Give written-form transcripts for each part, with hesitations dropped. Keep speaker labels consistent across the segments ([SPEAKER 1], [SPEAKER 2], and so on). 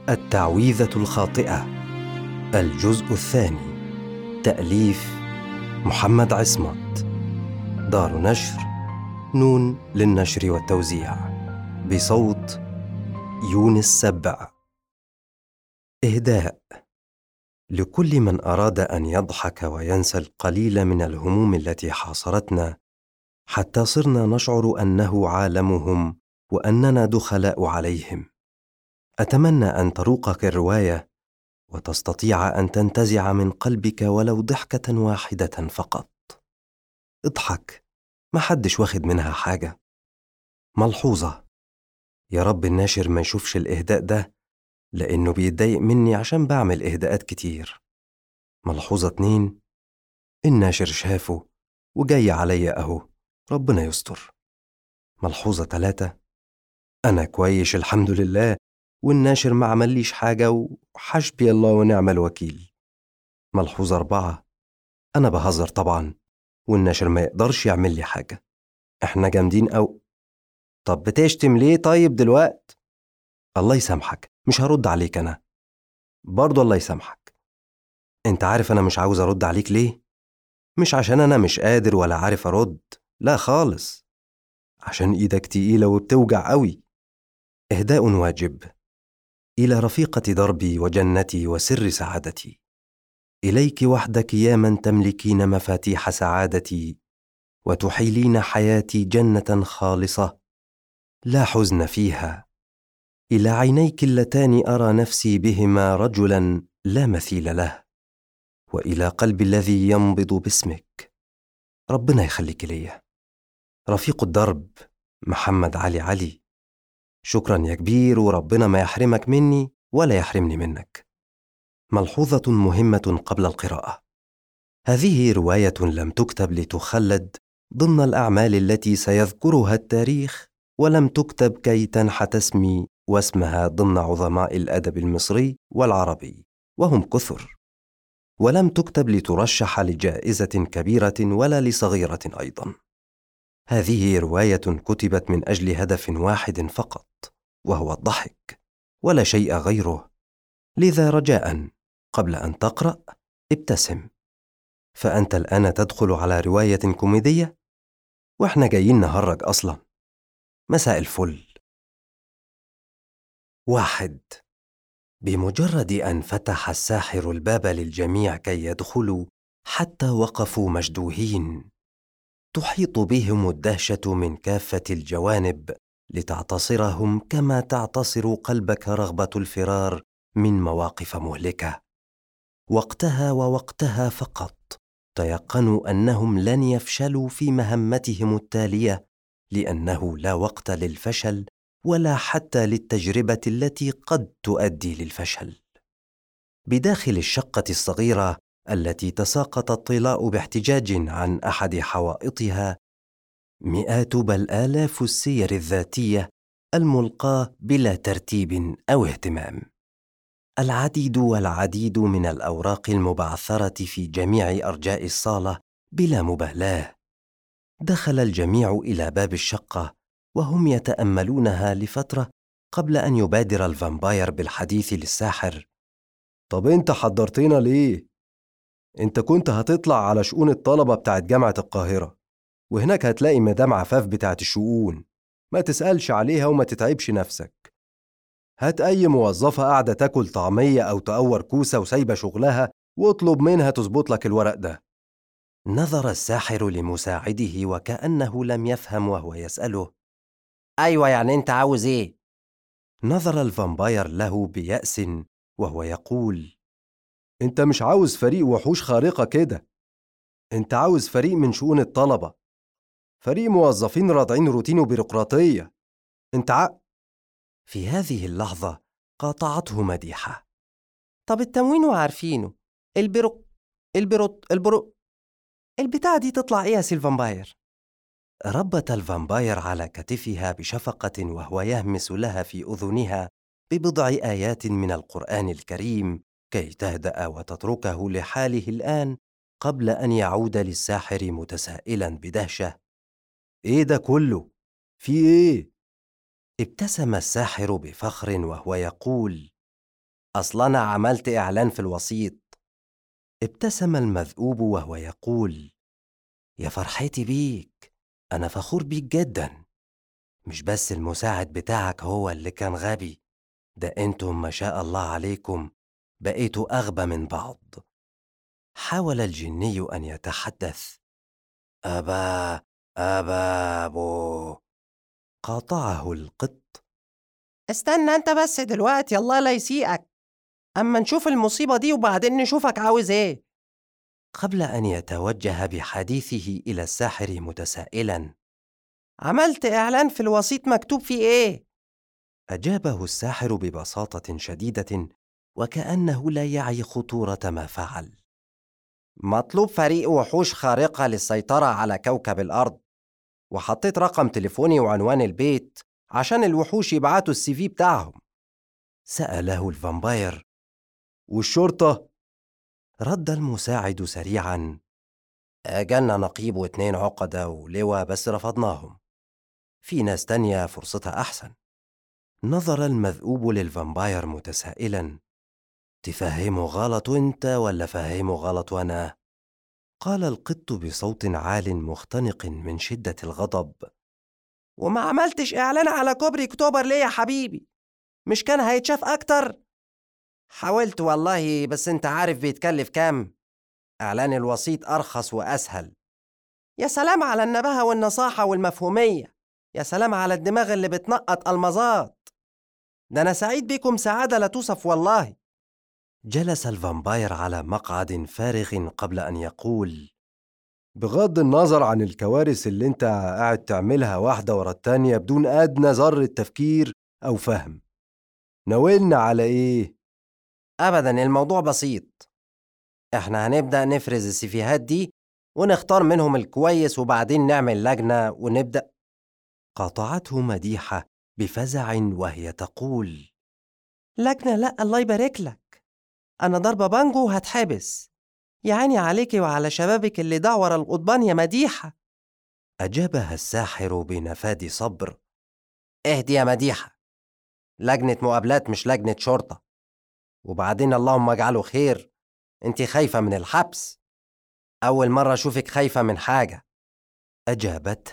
[SPEAKER 1] التعويذة الخاطئة، الجزء الثاني. تأليف محمد عصمت. دار نشر نون للنشر والتوزيع، بصوت يونس سبع. إهداء لكل من أراد أن يضحك وينسى القليل من الهموم التي حاصرتنا، حتى صرنا نشعر أنه عالمهم وأننا دخلاء عليهم. أتمنى أن تروقك الرواية وتستطيع أن تنتزع من قلبك ولو ضحكة واحدة فقط. اضحك، محدش واخد منها حاجة. ملحوظة: يا رب الناشر ما يشوفش الإهداء ده، لأنه بيتضايق مني عشان بعمل إهداءات كتير. ملحوظة 2: الناشر شافه وجاي عليا أهو، ربنا يستر. ملحوظة 3: أنا كويس الحمد لله، والناشر ما عمليش حاجة وحسبي الله ونعم الوكيل. ملحوظة 4: أنا بهزر طبعا، والناشر ما يقدرش يعمل لي حاجة، إحنا جامدين أو. طب بتشتم ليه طيب دلوقت؟ الله يسامحك، مش هرد عليك أنا برضو. الله يسامحك. أنت عارف أنا مش عاوز أرد عليك ليه؟ مش عشان أنا مش قادر ولا عارف أرد، لا خالص، عشان إيدك تقيلة وبتوجع قوي. إهداء واجب إلى رفيقة دربي وجنتي وسر سعادتي. إليك وحدك يا من تملكين مفاتيح سعادتي، وتحيلين حياتي جنة خالصة لا حزن فيها. إلى عينيك اللتان أرى نفسي بهما رجلا لا مثيل له، وإلى قلبي الذي ينبض باسمك. ربنا يخليك ليا. رفيق الدرب محمد علي. شكرا يا كبير، وربنا ما يحرمك مني ولا يحرمني منك. ملحوظة مهمة قبل القراءة: هذه رواية لم تكتب لتخلد ضمن الأعمال التي سيذكرها التاريخ، ولم تكتب كي تنحت اسمي واسمها ضمن عظماء الأدب المصري والعربي، وهم كثر، ولم تكتب لترشح لجائزة كبيرة ولا لصغيرة أيضا. هذه رواية كتبت من أجل هدف واحد فقط، وهو الضحك، ولا شيء غيره. لذا رجاء قبل أن تقرأ ابتسم، فأنت الآن تدخل على رواية كوميدية، وإحنا جايين نهرج أصلا. مساء الفل. 1. بمجرد أن فتح الساحر الباب للجميع كي يدخلوا، حتى وقفوا مشدوهين، تحيط بهم الدهشة من كافة الجوانب لتعتصرهم كما تعتصر قلبك رغبة الفرار من مواقف مهلكة. وقتها ووقتها فقط تيقنوا أنهم لن يفشلوا في مهمتهم التالية، لأنه لا وقت للفشل ولا حتى للتجربة التي قد تؤدي للفشل. بداخل الشقة الصغيرة التي تساقط الطلاء باحتجاج عن أحد حوائطها، مئات بل آلاف السير الذاتية الملقاة بلا ترتيب أو اهتمام. العديد والعديد من الأوراق المبعثرة في جميع أرجاء الصالة بلا مبالاة. دخل الجميع إلى باب الشقة وهم يتأملونها لفترة قبل أن يبادر الفامباير بالحديث للساحر: طب أنت حضرتنا ليه؟ أنت كنت هتطلع على شؤون الطلبة بتاعت جامعة القاهرة، وهناك هتلاقي مدام عفاف بتاعت الشؤون، ما تسألش عليها وما تتعبش نفسك. هات أي موظفة قاعدة تاكل طعمية أو تقور كوسة وسايبة شغلها، واطلب منها تظبط لك الورق ده. نظر الساحر لمساعده وكأنه لم يفهم وهو يسأله: أيوة، يعني أنت عاوز إيه؟ نظر الفامباير له بيأس وهو يقول: أنت مش عاوز فريق وحوش خارقة كده، أنت عاوز فريق من شؤون الطلبة، فريق موظفين راضعين روتين وبيروقراطية. في هذه اللحظة قاطعته مديحة: طب التموين وعارفينه، البرو البتاعة دي تطلع إيه يا سيلفامباير؟ ربت الفامباير على كتفها بشفقة وهو يهمس لها في أذنها ببضع آيات من القرآن الكريم كي تهدأ وتتركه لحاله الآن، قبل أن يعود للساحر متسائلا بدهشة: إيه ده كله؟ في إيه؟ ابتسم الساحر بفخر وهو يقول: أصل أنا عملت إعلان في الوسيط. ابتسم المذؤوب وهو يقول: يا فرحتي بيك، أنا فخور بيك جدا. مش بس المساعد بتاعك هو اللي كان غبي، ده انتم ما شاء الله عليكم بقيتوا أغبى من بعض. حاول الجني أن يتحدث. أبا أبا بو، قاطعه القط.
[SPEAKER 2] استنى انت بس دلوقتي، الله لا يسيئك، اما نشوف المصيبة دي وبعدين نشوفك عاوز ايه.
[SPEAKER 1] قبل أن يتوجه بحديثه إلى الساحر متسائلا:
[SPEAKER 2] عملت اعلان في الوسيط مكتوب فيه ايه؟
[SPEAKER 1] أجابه الساحر ببساطة شديدة وكأنه لا يعي خطورة ما فعل:
[SPEAKER 2] مطلوب فريق وحوش خارقة للسيطرة على كوكب الأرض، وحطيت رقم تليفوني وعنوان البيت عشان الوحوش يبعتوا الCV بتاعهم.
[SPEAKER 1] سأله الفامباير. والشرطة؟ رد المساعد سريعا: جالنا نقيب و2 عقدة ولواء بس رفضناهم، في ناس تانية فرصتها أحسن. نظر المذؤوب للفامباير متسائلا: تفهمه غلط انت ولا فهمه غلط وانا؟ قال القط بصوت عال مختنق من شدة الغضب:
[SPEAKER 2] وما عملتش اعلان على كوبري اكتوبر ليه يا حبيبي؟ مش كان هيتشاف اكتر؟ حاولت والله، بس انت عارف بيتكلف كام؟ اعلان الوسيط ارخص واسهل. يا سلام على النباهة والنصاحة والمفهومية، يا سلام على الدماغ اللي بتنقط المظات، ده انا سعيد بيكم سعادة لا توصف والله.
[SPEAKER 1] جلس الفامباير على مقعد فارغ قبل أن يقول: بغض النظر عن الكوارث اللي انت قاعد تعملها واحدة ورا التانية بدون أدنى ذرة تفكير أو فهم، ناولنا على إيه؟
[SPEAKER 2] ابدا، الموضوع بسيط. احنا هنبدأ نفرز السيفيهات دي ونختار منهم الكويس وبعدين نعمل لجنة ونبدأ.
[SPEAKER 1] قاطعته مديحة بفزع وهي تقول:
[SPEAKER 2] لجنة لا، الله يبارك لك، أنا ضربة بانجو وهتحبس، يا عيني عليكي وعلى شبابك اللي ضاع ورا القضبان يا مديحة.
[SPEAKER 1] أجابها الساحر بنفاد صبر:
[SPEAKER 2] اهدي يا مديحة، لجنة مقابلات مش لجنة شرطة، وبعدين اللهم اجعله خير، انتي خايفة من الحبس؟ أول مرة أشوفك خايفة من حاجة.
[SPEAKER 1] أجابته: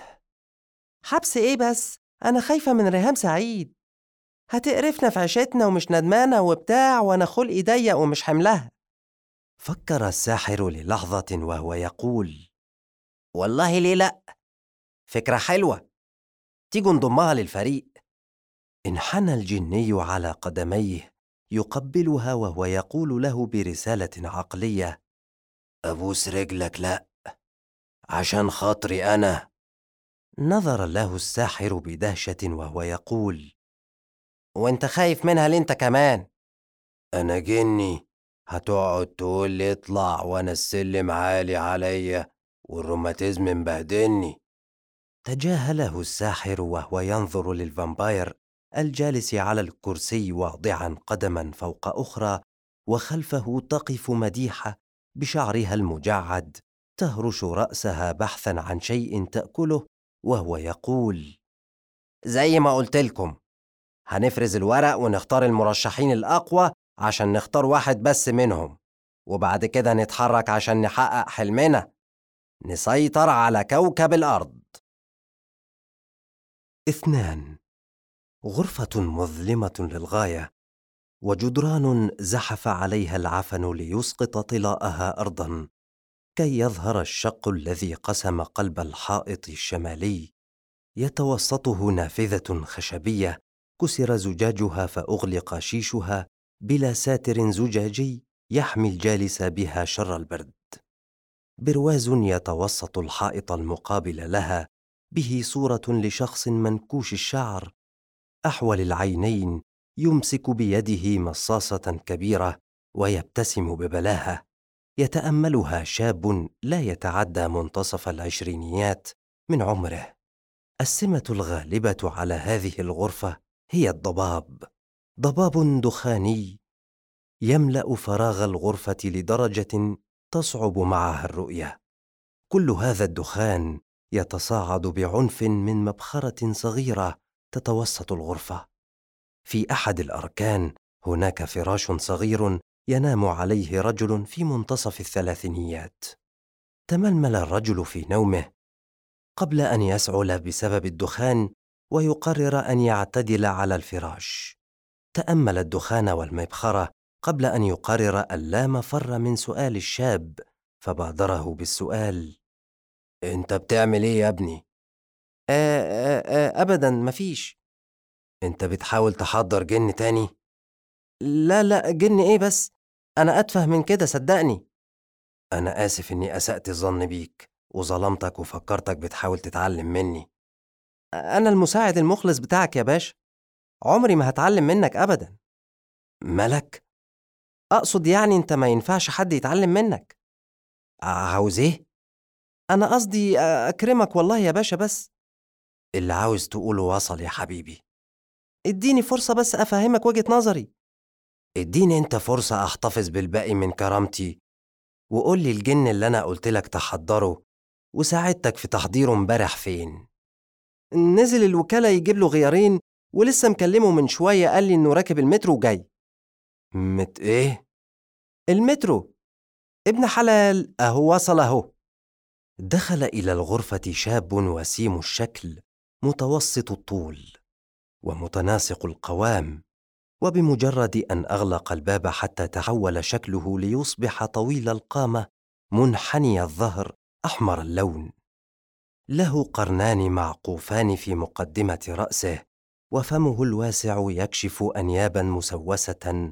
[SPEAKER 2] حبس إيه بس؟ أنا خايفة من ريهام سعيد، هتقرفنا في عيشتنا ومش ندمانة وبتاع، وأنا خلقي ضيق ومش حملها.
[SPEAKER 1] فكر الساحر للحظة وهو يقول:
[SPEAKER 2] والله ليه لأ، فكرة حلوة، تيجوا نضمها للفريق.
[SPEAKER 1] انحنى الجني على قدميه يقبلها وهو يقول له برسالة عقلية: أبوس رجلك لأ، عشان خاطري أنا. نظر له الساحر بدهشة وهو يقول:
[SPEAKER 2] وانت خايف منها ليه انت كمان؟
[SPEAKER 1] أنا جني، هتقعد تقول لي اطلع وأنا السلم عالي عليا والروماتيزم مبهدلني؟ تجاهله الساحر وهو ينظر للفامباير الجالس على الكرسي واضعا قدما فوق أخرى، وخلفه تقف مديحة بشعرها المجعد تهرش رأسها بحثا عن شيء تأكله، وهو يقول:
[SPEAKER 2] زي ما قلت لكم، هنفرز الورق ونختار المرشحين الأقوى عشان نختار واحد بس منهم، وبعد كده نتحرك عشان نحقق حلمنا، نسيطر على كوكب الأرض.
[SPEAKER 1] 2. غرفة مظلمة للغاية، وجدران زحف عليها العفن ليسقط طلاءها أرضا كي يظهر الشق الذي قسم قلب الحائط الشمالي. يتوسطه نافذة خشبية كسر زجاجها فأغلق شيشها بلا ساتر زجاجي يحمي الجالس بها شر البرد. برواز يتوسط الحائط المقابل لها به صورة لشخص منكوش الشعر أحول العينين يمسك بيده مصاصة كبيرة ويبتسم ببلاهة. يتأملها شاب لا يتعدى منتصف العشرينيات من عمره. السمة الغالبة على هذه الغرفة هي الضباب، ضباب دخاني يملأ فراغ الغرفة لدرجة تصعب معها الرؤية. كل هذا الدخان يتصاعد بعنف من مبخرة صغيرة تتوسط الغرفة. في أحد الأركان هناك فراش صغير ينام عليه رجل في منتصف الثلاثينيات. تململ الرجل في نومه قبل أن يسعل بسبب الدخان ويقرر أن يعتدل على الفراش. تأمل الدخان والمبخرة قبل أن يقرر ألا مفر من سؤال الشاب، فبادره بالسؤال: أنت بتعمل إيه يا ابني؟
[SPEAKER 2] أبدا مفيش.
[SPEAKER 1] أنت بتحاول تحضر جن تاني؟
[SPEAKER 2] لا جن إيه بس، أنا أتفه من كده صدقني.
[SPEAKER 1] أنا آسف إني أسأت الظن بيك وظلمتك وفكرتك بتحاول تتعلم مني.
[SPEAKER 2] أنا المساعد المخلص بتاعك يا باشا، عمري ما هتعلم منك أبدا.
[SPEAKER 1] ملك؟
[SPEAKER 2] أقصد يعني أنت ما ينفعش حد يتعلم منك.
[SPEAKER 1] عاوز إيه؟
[SPEAKER 2] أنا قصدي أكرمك والله يا باشا بس.
[SPEAKER 1] اللي عاوز تقوله وصل يا حبيبي.
[SPEAKER 2] اديني فرصة بس أفهمك وجهة نظري.
[SPEAKER 1] اديني انت فرصة احتفظ بالباقي من كرامتي، وقول لي الجن اللي انا قلتلك تحضره وساعدتك في تحضيره امبارح فين؟
[SPEAKER 2] نزل الوكالة يجيب له غيارين، ولسه مكلمه من شوية قال لي إنه راكب المترو وجاي.
[SPEAKER 1] ايه؟
[SPEAKER 2] المترو. ابن حلال أهو وصل أهو.
[SPEAKER 1] دخل إلى الغرفة شاب وسيم الشكل متوسط الطول ومتناسق القوام، وبمجرد أن أغلق الباب حتى تحول شكله ليصبح طويل القامة منحني الظهر أحمر اللون. له قرنان معقوفان في مقدمة رأسه، وفمه الواسع يكشف أنيابا مسوسة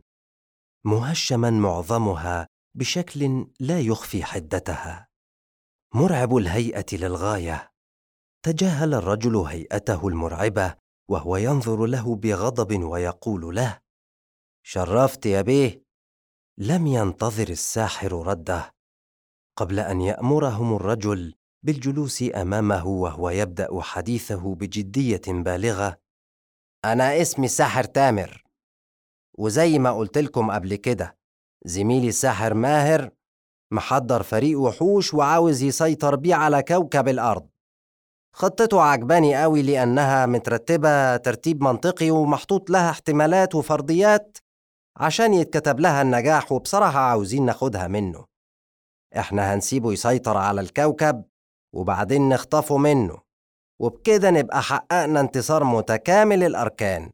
[SPEAKER 1] مهشما معظمها بشكل لا يخفي حدتها. مرعب الهيئة للغاية. تجاهل الرجل هيئته المرعبة وهو ينظر له بغضب ويقول له:
[SPEAKER 2] شرفت يا بيه.
[SPEAKER 1] لم ينتظر الساحر رده قبل أن يأمرهم الرجل بالجلوس أمامه وهو يبدأ حديثه بجدية بالغة:
[SPEAKER 2] أنا اسمي الساحر تامر، وزي ما قلت لكم قبل كده زميلي الساحر ماهر محضر فريق وحوش وعاوز يسيطر بيه على كوكب الأرض. خطته عجباني قوي لأنها مترتبة ترتيب منطقي ومحطوط لها احتمالات وفرضيات عشان يتكتب لها النجاح، وبصراحة عاوزين ناخدها منه. احنا هنسيبه يسيطر على الكوكب وبعدين نخطفه منه، وبكده نبقى حققنا انتصار متكامل الأركان.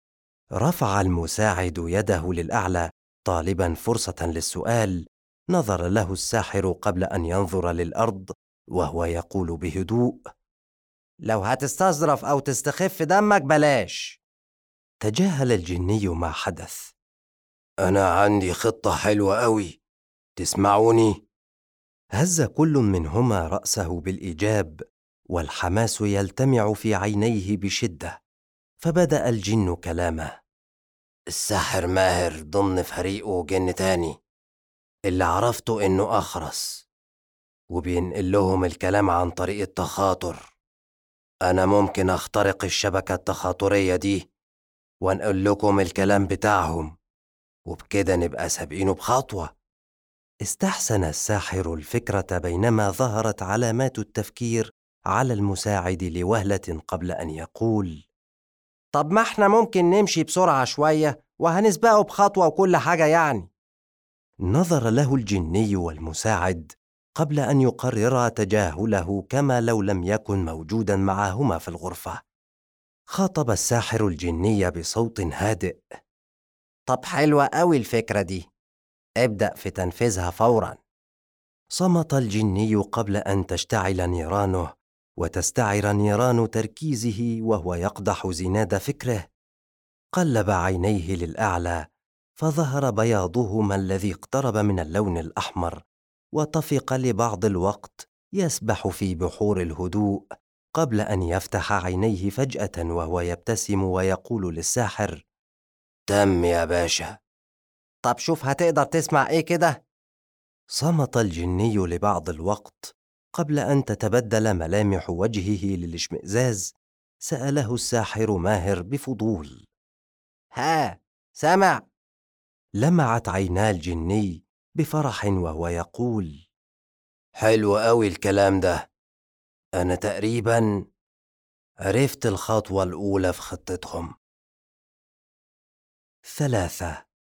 [SPEAKER 1] رفع المساعد يده للأعلى طالبا فرصة للسؤال. نظر له الساحر قبل أن ينظر للأرض وهو يقول بهدوء:
[SPEAKER 2] لو هتستظرف أو تستخف دمك بلاش.
[SPEAKER 1] تجاهل الجني ما حدث. أنا عندي خطة حلوة أوي، تسمعوني؟ هز كل منهما رأسه بالإيجاب، والحماس يلتمع في عينيه بشدة. فبدأ الجن كلامه: الساحر ماهر ضمن فريقه جن تاني، اللي عرفته إنه أخرس وبينقل لهم الكلام عن طريق التخاطر. أنا ممكن أخترق الشبكة التخاطرية دي وأنقل لكم الكلام بتاعهم، وبكده نبقى سابقينه بخطوة. استحسن الساحر الفكرة بينما ظهرت علامات التفكير على المساعد لوهلة قبل أن يقول:
[SPEAKER 2] طب ما احنا ممكن نمشي بسرعة شوية وهنسبقه بخطوة وكل حاجة يعني.
[SPEAKER 1] نظر له الجني والمساعد قبل أن يقررا تجاهله كما لو لم يكن موجودا معهما في الغرفة. خاطب الساحر الجني بصوت هادئ:
[SPEAKER 2] طب حلوة قوي الفكرة دي، ابدأ في تنفيذها فورا.
[SPEAKER 1] صمت الجني قبل أن تشتعل نيرانه وتستعر نيران تركيزه وهو يقدح زناد فكره. قلب عينيه للأعلى فظهر بياضهما الذي اقترب من اللون الأحمر، وطفق لبعض الوقت يسبح في بحور الهدوء قبل أن يفتح عينيه فجأة وهو يبتسم ويقول للساحر: تم يا باشا.
[SPEAKER 2] طب شوف هتقدر تسمع ايه كده؟
[SPEAKER 1] صمت الجني لبعض الوقت قبل أن تتبدل ملامح وجهه للاشمئزاز. سأله الساحر ماهر بفضول:
[SPEAKER 2] ها، سامع؟
[SPEAKER 1] لمعت عينا الجني بفرح وهو يقول: حلو قوي الكلام ده. أنا تقريبا عرفت الخطوة الأولى في خطتهم. 3.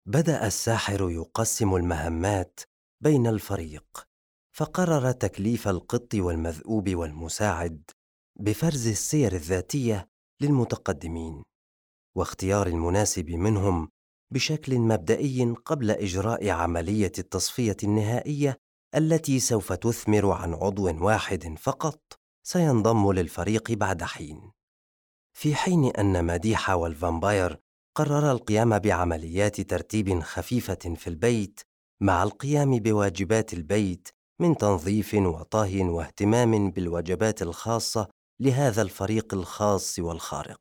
[SPEAKER 1] بدأ الساحر يقسم المهمات بين الفريق، فقرر تكليف القط والمذؤوب والمساعد بفرز السير الذاتية للمتقدمين، واختيار المناسب منهم بشكل مبدئي قبل إجراء عملية التصفية النهائية التي سوف تثمر عن عضو واحد فقط سينضم للفريق بعد حين. في حين أن مديح والفامباير قرر القيام بعمليات ترتيب خفيفة في البيت مع القيام بواجبات البيت من تنظيف وطهي واهتمام بالوجبات الخاصة لهذا الفريق الخاص والخارق.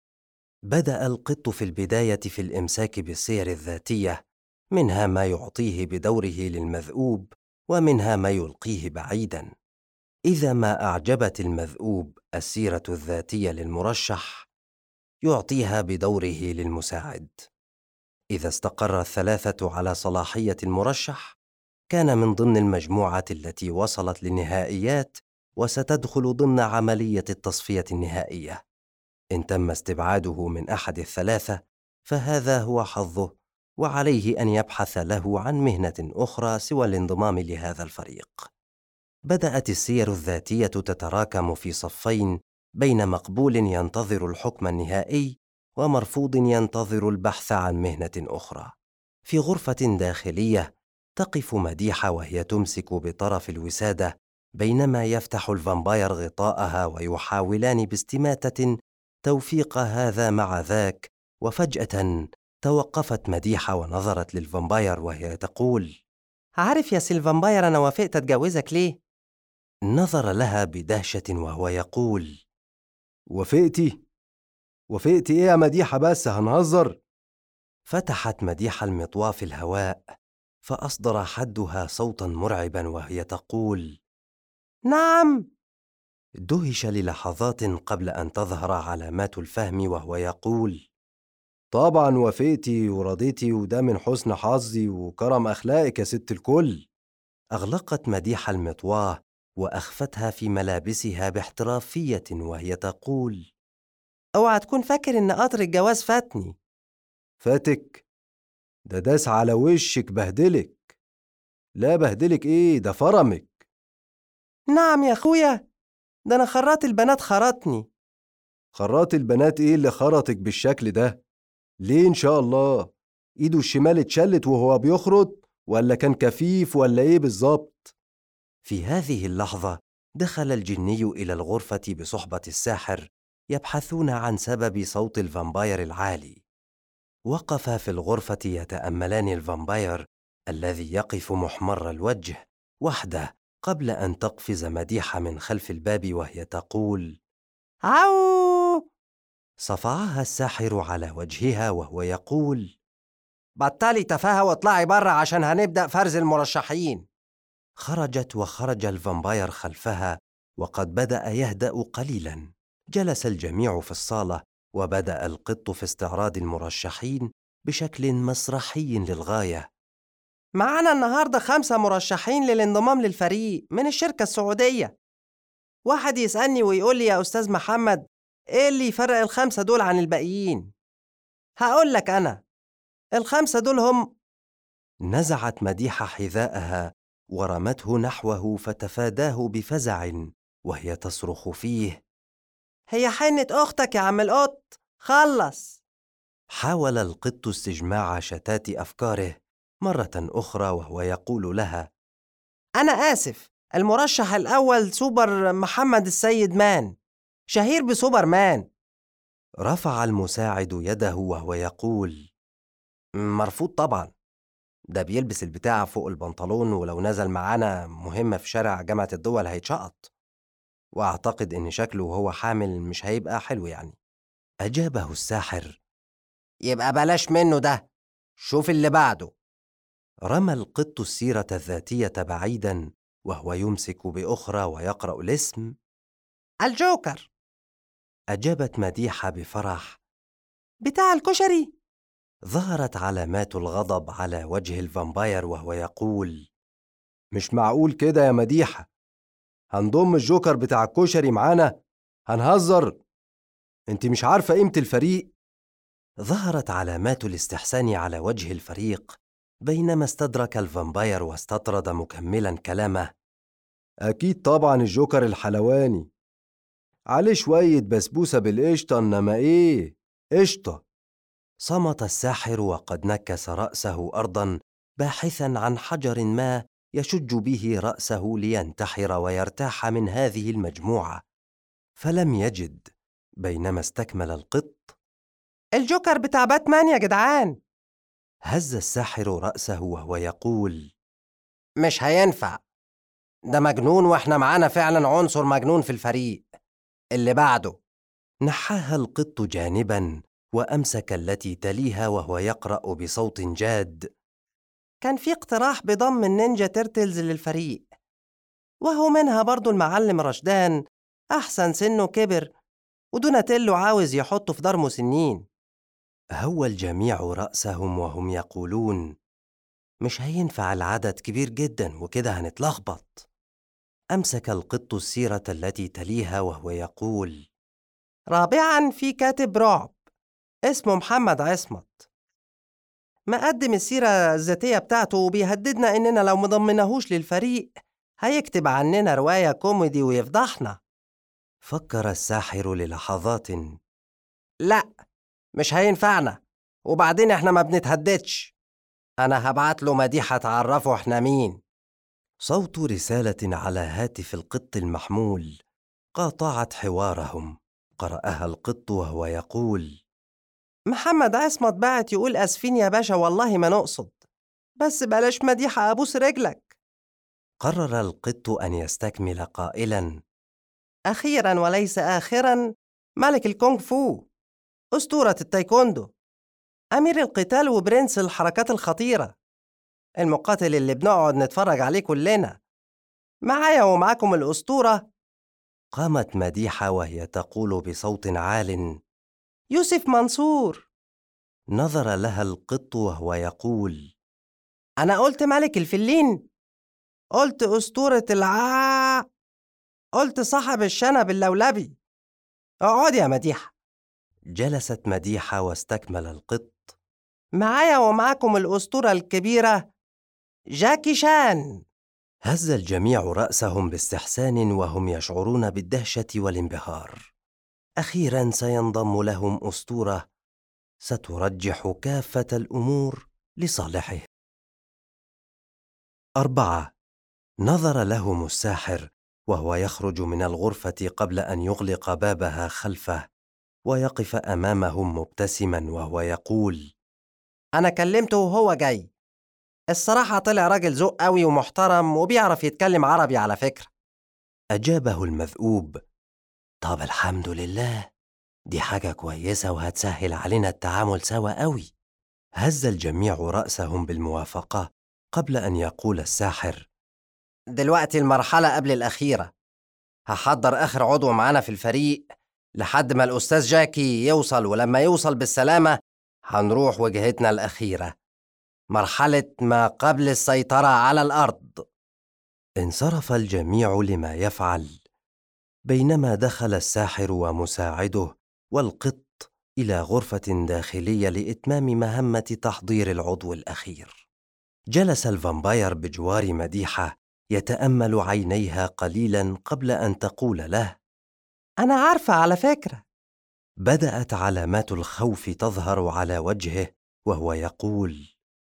[SPEAKER 1] بدأ القط في البداية في الإمساك بالسير الذاتية، منها ما يعطيه بدوره للمذؤوب ومنها ما يلقيه بعيداً. إذا ما أعجبت المذؤوب السيرة الذاتية للمرشح يعطيها بدوره للمساعد. إذا استقر الثلاثة على صلاحية المرشح كان من ضمن المجموعة التي وصلت للنهائيات وستدخل ضمن عملية التصفية النهائية. إن تم استبعاده من أحد الثلاثة فهذا هو حظه، وعليه أن يبحث له عن مهنة أخرى سوى الانضمام لهذا الفريق. بدأت السير الذاتية تتراكم في صفين بين مقبول ينتظر الحكم النهائي ومرفوض ينتظر البحث عن مهنة أخرى. في غرفة داخلية تقف مديحة وهي تمسك بطرف الوسادة، بينما يفتح الفامباير غطاءها ويحاولان باستماتة توفيق هذا مع ذاك. وفجأة توقفت مديحة ونظرت للفامباير وهي تقول:
[SPEAKER 2] عارف يا سيلفامباير أنا وافقت أتجوزك ليه؟
[SPEAKER 1] نظر لها بدهشة وهو يقول: وافقتي إيه يا مديحة؟ بس هنهزر. فتحت مديحة المطواة في الهواء فأصدر حدها صوتا مرعبا وهي تقول:
[SPEAKER 2] نعم.
[SPEAKER 1] دهش للحظات قبل أن تظهر علامات الفهم وهو يقول: طبعا وافقتي ورضيتي، وده من حسن حظي وكرم أخلاقك يا ست الكل. أغلقت مديحة المطواة وأخفتها في ملابسها باحترافية وهي تقول:
[SPEAKER 2] اوعى تكون فاكر إن قطر الجواز فاتني.
[SPEAKER 1] فاتك؟ ده داس على وشك بهدلك. لا بهدلك ايه، ده فرمك.
[SPEAKER 2] نعم يا أخويا، ده أنا خرات البنات خرطني.
[SPEAKER 1] خرات البنات ايه اللي خرطك بالشكل ده؟ ليه إن شاء الله؟ إيده الشمال اتشلت وهو بيخرط ولا كان كفيف ولا إيه بالظبط؟ في هذه اللحظة دخل الجني إلى الغرفة بصحبة الساحر يبحثون عن سبب صوت الفامباير العالي. وقفا في الغرفة يتأملان الفامباير الذي يقف محمر الوجه وحده قبل أن تقفز مديحة من خلف الباب وهي تقول:
[SPEAKER 2] عو.
[SPEAKER 1] صفعها الساحر على وجهها وهو يقول:
[SPEAKER 2] بطلي تفاهة واطلعي برا عشان هنبدأ فرز المرشحين.
[SPEAKER 1] خرجت وخرج الفامباير خلفها وقد بدأ يهدأ قليلا. جلس الجميع في الصالة وبدأ القط في استعراض المرشحين بشكل مسرحي للغاية.
[SPEAKER 2] معانا النهاردة 5 مرشحين للانضمام للفريق من الشركة السعودية. واحد يسألني ويقول لي يا أستاذ محمد، إيه اللي يفرق ال5 دول عن الباقيين؟ هقول لك أنا، ال5 دول هم.
[SPEAKER 1] نزعت مديحة حذاءها ورمته نحوه فتفاداه بفزع وهي تصرخ فيه:
[SPEAKER 2] هي حنة أختك يا عم القط، خلص.
[SPEAKER 1] حاول القط استجماع شتات أفكاره مرة أخرى وهو يقول لها:
[SPEAKER 2] أنا آسف، المرشح الأول سوبر محمد السيد مان، شهير بسوبر مان.
[SPEAKER 1] رفع المساعد يده وهو يقول:
[SPEAKER 2] مرفوض طبعا، ده بيلبس البتاع فوق البنطلون ولو نزل معانا مهمة في شارع جامعة الدول هيتشقط، وأعتقد إن شكله وهو حامل مش هيبقى حلو يعني.
[SPEAKER 1] أجابه الساحر:
[SPEAKER 2] يبقى بلاش منه ده، شوف اللي بعده.
[SPEAKER 1] رمى القط السيرة الذاتية بعيدا وهو يمسك بأخرى ويقرأ الاسم:
[SPEAKER 2] الجوكر.
[SPEAKER 1] أجابت مديحة بفرح:
[SPEAKER 2] بتاع الكشري.
[SPEAKER 1] ظهرت علامات الغضب على وجه الفامباير وهو يقول: مش معقول كده يا مديحة، هنضم الجوكر بتاع الكشري معانا؟ هنهزر؟ انت مش عارفة قيمة الفريق. ظهرت علامات الاستحسان على وجه الفريق بينما استدرك الفامباير واستطرد مكملا كلامه: أكيد طبعا الجوكر الحلواني، عليه شوية بسبوسة بالقشطة، إنما إيه قشطة. صمت الساحر وقد نكس رأسه أرضا باحثا عن حجر ما يشج به رأسه لينتحر ويرتاح من هذه المجموعة، فلم يجد. بينما استكمل القط:
[SPEAKER 2] الجوكر بتاع باتمان يا جدعان.
[SPEAKER 1] هز الساحر رأسه وهو يقول:
[SPEAKER 2] مش هينفع، ده مجنون واحنا معانا فعلا عنصر مجنون في الفريق. اللي بعده.
[SPEAKER 1] نحاها القط جانبا وأمسك التي تليها وهو يقرأ بصوت جاد:
[SPEAKER 2] كان في اقتراح بضم النينجا تيرتلز للفريق، وهو منها برضو المعلم رشدان، أحسن سنه كبر، ودوناتيلو عاوز يحطه في دار مسنين.
[SPEAKER 1] هوى الجميع رأسهم وهم يقولون: مش هينفع، العدد كبير جدا وكده هنتلخبط. أمسك القط السيرة التي تليها وهو يقول:
[SPEAKER 2] رابعاً في كاتب رعب اسمه محمد عصمت، مقدم السيرة الذاتية بتاعته وبيهددنا إننا لو مضمناهوش للفريق هيكتب عننا رواية كوميدي ويفضحنا.
[SPEAKER 1] فكر الساحر للحظات:
[SPEAKER 2] لا، مش هينفعنا، وبعدين احنا ما بنتهددش. أنا هبعت له مديحة تعرفه احنا مين.
[SPEAKER 1] صوت رسالة على هاتف القط المحمول قاطعت حوارهم. قرأها القط وهو يقول:
[SPEAKER 2] محمد عصمت بعت يقول أسفين يا باشا، والله ما نقصد، بس بلاش مديحة أبوس رجلك.
[SPEAKER 1] قرر القط أن يستكمل قائلاً:
[SPEAKER 2] أخيراً وليس آخراً، ملك الكونغ فو، أسطورة التايكوندو، أمير القتال وبرنس الحركات الخطيرة، المقاتل اللي بنقعد نتفرج عليه كلنا، معايا ومعاكم الأسطورة.
[SPEAKER 1] قامت مديحة وهي تقول بصوت عال:
[SPEAKER 2] يوسف منصور.
[SPEAKER 1] نظر لها القط وهو يقول:
[SPEAKER 2] أنا قلت ملك الفلين، قلت أسطورة قلت صاحب الشنب اللولبي. اقعد يا مديحة.
[SPEAKER 1] جلست مديحة واستكمل القط:
[SPEAKER 2] معايا ومعاكم الأسطورة الكبيرة جاكي شان.
[SPEAKER 1] هز الجميع رأسهم باستحسان وهم يشعرون بالدهشة والانبهار. أخيراً سينضم لهم أسطورة سترجح كافة الأمور لصالحه. 4. نظر لهم الساحر وهو يخرج من الغرفة قبل أن يغلق بابها خلفه ويقف أمامهم مبتسماً وهو يقول:
[SPEAKER 2] أنا كلمته وهو جاي، الصراحة طلع راجل ذوق قوي ومحترم وبيعرف يتكلم عربي على فكرة.
[SPEAKER 1] أجابه المذؤوب: طب الحمد لله، دي حاجة كويسة وهتسهل علينا التعامل سوا قوي. هز الجميع رأسهم بالموافقة قبل أن يقول الساحر:
[SPEAKER 2] دلوقتي المرحلة قبل الأخيرة، هحضر آخر عضو معانا في الفريق لحد ما الأستاذ جاكي يوصل، ولما يوصل بالسلامة هنروح وجهتنا الأخيرة، مرحلة ما قبل السيطرة على الأرض.
[SPEAKER 1] انصرف الجميع لما يفعل، بينما دخل الساحر ومساعده والقط إلى غرفة داخلية لإتمام مهمة تحضير العضو الأخير. جلس الفامباير بجوار مديحة يتأمل عينيها قليلا قبل أن تقول له:
[SPEAKER 2] أنا عارفة على فكرة.
[SPEAKER 1] بدأت علامات الخوف تظهر على وجهه وهو يقول: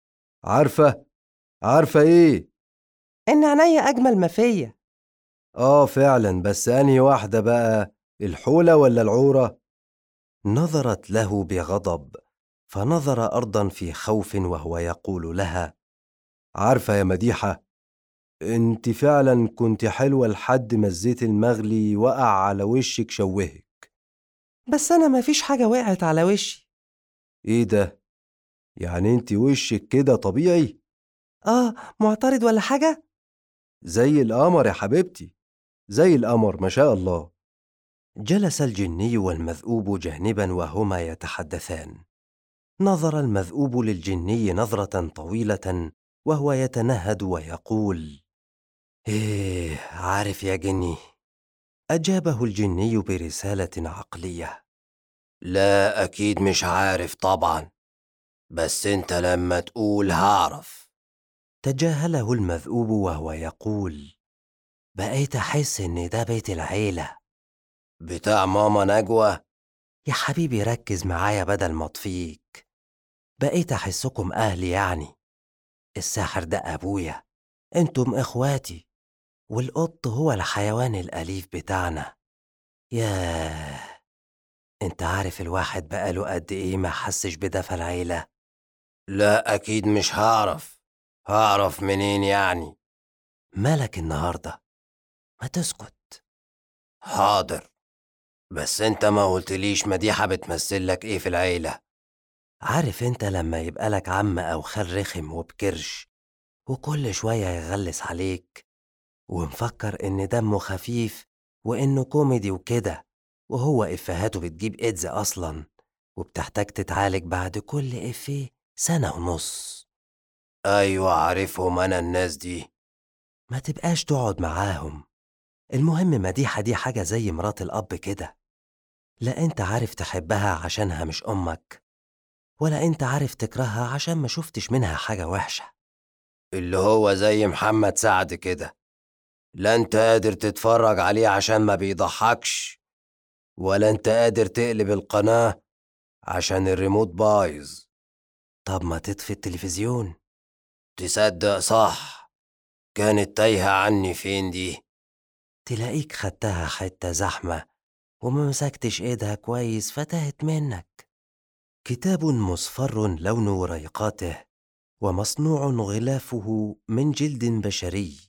[SPEAKER 1] عارفة إيه؟
[SPEAKER 2] إن عينيا أجمل ما فيا.
[SPEAKER 1] فعلا، بس أنهي واحدة بقى، الحولة ولا العورة؟ نظرت له بغضب، فنظر أرضا في خوف وهو يقول لها: عارفة يا مديحة، انت فعلا كنت حلوة لحد ما الزيت المغلي وقع على وشك شوهك.
[SPEAKER 2] بس أنا مفيش حاجة وقعت على وشي.
[SPEAKER 1] ايه ده؟ يعني انت وشك كده طبيعي؟
[SPEAKER 2] معترض ولا حاجة؟
[SPEAKER 1] زي القمر يا حبيبتي، زي القمر ما شاء الله. جلس الجني والمذؤوب جانبا وهما يتحدثان. نظر المذؤوب للجني نظرة طويلة وهو يتنهد ويقول: إيه، عارف يا جني. أجابه الجني برسالة عقلية:
[SPEAKER 2] لا أكيد مش عارف طبعا، بس أنت لما تقول هعرف.
[SPEAKER 1] تجاهله المذؤوب وهو يقول: بقيت أحس إن ده بيت العيلة.
[SPEAKER 2] بتاع ماما نجوى؟
[SPEAKER 1] يا حبيبي ركز معايا بدل ما أطفيك. بقيت أحسكم أهلي يعني. الساحر ده أبويا، أنتم إخواتي، والقط هو الحيوان الأليف بتاعنا. ياه، أنت عارف الواحد بقاله قد إيه ما حسش بدفى العيلة؟
[SPEAKER 2] لا أكيد مش هعرف. هعرف منين يعني؟
[SPEAKER 1] مالك النهاردة؟ ما تسكت.
[SPEAKER 2] حاضر، بس أنت ما قلتليش مديحة بتمثل لك إيه في العيلة؟
[SPEAKER 1] عارف أنت لما يبقى لك عم أو خال رخم وبكرش وكل شوية يغلس عليك ومفكر إن دمه خفيف وإنه كوميدي وكده، وهو إفهاته بتجيب إيدز أصلا، وبتحتاج تتعالج بعد كل إفيه سنة ونص.
[SPEAKER 2] أيوة عارفهم أنا الناس دي.
[SPEAKER 1] ما تبقاش تقعد معاهم. المهم مديحة دي حاجة زي مرات الأب كده، لا أنت عارف تحبها عشانها مش أمك، ولا أنت عارف تكرهها عشان ما شفتش منها حاجة وحشة.
[SPEAKER 2] اللي هو زي محمد سعد كده، لا أنت قادر تتفرج عليه عشان ما بيضحكش، ولا أنت قادر تقلب القناة عشان الريموت بايظ.
[SPEAKER 1] طب ما تطفي التلفزيون.
[SPEAKER 2] تصدق صح، كانت تايهة عني فين دي.
[SPEAKER 1] تلاقيك خدتها حتة زحمة وما مسكتش إيدها كويس فتهت منك. كتاب مصفر لون ريقاته، ومصنوع غلافه من جلد بشري،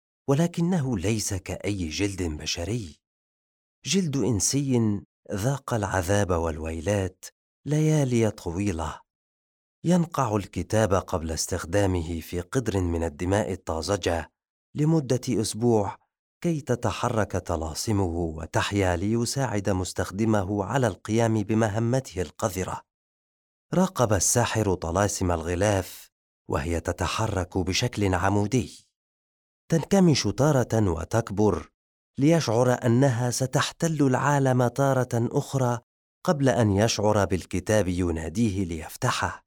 [SPEAKER 1] ولكنه ليس كأي جلد بشري. جلد إنسي ذاق العذاب والويلات ليالي طويلة. ينقع الكتاب قبل استخدامه في قدر من الدماء الطازجة لمدة أسبوع كي تتحرك طلاسمه وتحيا ليساعد مستخدمه على القيام بمهمته القذرة. راقب الساحر طلاسم الغلاف وهي تتحرك بشكل عمودي، تنكمش تارة وتكبر ليشعر أنها ستحتل العالم تارة أخرى قبل أن يشعر بالكتاب يناديه ليفتحه.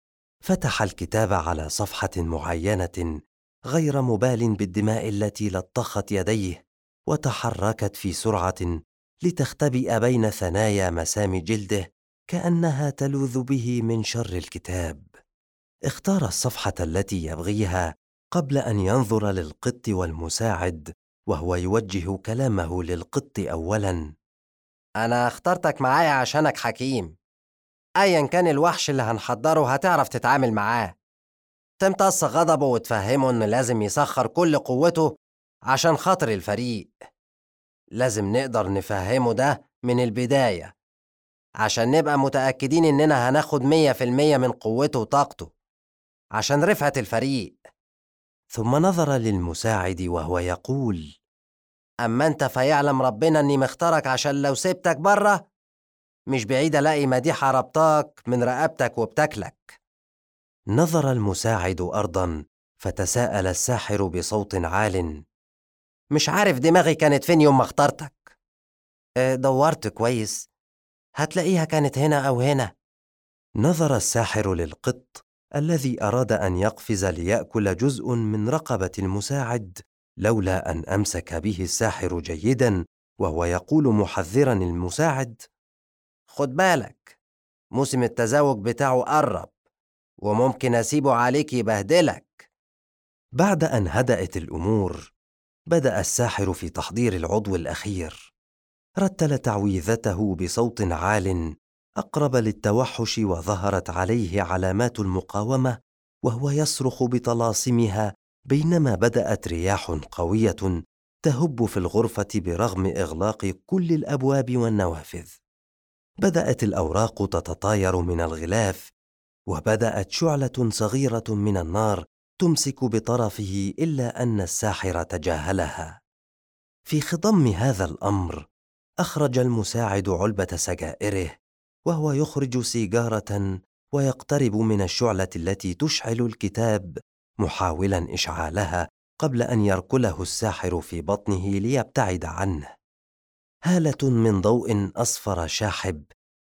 [SPEAKER 1] فتح الكتاب على صفحة معينة غير مبال بالدماء التي لطخت يديه، وتحركت في سرعة لتختبئ بين ثنايا مسام جلده كأنها تلوذ به من شر الكتاب. اختار الصفحة التي يبغيها قبل أن ينظر للقط والمساعد وهو يوجه كلامه للقط أولاً.
[SPEAKER 2] أنا اخترتك معايا عشانك حكيم، أيا كان الوحش اللي هنحضره هتعرف تتعامل معاه. تمتص غضبه وتفهمه إن لازم يسخر كل قوته عشان خاطر الفريق. لازم نقدر نفهمه ده من البداية عشان نبقى متأكدين إننا هناخد 100% من قوته وطاقته عشان رفعة الفريق.
[SPEAKER 1] ثم نظر للمساعد وهو يقول:
[SPEAKER 2] أما أنت فيعلم ربنا إني مختارك عشان لو سبتك بره مش بعيد ألاقي مديحة ربطاك من رقبتك وبتاكلك.
[SPEAKER 1] نظر المساعد أرضاً فتساءل الساحر بصوت عال:
[SPEAKER 2] مش عارف دماغي كانت فين يوم ما اخترتك. دورت كويس، هتلاقيها كانت هنا أو هنا.
[SPEAKER 1] نظر الساحر للقط الذي أراد أن يقفز ليأكل جزء من رقبة المساعد، لولا أن أمسك به الساحر جيداً وهو يقول محذراً المساعد:
[SPEAKER 2] خد بالك، موسم التزاوج بتاعه قرب وممكن أسيبه عليك يبهدلك.
[SPEAKER 1] بعد أن هدأت الأمور، بدأ الساحر في تحضير العضو الأخير. رتل تعويذته بصوت عال أقرب للتوحش، وظهرت عليه علامات المقاومة وهو يصرخ بطلاسمها، بينما بدأت رياح قوية تهب في الغرفة برغم إغلاق كل الأبواب والنوافذ. بدأت الأوراق تتطاير من الغلاف، وبدأت شعلة صغيرة من النار تمسك بطرفه، إلا أن الساحر تجاهلها. في خضم هذا الأمر أخرج المساعد علبة سجائره وهو يخرج سيجارة ويقترب من الشعلة التي تشعل الكتاب، محاولا إشعالها قبل أن يركله الساحر في بطنه ليبتعد عنه. هالة من ضوء أصفر شاحب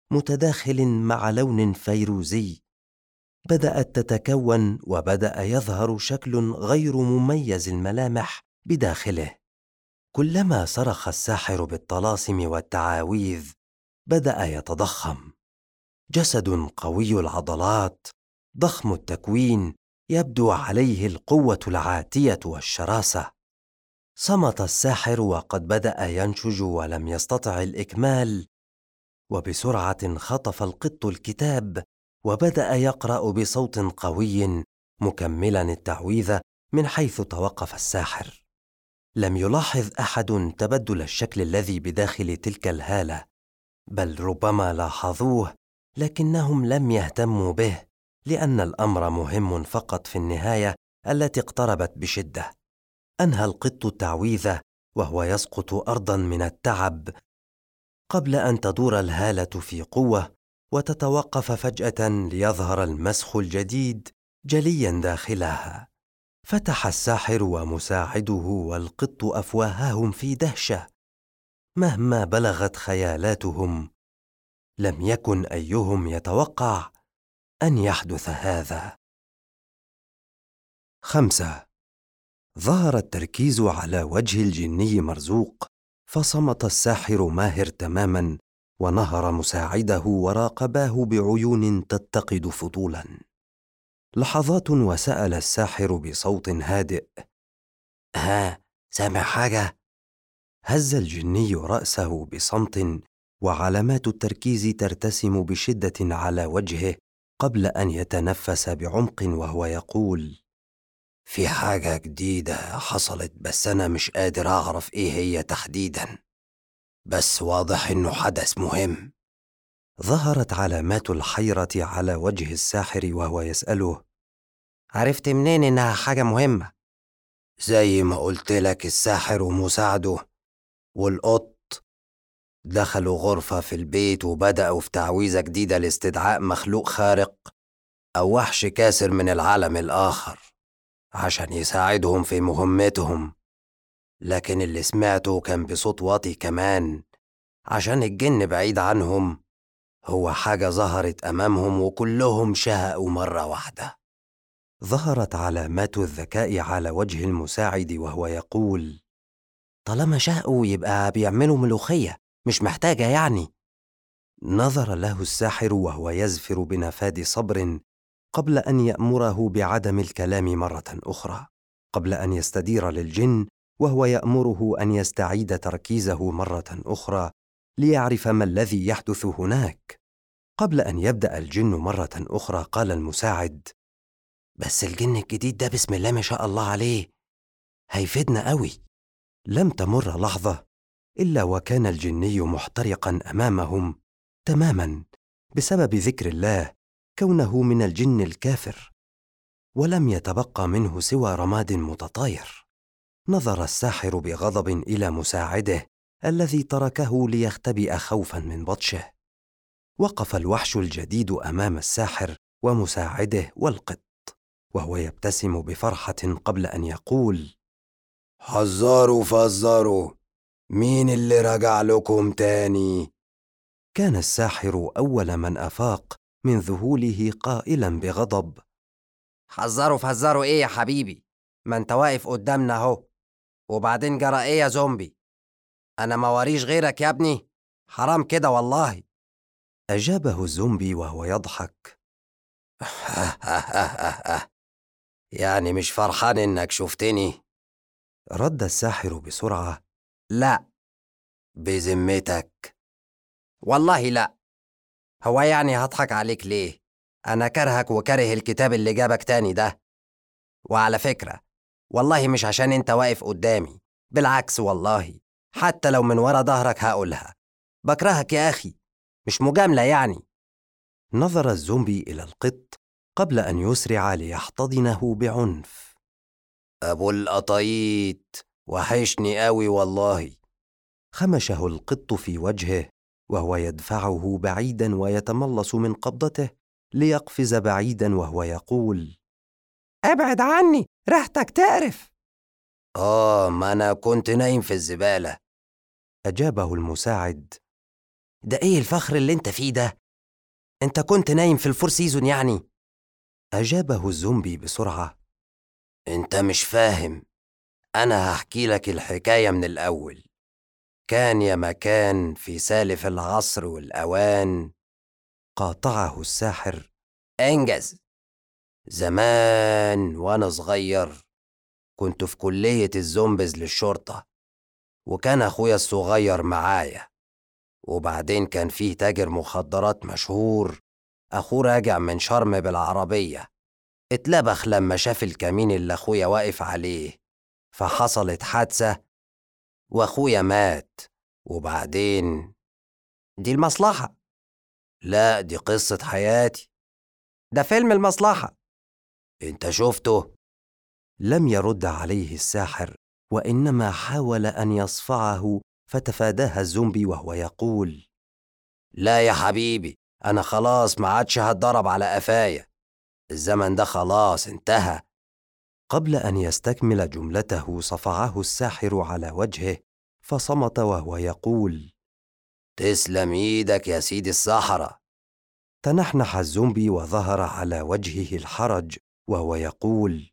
[SPEAKER 1] متداخل مع لون فيروزي. بدأت تتكون وبدأ يظهر شكل غير مميز الملامح بداخله. كلما صرخ الساحر بالطلاسم والتعاويذ بدأ يتضخم. جسد قوي العضلات، ضخم التكوين، يبدو عليه القوة العاتية والشراسة. صمت الساحر وقد بدأ ينشج ولم يستطع الإكمال، وبسرعة خطف القط الكتاب وبدأ يقرأ بصوت قوي مكملا التعويذة من حيث توقف الساحر. لم يلاحظ أحد تبدل الشكل الذي بداخل تلك الهالة، بل ربما لاحظوه لكنهم لم يهتموا به، لأن الأمر مهم فقط في النهاية التي اقتربت بشدة. أنهى القط التعويذة وهو يسقط أرضاً من التعب قبل أن تدور الهالة في قوة وتتوقف فجأة ليظهر المسخ الجديد جلياً داخلها. فتح الساحر ومساعده والقط أفواههم في دهشة. مهما بلغت خيالاتهم لم يكن أيهم يتوقع أن يحدث هذا. 5. ظهر التركيز على وجه الجني مرزوق، فصمت الساحر ماهر تماماً، ونهر مساعده وراقباه بعيون تتقد فضولاً. لحظات وسأل الساحر بصوت هادئ: ها، سامع حاجة؟ هز الجني رأسه بصمت، وعلامات التركيز ترتسم بشدة على وجهه قبل أن يتنفس بعمق وهو يقول: في حاجة جديدة حصلت، بس أنا مش قادر أعرف إيه هي تحديداً، بس واضح إنه حدث مهم. ظهرت علامات الحيرة على وجه الساحر وهو يسأله:
[SPEAKER 2] عرفت منين إنها حاجة مهمة؟
[SPEAKER 1] زي ما قلت لك، الساحر ومساعده والقط دخلوا غرفة في البيت وبدأوا في تعويذة جديدة لاستدعاء مخلوق خارق أو وحش كاسر من العالم الآخر عشان يساعدهم في مهمتهم. لكن اللي سمعته كان بصوت واطي كمان، عشان الجن بعيد عنهم. هو حاجة ظهرت أمامهم وكلهم شهقوا مرة واحدة. ظهرت علامات الذكاء على وجه المساعد وهو يقول:
[SPEAKER 2] طالما شهقوا يبقى بيعملوا ملوخية، مش محتاجة يعني.
[SPEAKER 1] نظر له الساحر وهو يزفر بنفاد صبر قبل أن يأمره بعدم الكلام مرة أخرى، قبل أن يستدير للجن وهو يأمره أن يستعيد تركيزه مرة أخرى ليعرف ما الذي يحدث هناك. قبل أن يبدأ الجن مرة أخرى قال المساعد:
[SPEAKER 2] بس الجن الجديد ده بسم الله ما شاء الله عليه، هيفيدنا قوي.
[SPEAKER 1] لم تمر لحظة إلا وكان الجني محترقا أمامهم تماما بسبب ذكر الله، كونه من الجن الكافر، ولم يتبقى منه سوى رماد متطاير. نظر الساحر بغضب إلى مساعده الذي تركه ليختبئ خوفا من بطشه. وقف الوحش الجديد أمام الساحر ومساعده والقط وهو يبتسم بفرحة قبل أن يقول: حذروا فذروا، مين اللي رجع لكم تاني؟ كان الساحر أول من أفاق من ذهوله قائلا بغضب:
[SPEAKER 2] حذروا فذروا إيه يا حبيبي؟ ما أنت واقف قدامنا أهو. وبعدين جرى إيه يا زومبي؟ أنا ما وريش غيرك يا ابني، حرام كده والله.
[SPEAKER 1] أجابه الزومبي وهو يضحك: يعني مش فرحان إنك شفتني؟ رد الساحر بسرعة:
[SPEAKER 2] لا.
[SPEAKER 1] بذمتك؟
[SPEAKER 2] والله لا. هو يعني هضحك عليك ليه؟ أنا كرهك وكره الكتاب اللي جابك تاني ده. وعلى فكرة، والله مش عشان انت واقف قدامي، بالعكس والله، حتى لو من ورا ظهرك هقولها. بكرهك يا أخي، مش مجاملة يعني.
[SPEAKER 1] نظر الزومبي إلى القط قبل أن يسرع ليحتضنه بعنف. أبو القطايط، وحشني قوي والله. خمشه القط في وجهه وهو يدفعه بعيدا ويتملص من قبضته ليقفز بعيدا وهو يقول:
[SPEAKER 2] ابعد عني، ريحتك تقرف.
[SPEAKER 1] ما أنا كنت نايم في الزبالة، أجابه المساعد.
[SPEAKER 2] ده ايه الفخر اللي انت فيه ده؟ انت كنت نايم في الفور سيزون يعني؟
[SPEAKER 1] أجابه الزومبي بسرعة.
[SPEAKER 2] انت مش فاهم، انا هحكي لك الحكاية من الاول. كان يا مكان في سالف العصر والأوان.
[SPEAKER 1] قاطعه الساحر.
[SPEAKER 2] انجز. زمان وانا صغير كنت في كلية الزومبز للشرطة، وكان اخويا الصغير معايا. وبعدين كان فيه تاجر مخدرات مشهور، اخوه راجع من شرم بالعربية، اتلبخ لما شاف الكمين اللي اخويا واقف عليه، فحصلت حادثة واخويا مات. وبعدين دي المصلحة. لا، دي قصة حياتي. ده فيلم المصلحة. انت شفته؟
[SPEAKER 1] لم يرد عليه الساحر، وإنما حاول أن يصفعه، فتفاداها الزومبي وهو يقول:
[SPEAKER 2] لا يا حبيبي، انا خلاص ما عادش هتضرب على قفايا، الزمن ده خلاص انتهى.
[SPEAKER 1] قبل أن يستكمل جملته صفعه الساحر على وجهه، فصمت وهو يقول:
[SPEAKER 2] تسلم ايدك يا سيدي الصحراء.
[SPEAKER 1] تنحنح الزومبي وظهر على وجهه الحرج وهو يقول: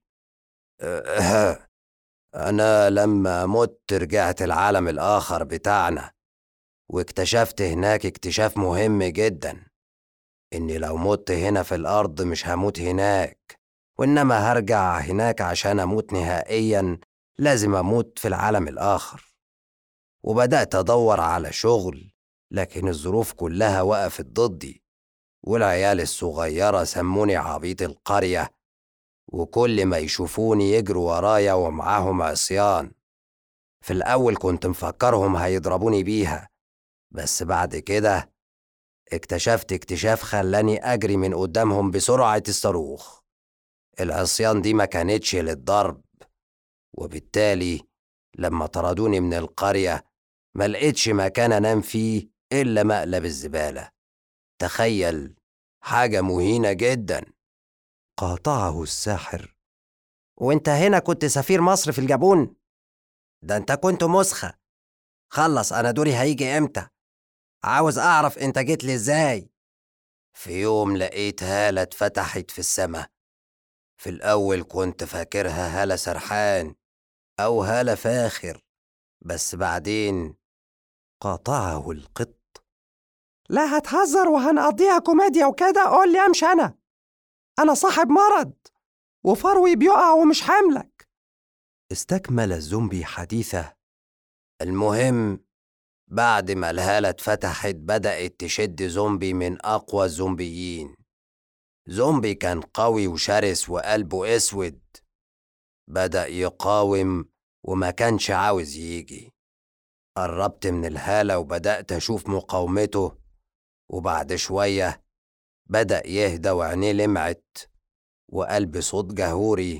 [SPEAKER 2] أنا لما مت رجعت العالم الآخر بتاعنا، واكتشفت هناك اكتشاف مهم جدا، إني لو مت هنا في الأرض مش هموت هناك، وإنما هرجع هناك عشان أموت نهائيا. لازم أموت في العالم الآخر. وبدأت أدور على شغل، لكن الظروف كلها وقفت ضدي، والعيال الصغيرة سموني عبيط القرية، وكل ما يشوفوني يجروا ورايا ومعاهم عصيان. في الأول كنت مفكرهم هيضربوني بيها، بس بعد كده اكتشفت اكتشاف خلاني أجري من قدامهم بسرعة الصاروخ. العصيان دي ما كانتش للضرب، وبالتالي لما طردوني من القرية ما لقيتش مكان أنام فيه إلا مقلب الزبالة. تخيل، حاجة مهينة جدا.
[SPEAKER 1] قاطعه الساحر:
[SPEAKER 2] وانت هنا كنت سفير مصر في الجابون؟ ده انت كنت مسخة. خلص، أنا دوري هيجي إمتى؟ عاوز أعرف أنت جيت لي إزاي. في يوم لقيت هالة اتفتحت في السما. في الأول كنت فاكرها هالة سرحان أو هالة فاخر، بس بعدين.
[SPEAKER 1] قاطعه القط:
[SPEAKER 2] لا هتهزر وهنقضيها كوميديا وكده، قول لي أمشي. أنا صاحب مرض وفروي بيقع ومش حاملك.
[SPEAKER 1] استكمل الزومبي حديثه:
[SPEAKER 2] المهم، بعد ما الهالة اتفتحت بدأت تشد زومبي من أقوى الزومبيين. زومبي كان قوي وشرس وقلبه أسود. بدأ يقاوم وما كانش عاوز يجي. قربت من الهالة وبدأت أشوف مقاومته، وبعد شوية بدأ يهدى وعينيه لمعت، وقال بصوت جهوري: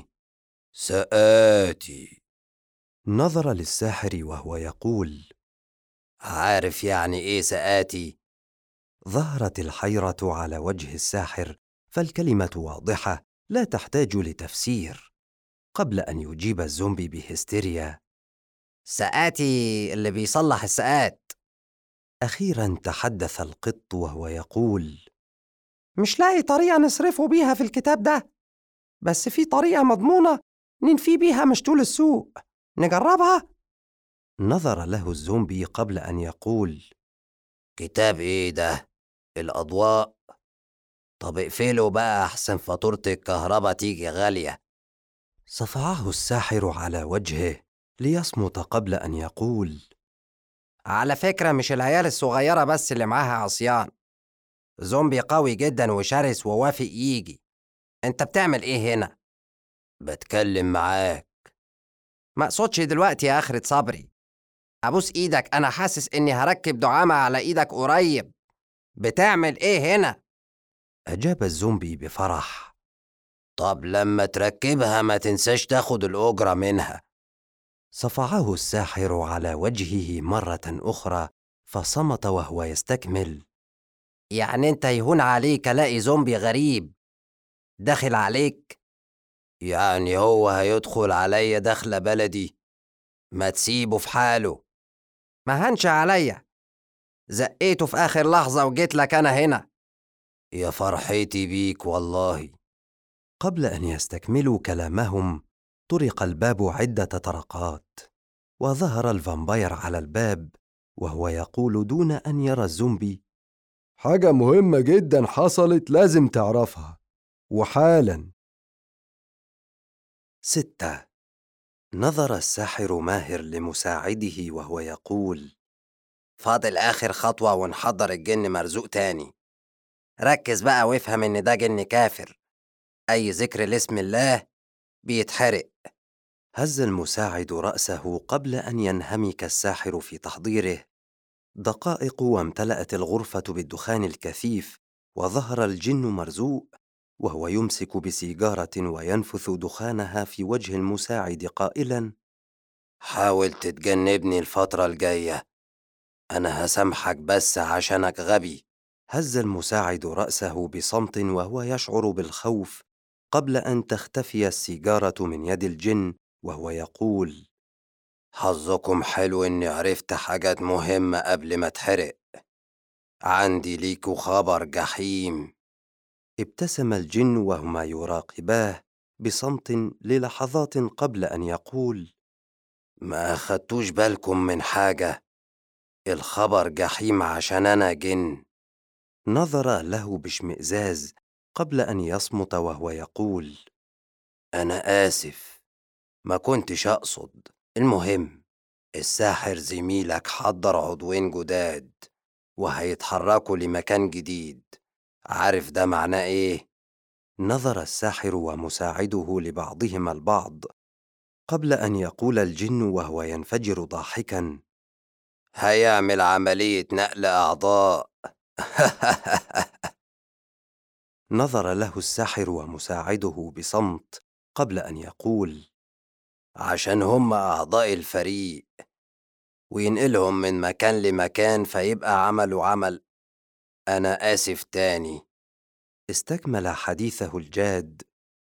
[SPEAKER 2] سآتي.
[SPEAKER 1] نظر للساحر وهو يقول:
[SPEAKER 2] عارف يعني إيه سآتي؟
[SPEAKER 1] ظهرت الحيرة على وجه الساحر، فالكلمة واضحة لا تحتاج لتفسير. قبل أن يجيب الزومبي بهستيريا:
[SPEAKER 2] سآتي اللي بيصلح السآت.
[SPEAKER 1] أخيرا تحدث القط وهو يقول:
[SPEAKER 2] مش لاقي طريقة نصرفه بيها في الكتاب ده، بس في طريقة مضمونة ننفي بيها مشتول السوق، نجربها؟
[SPEAKER 1] نظر له الزومبي قبل أن يقول:
[SPEAKER 2] كتاب إيه ده؟ الأضواء؟ طب اقفله بقى أحسن فاتورة الكهرباء تيجي غالية.
[SPEAKER 1] صفعه الساحر على وجهه ليصمت قبل أن يقول:
[SPEAKER 2] على فكرة مش العيال الصغيرة بس اللي معاها عصيان، زومبي قوي جدا وشرس ووافق يجي. انت بتعمل ايه هنا؟ بتكلم معاك. ما اقصدش دلوقتي يا آخرة صبري، ابوس ايدك، انا حاسس اني هركب دعامة على ايدك قريب. بتعمل ايه هنا؟
[SPEAKER 1] أجاب الزومبي بفرح:
[SPEAKER 2] طب لما تركبها ما تنساش تاخد الأجرة منها.
[SPEAKER 1] صفعه الساحر على وجهه مرة أخرى، فصمت وهو يستكمل:
[SPEAKER 2] يعني انت يهون عليك الاقي زومبي غريب داخل عليك؟ يعني هو هيدخل عليا دخلة بلدي؟ ما تسيبه في حاله. ما هنش عليا، زقيته في آخر لحظة وجيت لك أنا هنا. يا فرحتي بيك والله.
[SPEAKER 1] قبل أن يستكملوا كلامهم طرق الباب عدة طرقات، وظهر الفامباير على الباب وهو يقول دون أن يرى الزومبي: حاجة مهمة جدا حصلت لازم تعرفها وحالا. 6. نظر الساحر ماهر لمساعده وهو يقول:
[SPEAKER 2] فاضل آخر خطوة ونحضر الجن مرزوق تاني. ركز بقى وافهم إن ده جن كافر، أي ذكر لاسم الله بيتحرق.
[SPEAKER 1] هز المساعد رأسه قبل أن ينهمك الساحر في تحضيره. دقائق وامتلأت الغرفة بالدخان الكثيف، وظهر الجن مرزوق وهو يمسك بسيجارة وينفث دخانها في وجه المساعد قائلاً:
[SPEAKER 2] حاول تتجنبني الفترة الجاية، أنا هسامحك بس عشانك غبي.
[SPEAKER 1] هز المساعد رأسه بصمت وهو يشعر بالخوف قبل أن تختفي السيجارة من يد الجن وهو يقول:
[SPEAKER 2] حظكم حلو إني عرفت حاجات مهمة قبل ما اتحرق. عندي ليكوا خبر جحيم.
[SPEAKER 1] ابتسم الجن وهما يراقباه بصمت للحظات قبل أن يقول:
[SPEAKER 2] ما أخدتوش بالكم من حاجة؟ الخبر جحيم عشان أنا جن.
[SPEAKER 1] نظر له باشمئزاز قبل أن يصمت وهو يقول:
[SPEAKER 2] أنا آسف، ما كنتش أقصد. المهم، الساحر زميلك حضر عضوين جداد وهيتحركوا لمكان جديد. عارف ده معناه إيه؟
[SPEAKER 1] نظر الساحر ومساعده لبعضهما البعض قبل أن يقول الجن وهو ينفجر ضاحكاً:
[SPEAKER 2] هيعمل عملية نقل أعضاء.
[SPEAKER 1] نظر له الساحر ومساعده بصمت قبل أن يقول:
[SPEAKER 2] عشان هم أعضاء الفريق، وينقلهم من مكان لمكان فيبقى عملوا عمل. أنا آسف تاني.
[SPEAKER 1] استكمل حديثه الجاد: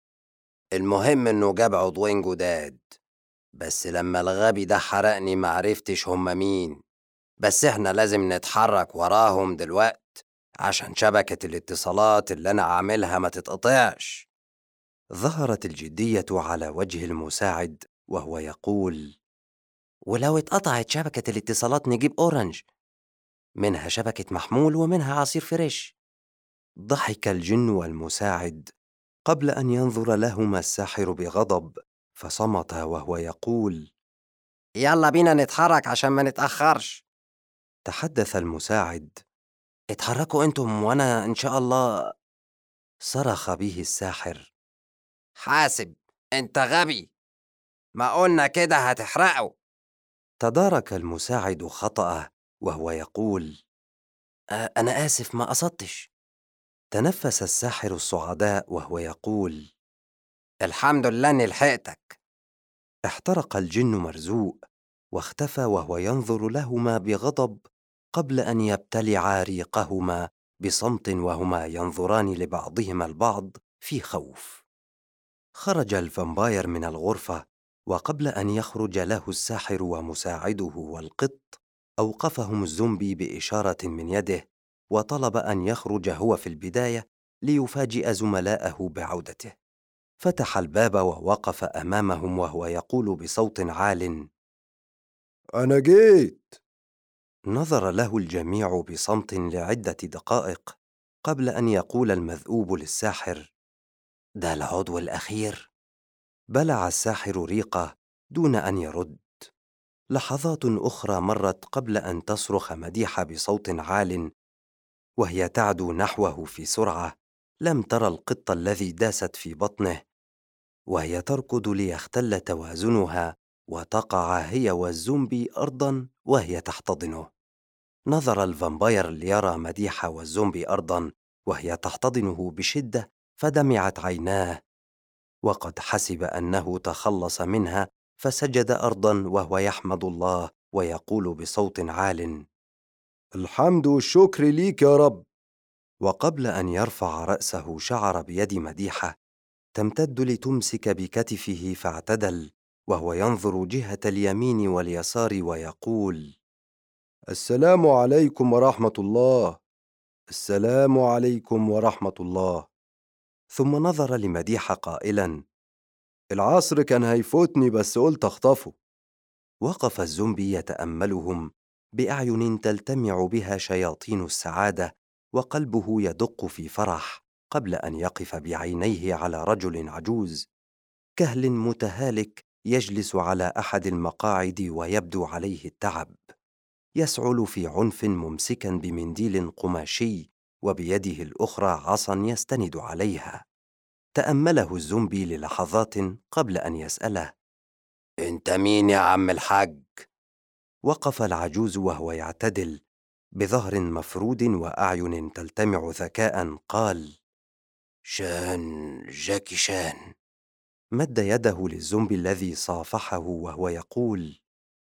[SPEAKER 2] المهم إنه جاب عضوين جداد، بس لما الغبي ده حرقني معرفتش هما مين. بس إحنا لازم نتحرك وراهم دلوقت عشان شبكة الاتصالات اللي أنا عاملها ما تتقطعش.
[SPEAKER 1] ظهرت الجدية على وجه المساعد وهو يقول:
[SPEAKER 2] ولو اتقطعت شبكة الاتصالات نجيب أورنج، منها شبكة محمول ومنها عصير فريش.
[SPEAKER 1] ضحك الجن والمساعد قبل أن ينظر لهما الساحر بغضب، فصمت وهو يقول:
[SPEAKER 2] يلا بينا نتحرك عشان ما نتأخرش.
[SPEAKER 1] تحدث المساعد:
[SPEAKER 2] اتحركوا انتم وانا ان شاء الله.
[SPEAKER 1] صرخ به الساحر:
[SPEAKER 2] حاسب، انت غبي، ما قلنا كده هتحرقوا.
[SPEAKER 1] تدارك المساعد خطأه وهو يقول:
[SPEAKER 2] انا آسف، ما قصدتش.
[SPEAKER 1] تنفس الساحر الصعداء وهو يقول:
[SPEAKER 2] الحمد لله اني لحقتك.
[SPEAKER 1] احترق الجن مرزوق واختفى وهو ينظر لهما بغضب قبل أن يبتلعا ريقهما بصمت وهما ينظران لبعضهما البعض في خوف. خرج الفامباير من الغرفة، وقبل أن يخرج له الساحر ومساعده والقط أوقفهم الزومبي بإشارة من يده، وطلب أن يخرج هو في البداية ليفاجئ زملائه بعودته. فتح الباب ووقف أمامهم وهو يقول بصوت عال: أنا جيت. نظر له الجميع بصمت لعدة دقائق قبل أن يقول المذؤوب للساحر:
[SPEAKER 2] ده العضو الأخير.
[SPEAKER 1] بلع الساحر ريقه دون أن يرد. لحظات أخرى مرت قبل أن تصرخ مديحة بصوت عال وهي تعدو نحوه في سرعة. لم ترى القط الذي داست في بطنه، وهي تركض ليختل توازنها وتقع هي والزومبي أرضاً وهي تحتضنه. نظر الفامباير ليرى مديحة والزومبي أرضاً وهي تحتضنه بشدة، فدمعت عيناه، وقد حسب أنه تخلص منها، فسجد أرضاً وهو يحمد الله ويقول بصوت عال: الحمد والشكر ليك يا رب. وقبل أن يرفع رأسه شعر بيد مديحة تمتد لتمسك بكتفه، فاعتدل وهو ينظر جهة اليمين واليسار ويقول: السلام عليكم ورحمة الله. السلام عليكم ورحمة الله. ثم نظر لمديحة قائلا: العصر كان هيفوتني بس قلت أخطفه. وقف الزومبي يتأملهم بأعين تلتمع بها شياطين السعادة، وقلبه يدق في فرح قبل أن يقف بعينيه على رجل عجوز كهل متهالك يجلس على أحد المقاعد ويبدو عليه التعب، يسعل في عنف ممسكا بمنديل قماشي وبيده الأخرى عصا يستند عليها. تأمله الزومبي للحظات قبل أن يسأله: أنت مين يا عم الحاج؟ وقف العجوز وهو يعتدل بظهر مفرود وأعين تلتمع ذكاء. قال: جاكي شان. مد يده للزومبي الذي صافحه وهو يقول: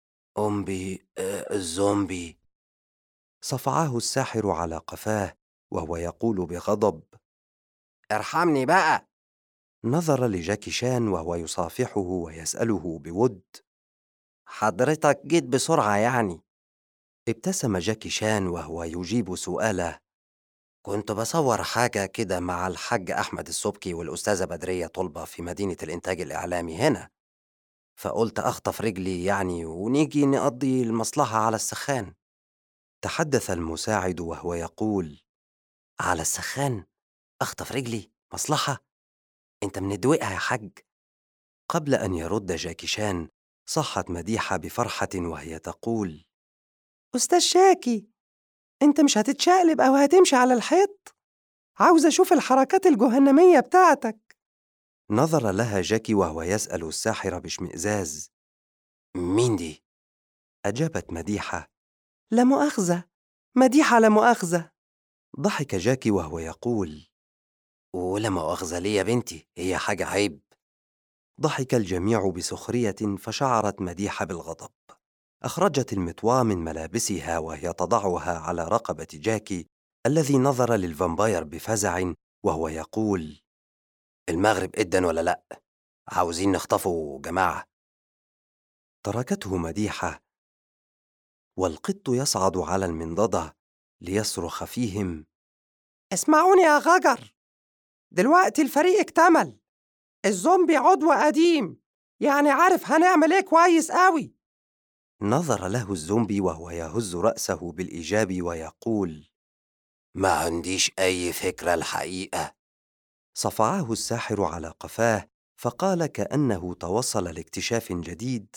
[SPEAKER 1] الزومبي. صفعه الساحر على قفاه وهو يقول بغضب:
[SPEAKER 2] ارحمني بقى.
[SPEAKER 1] نظر لجاكي شان وهو يصافحه ويسأله بود:
[SPEAKER 2] حضرتك جيت بسرعة يعني؟
[SPEAKER 1] ابتسم جاكي شان وهو يجيب سؤاله:
[SPEAKER 2] كنت بصور حاجة كده مع الحاج أحمد السبكي والأستاذة بدرية طلبة في مدينة الإنتاج الإعلامي هنا، فقلت أخطف رجلي يعني ونيجي نقضي المصلحة على السخان.
[SPEAKER 1] تحدث المساعد وهو يقول:
[SPEAKER 2] على السخان؟ أخطف رجلي؟ مصلحة؟ أنت من الدويقة يا حاج.
[SPEAKER 1] قبل أن يرد جاكي شان صحت مديحة بفرحة وهي تقول:
[SPEAKER 2] أستاذ شاكي، أنت مش هتتشقلب أو هتمشي على الحيط؟ عاوز أشوف الحركات الجهنمية بتاعتك.
[SPEAKER 1] نظر لها جاكي وهو يسأل الساحر باشمئزاز:
[SPEAKER 2] مين دي؟
[SPEAKER 1] أجابت مديحة:
[SPEAKER 2] لا مؤاخذة، مديحة لا مؤاخذة.
[SPEAKER 1] ضحك جاكي وهو يقول:
[SPEAKER 2] ولا مؤاخذة ليه يا بنتي؟ هي حاجة عيب؟
[SPEAKER 1] ضحك الجميع بسخرية، فشعرت مديحة بالغضب. أخرجت المطواة من ملابسها وهي تضعها على رقبة جاكي الذي نظر للفامباير بفزع وهو يقول:
[SPEAKER 2] المغرب إدن ولا لأ؟ عاوزين نخطفوا جماعة.
[SPEAKER 1] تركته مديحة والقط يصعد على المنضدة ليصرخ فيهم:
[SPEAKER 2] اسمعوني يا غجر، دلوقتي الفريق اكتمل. الزومبي عضو قديم، يعني عارف هنعمل ايه كويس قوي.
[SPEAKER 1] نظر له الزومبي وهو يهز رأسه بالإيجاب ويقول:
[SPEAKER 2] ما عنديش أي فكرة الحقيقة.
[SPEAKER 1] صفعه الساحر على قفاه فقال كأنه توصل لاكتشاف جديد: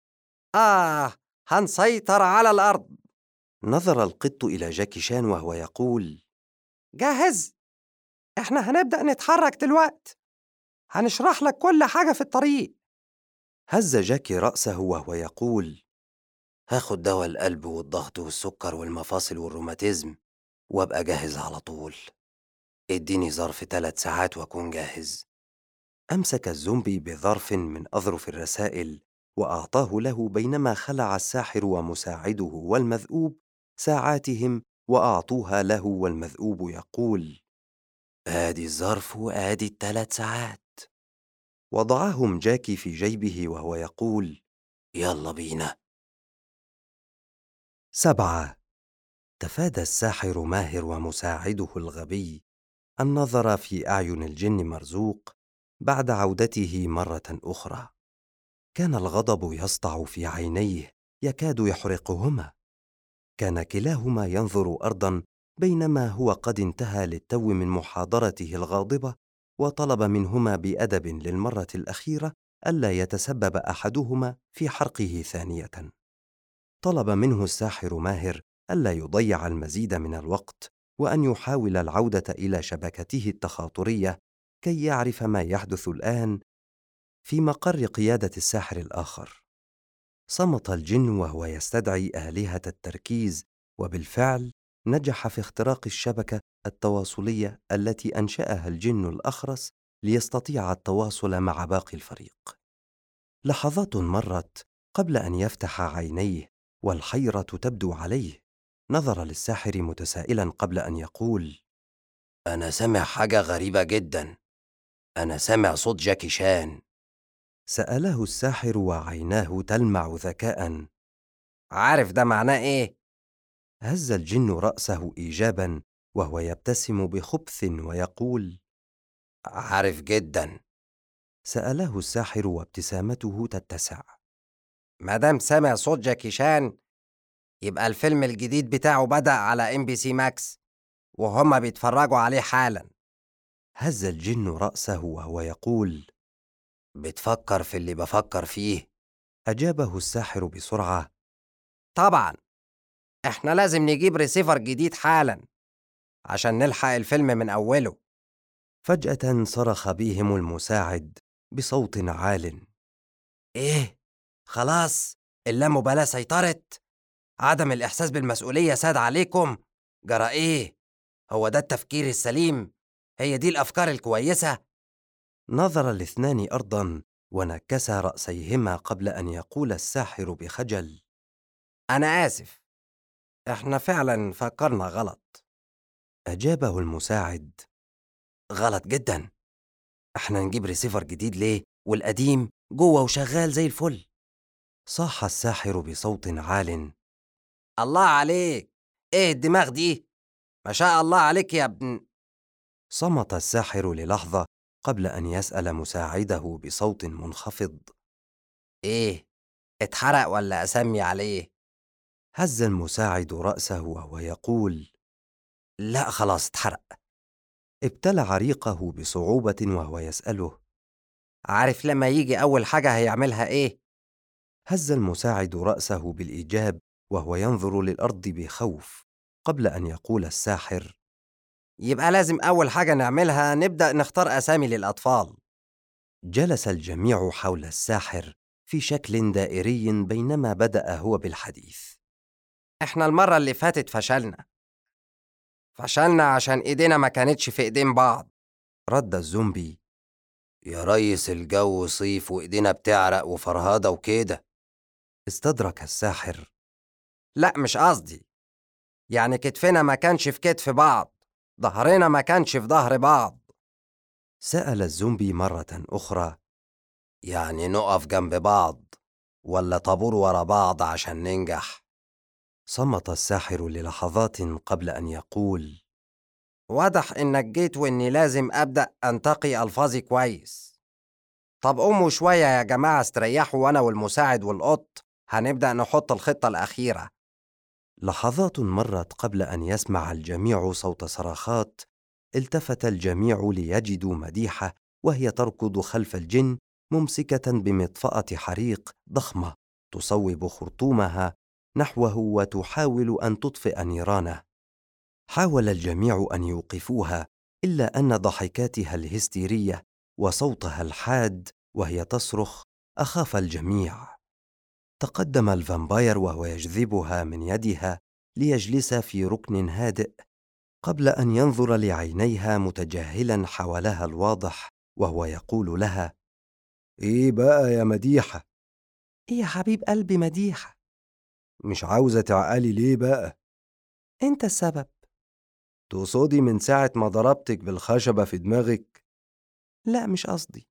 [SPEAKER 2] هنسيطر على الأرض.
[SPEAKER 1] نظر القط إلى جاكي شان وهو يقول:
[SPEAKER 2] جاهز؟ احنا هنبدأ نتحرك دلوقت، هنشرح لك كل حاجة في الطريق.
[SPEAKER 1] هز جاكي رأسه وهو يقول:
[SPEAKER 2] هاخد دواء القلب والضغط والسكر والمفاصل والروماتيزم وابقى جاهز على طول. اديني ظرف 3 ساعات واكون جاهز.
[SPEAKER 1] أمسك الزومبي بظرف من أظرف الرسائل وأعطاه له، بينما خلع الساحر ومساعده والمذؤوب ساعاتهم وأعطوها له، والمذؤوب يقول:
[SPEAKER 2] آدي الظرف وآدي ال3 ساعات.
[SPEAKER 1] وضعهم جاكي في جيبه وهو يقول:
[SPEAKER 2] يلا بينا.
[SPEAKER 1] 7. تفادى الساحر ماهر ومساعده الغبي النظر في أعين الجن مرزوق بعد عودته مرة أخرى. كان الغضب يسطع في عينيه يكاد يحرقهما. كان كلاهما ينظر أرضا بينما هو قد انتهى للتو من محاضرته الغاضبة، وطلب منهما بأدب للمرة الأخيرة ألا يتسبب أحدهما في حرقه ثانية. طلب منه الساحر ماهر ألا يضيع المزيد من الوقت، وأن يحاول العودة إلى شبكته التخاطرية كي يعرف ما يحدث الآن في مقر قيادة الساحر الآخر. صمت الجن وهو يستدعي آلهة التركيز، وبالفعل نجح في اختراق الشبكة التواصلية التي أنشأها الجن الأخرس ليستطيع التواصل مع باقي الفريق. لحظات مرت قبل أن يفتح عينيه والحيرة تبدو عليه. نظر للساحر متسائلا قبل أن يقول:
[SPEAKER 2] أنا سامع حاجة غريبة جدا. أنا سامع صوت جاكي شان.
[SPEAKER 1] سأله الساحر وعيناه تلمع ذكاء:
[SPEAKER 2] عارف ده معناه إيه؟
[SPEAKER 1] هز الجن رأسه إيجابا وهو يبتسم بخبث ويقول:
[SPEAKER 2] عارف جدا.
[SPEAKER 1] سأله الساحر وابتسامته تتسع.
[SPEAKER 2] مادام سامع صوت جاكي شان، يبقى الفيلم الجديد بتاعه بدأ على MBC ماكس وهما بيتفرجوا عليه حالا.
[SPEAKER 1] هز الجن رأسه وهو يقول:
[SPEAKER 2] بتفكر في اللي بفكر فيه؟
[SPEAKER 1] أجابه الساحر بسرعة:
[SPEAKER 2] طبعا، احنا لازم نجيب ريسيفر جديد حالا عشان نلحق الفيلم من أوله.
[SPEAKER 1] فجأة صرخ بهم المساعد بصوت عال:
[SPEAKER 2] ايه؟ خلاص اللامبالاة سيطرت؟ عدم الإحساس بالمسؤولية ساد عليكم؟ جرى ايه؟ هو ده التفكير السليم؟ هي دي الأفكار الكويسة؟
[SPEAKER 1] نظر الاثنان أرضا ونكسا رأسيهما قبل أن يقول الساحر بخجل:
[SPEAKER 2] أنا آسف، احنا فعلا فكرنا غلط.
[SPEAKER 1] أجابه المساعد:
[SPEAKER 2] غلط جدا. احنا نجيب ريسيفر جديد ليه والقديم جوه وشغال زي الفل؟
[SPEAKER 1] صاح الساحر بصوت عال:
[SPEAKER 2] الله عليك، ايه الدماغ دي؟ ما شاء الله عليك يا ابن.
[SPEAKER 1] صمت الساحر للحظة قبل أن يسأل مساعده بصوت منخفض:
[SPEAKER 2] ايه، اتحرق ولا أسمي عليه؟
[SPEAKER 1] هز المساعد رأسه وهو يقول:
[SPEAKER 2] لا خلاص اتحرق.
[SPEAKER 1] ابتلع ريقه بصعوبة وهو يسأله:
[SPEAKER 2] عارف لما يجي أول حاجة هيعملها ايه؟
[SPEAKER 1] هز المساعد رأسه بالإيجاب وهو ينظر للأرض بخوف قبل أن يقول الساحر:
[SPEAKER 2] يبقى لازم أول حاجة نعملها نبدأ نختار أسامي للأطفال.
[SPEAKER 1] جلس الجميع حول الساحر في شكل دائري بينما بدأ هو بالحديث.
[SPEAKER 2] احنا المرة اللي فاتت فشلنا عشان ايدينا ما كانتش في ايدين بعض.
[SPEAKER 1] رد الزومبي:
[SPEAKER 2] يا ريس الجو صيف وايدينا بتعرق وفرهاده وكده.
[SPEAKER 1] استدرك الساحر:
[SPEAKER 2] لا مش قصدي، يعني كتفنا ما كانش في كتف بعض، ظهرنا ما كانش في ظهر بعض.
[SPEAKER 1] سأل الزومبي مرة أخرى:
[SPEAKER 2] يعني نقف جنب بعض ولا طابور ورا بعض عشان ننجح؟
[SPEAKER 1] صمت الساحر للحظات قبل أن يقول:
[SPEAKER 2] واضح انك جيت واني لازم ابدأ انتقي الفاظي كويس. طب قوموا شوية يا جماعة استريحوا، وانا والمساعد والقط هنبدأ نحط الخطة الأخيرة.
[SPEAKER 1] لحظات مرت قبل أن يسمع الجميع صوت صراخات. التفت الجميع ليجدوا مديحة وهي تركض خلف الجن ممسكة بمطفأة حريق ضخمة تصوب خرطومها نحوه وتحاول أن تطفئ نيرانه. حاول الجميع أن يوقفوها، إلا أن ضحكاتها الهستيرية وصوتها الحاد وهي تصرخ أخاف الجميع. تقدم الفامباير وهو يجذبها من يدها ليجلس في ركن هادئ قبل أن ينظر لعينيها متجاهلا حولها الواضح وهو يقول لها: إيه بقى يا مديحة؟
[SPEAKER 2] إيه يا حبيب قلبي مديحة؟
[SPEAKER 1] مش عاوزة تعقلي ليه بقى؟
[SPEAKER 2] انت السبب.
[SPEAKER 1] تقصدي من ساعة ما ضربتك بالخشبة في دماغك؟
[SPEAKER 2] لا مش قصدي.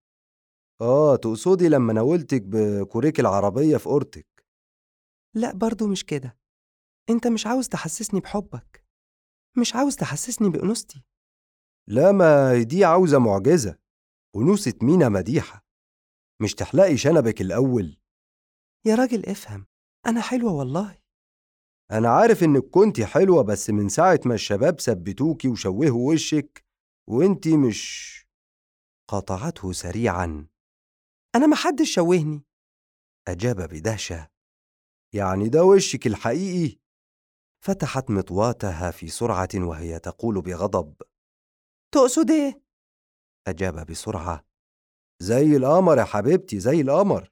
[SPEAKER 1] تقصدي لما ناولتك بكوريك العربية في أوضتك؟
[SPEAKER 2] لا برضو مش كده. انت مش عاوز تحسسني بحبك، مش عاوز تحسسني بأنوثتي.
[SPEAKER 1] لا، ما دي عاوزة معجزة. أنوثة مين يا مديحة؟ مش تحلقي شنبك الأول؟
[SPEAKER 2] يا راجل افهم، أنا حلوة والله.
[SPEAKER 1] أنا عارف إنك كنتي حلوة، بس من ساعة ما الشباب ثبتوكي وشوهوا وشك وإنتي مش. قاطعته سريعا:
[SPEAKER 2] أنا محدش شوهني.
[SPEAKER 1] أجاب بدهشة: يعني ده وشك الحقيقي؟ فتحت مطواتها في سرعة وهي تقول بغضب:
[SPEAKER 2] تقصد إيه؟
[SPEAKER 1] أجاب بسرعة: زي القمر يا حبيبتي، زي القمر.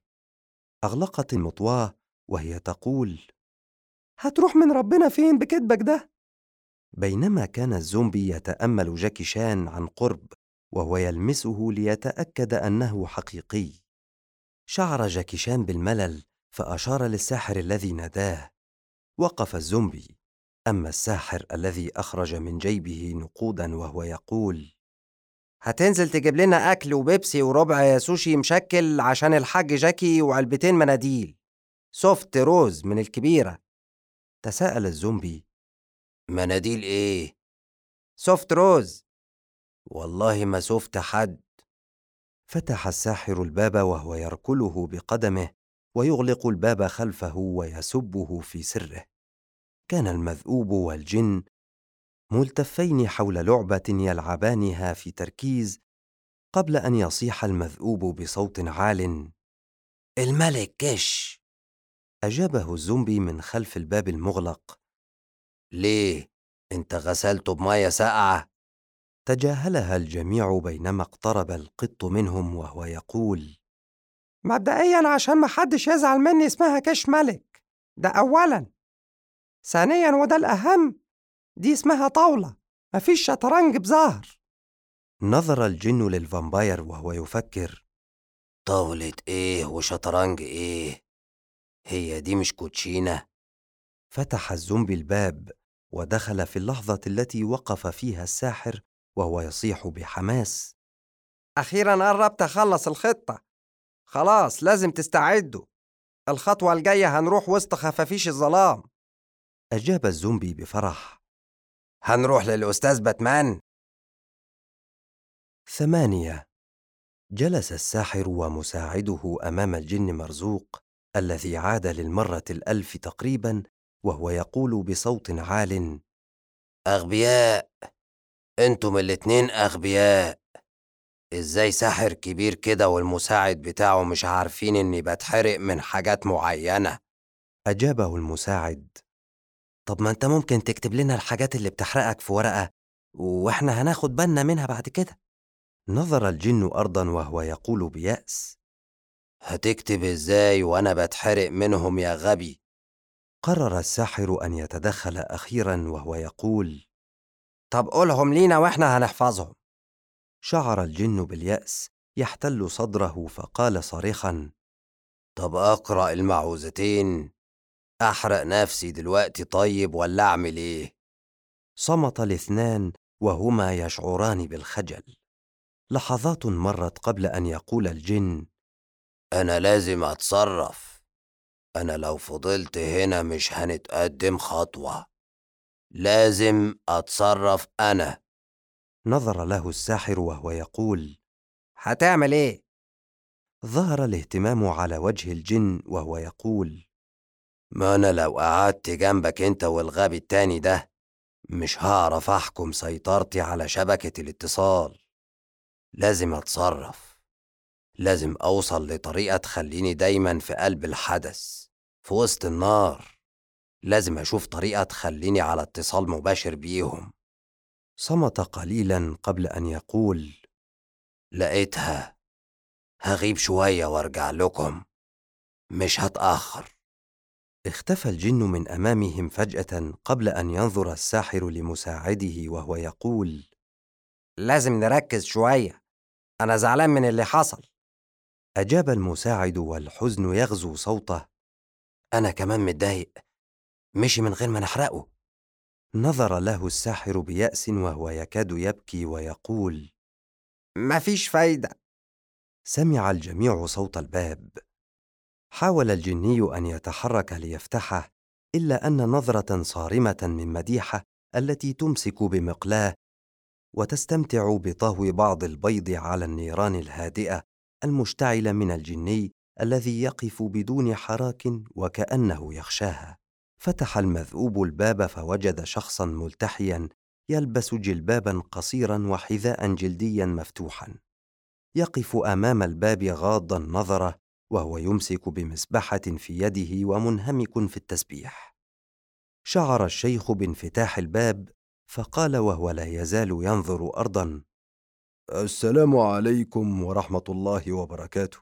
[SPEAKER 1] أغلقت المطواة وهي تقول:
[SPEAKER 2] هتروح من ربنا فين بكدبك ده؟
[SPEAKER 1] بينما كان الزومبي يتأمل جاكي شان عن قرب وهو يلمسه ليتأكد أنه حقيقي، شعر جاكي شان بالملل فأشار للساحر الذي ناداه. وقف الزومبي، أما الساحر الذي أخرج من جيبه نقودا وهو يقول:
[SPEAKER 2] هتنزل تجيب لنا أكل وبيبسي وربع سوشي مشكل عشان الحاج جاكي وعلبتين مناديل سوفت روز من الكبيرة.
[SPEAKER 1] تساءل الزومبي:
[SPEAKER 2] مناديل إيه؟ سوفت روز. والله ما سفت حد.
[SPEAKER 1] فتح الساحر الباب وهو يركله بقدمه ويغلق الباب خلفه ويسبه في سره. كان المذؤوب والجن ملتفين حول لعبة يلعبانها في تركيز قبل أن يصيح المذؤوب بصوت عال:
[SPEAKER 2] الملك كش.
[SPEAKER 1] أجابه الزومبي من خلف الباب المغلق:
[SPEAKER 2] ليه؟ انت غسلته بمية ساقعة؟
[SPEAKER 1] تجاهلها الجميع بينما اقترب القط منهم وهو يقول:
[SPEAKER 2] مبدئياً عشان محدش يزعل مني اسمها كش ملك، ده أولاً. ثانياً وده الأهم، دي اسمها طاولة، مفيش شطرنج بظهر.
[SPEAKER 1] نظر الجن للفامباير وهو يفكر:
[SPEAKER 2] طاولة إيه وشطرنج إيه؟ هي دي مش كوتشينة؟
[SPEAKER 1] فتح الزومبي الباب ودخل في اللحظة التي وقف فيها الساحر وهو يصيح بحماس:
[SPEAKER 2] أخيراً قربت أخلص الخطة، خلاص لازم تستعدوا، الخطوة الجاية هنروح وسط خفافيش الظلام.
[SPEAKER 1] أجاب الزومبي بفرح:
[SPEAKER 2] هنروح للأستاذ باتمان.
[SPEAKER 1] 8. جلس الساحر ومساعده أمام الجن مرزوق الذي عاد للمرة 1000 تقريبا وهو يقول بصوت عال:
[SPEAKER 2] أغبياء، انتم الاتنين أغبياء. إزاي ساحر كبير كده والمساعد بتاعه مش عارفين إني بتحرق من حاجات معينة؟
[SPEAKER 1] أجابه المساعد: طب ما أنت ممكن تكتب لنا الحاجات اللي بتحرقك في ورقة وإحنا هناخد بالنا منها بعد كده. نظر الجن أرضا وهو يقول بيأس:
[SPEAKER 2] هتكتب إزاي وأنا بتحرق منهم يا غبي؟
[SPEAKER 1] قرر الساحر أن يتدخل أخيرا وهو يقول:
[SPEAKER 2] طب قولهم لينا وإحنا هنحفظهم.
[SPEAKER 1] شعر الجن باليأس يحتل صدره فقال صارخا:
[SPEAKER 2] طب أقرأ المعوذتين؟ أحرق نفسي دلوقتي طيب ولا أعمل إيه؟
[SPEAKER 1] صمت الاثنان وهما يشعران بالخجل. لحظات مرت قبل أن يقول الجن:
[SPEAKER 2] أنا لازم أتصرف، أنا لو فضلت هنا مش هنتقدم خطوة، لازم أتصرف أنا.
[SPEAKER 1] نظر له الساحر وهو يقول:
[SPEAKER 2] هتعمل إيه؟
[SPEAKER 1] ظهر الاهتمام على وجه الجن وهو يقول:
[SPEAKER 2] ما أنا لو قعدت جنبك أنت والغبي التاني ده مش هعرف أحكم سيطرتي على شبكة الاتصال، لازم أتصرف، لازم أوصل لطريقة تخليني دايما في قلب الحدث، في وسط النار، لازم أشوف طريقة تخليني على اتصال مباشر بيهم.
[SPEAKER 1] صمت قليلا قبل أن يقول:
[SPEAKER 2] لقيتها، هغيب شوية وارجع لكم، مش هتأخر.
[SPEAKER 1] اختفى الجن من أمامهم فجأة قبل أن ينظر الساحر لمساعده وهو يقول:
[SPEAKER 2] لازم نركز شوية، أنا زعلان من اللي حصل.
[SPEAKER 1] أجاب المساعد والحزن يغزو صوته:
[SPEAKER 2] أنا كمان متضايق، مشي من غير ما نحرقه.
[SPEAKER 1] نظر له الساحر بيأس وهو يكاد يبكي ويقول:
[SPEAKER 2] مفيش فايدة.
[SPEAKER 1] سمع الجميع صوت الباب. حاول الجني أن يتحرك ليفتحه، إلا أن نظرة صارمة من مديحة التي تمسك بمقلاة وتستمتع بطهو بعض البيض على النيران الهادئة المشتعلة من الجني الذي يقف بدون حراك وكأنه يخشاها. فتح المذؤوب الباب فوجد شخصا ملتحيا يلبس جلبابا قصيرا وحذاء جلديا مفتوحا، يقف أمام الباب غاضا نظره وهو يمسك بمسبحة في يده ومنهمك في التسبيح. شعر الشيخ بانفتاح الباب فقال وهو لا يزال ينظر أرضا: السلام عليكم ورحمة الله وبركاته.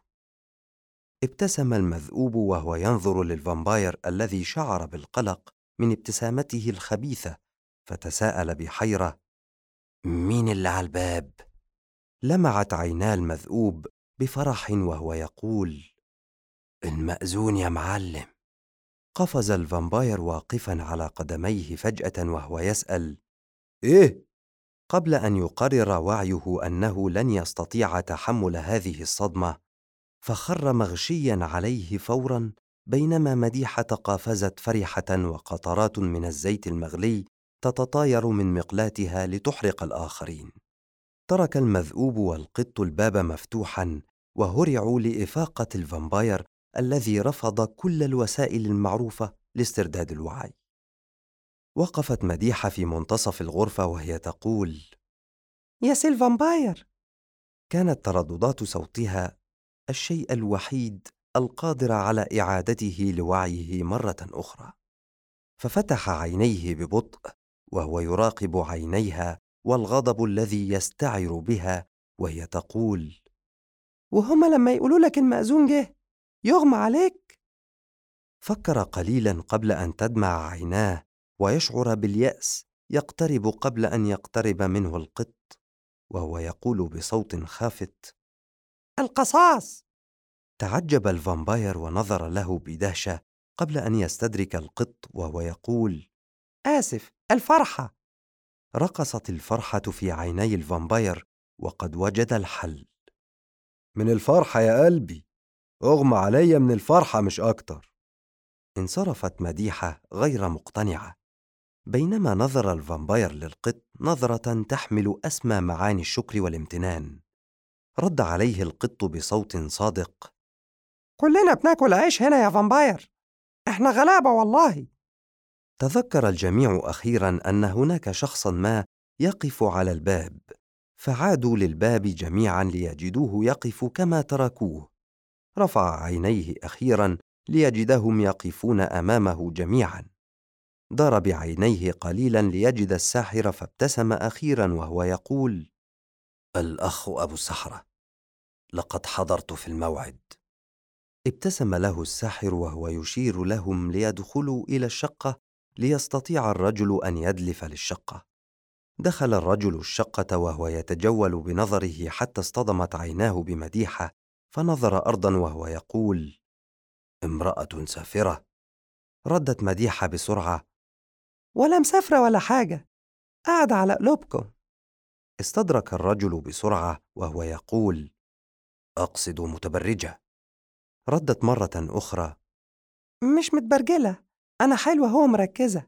[SPEAKER 1] ابتسم المذؤوب وهو ينظر للفامباير الذي شعر بالقلق من ابتسامته الخبيثة، فتساءل بحيرة:
[SPEAKER 2] مين اللي على الباب؟
[SPEAKER 1] لمعت عينا المذؤوب بفرح وهو يقول:
[SPEAKER 2] المأذون يا معلم.
[SPEAKER 1] قفز الفامباير واقفا على قدميه فجأة وهو يسأل: إيه؟ قبل أن يقرر وعيه أنه لن يستطيع تحمل هذه الصدمة، فخر مغشيا عليه فورا بينما مديحة قافزت فرحة وقطرات من الزيت المغلي تتطاير من مقلاتها لتحرق الآخرين. ترك المذئوب والقط الباب مفتوحاً، وهرعوا لإفاقة الفامباير الذي رفض كل الوسائل المعروفة لاسترداد الوعي. وقفت مديحة في منتصف الغرفة وهي تقول:
[SPEAKER 2] يا سيلفامباير.
[SPEAKER 1] كانت ترددات صوتها الشيء الوحيد القادر على إعادته لوعيه مرة أخرى. ففتح عينيه ببطء وهو يراقب عينيها والغضب الذي يستعر بها، وهي تقول:
[SPEAKER 2] وهما لما يقولوا لك المأذون جه يغمى عليك؟
[SPEAKER 1] فكر قليلا قبل أن تدمع عيناه ويشعر باليأس يقترب قبل أن يقترب منه القط، وهو يقول بصوت خافت:
[SPEAKER 2] القصاص.
[SPEAKER 1] تعجب الفامباير ونظر له بدهشة قبل أن يستدرك القط وهو يقول:
[SPEAKER 2] آسف، الفرحة.
[SPEAKER 1] رقصت الفرحة في عيني الفامباير وقد وجد الحل. من الفرحة يا قلبي، أغمى علي من الفرحة مش أكتر. انصرفت مديحة غير مقتنعة، بينما نظر الفامباير للقط نظرة تحمل أسمى معاني الشكر والامتنان. رد عليه القط بصوت صادق:
[SPEAKER 2] كلنا بناكل عيش هنا يا فامباير، احنا غلابة والله.
[SPEAKER 1] تذكر الجميع أخيراً أن هناك شخصاً ما يقف على الباب، فعادوا للباب جميعاً ليجدوه يقف كما تركوه. رفع عينيه أخيراً ليجدهم يقفون أمامه جميعاً. دار بعينيه قليلاً ليجد الساحر، فابتسم أخيراً وهو يقول: الأخ أبو السحرة، لقد حضرت في الموعد. ابتسم له الساحر وهو يشير لهم ليدخلوا إلى الشقة ليستطيع الرجل أن يدلف للشقة. دخل الرجل الشقة وهو يتجول بنظره حتى اصطدمت عيناه بمديحة، فنظر أرضاً وهو يقول: امرأة سافرة. ردت مديحة بسرعة:
[SPEAKER 2] ولا مسافرة ولا حاجة، قاعدة على قلوبكم.
[SPEAKER 1] استدرك الرجل بسرعة وهو يقول: أقصد متبرجة. ردت مرة أخرى:
[SPEAKER 2] مش متبرجلة، أنا حلوة هو مركزة.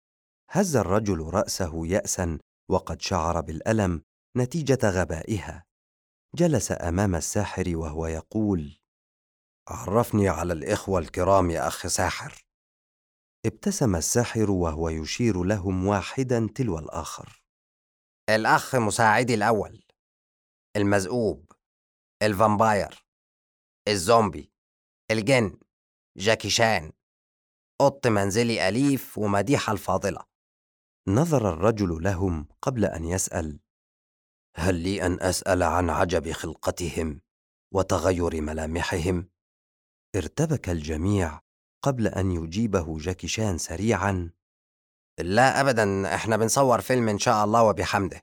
[SPEAKER 1] هز الرجل رأسه يأساً وقد شعر بالألم نتيجة غبائها. جلس أمام الساحر وهو يقول: عرفني على الإخوة الكرام يا أخ ساحر. ابتسم الساحر وهو يشير لهم واحداً تلو الآخر:
[SPEAKER 2] الأخ مساعدي الأول، المذئوب، الفامباير، الزومبي، الجن، جاكي شان، قط منزلي أليف، ومديحة الفاضلة.
[SPEAKER 1] نظر الرجل لهم قبل أن يسأل: هل لي أن أسأل عن عجب خلقتهم وتغير ملامحهم؟ ارتبك الجميع قبل أن يجيبه جاكي شان سريعاً:
[SPEAKER 2] لا أبداً، إحنا بنصور فيلم إن شاء الله وبحمده.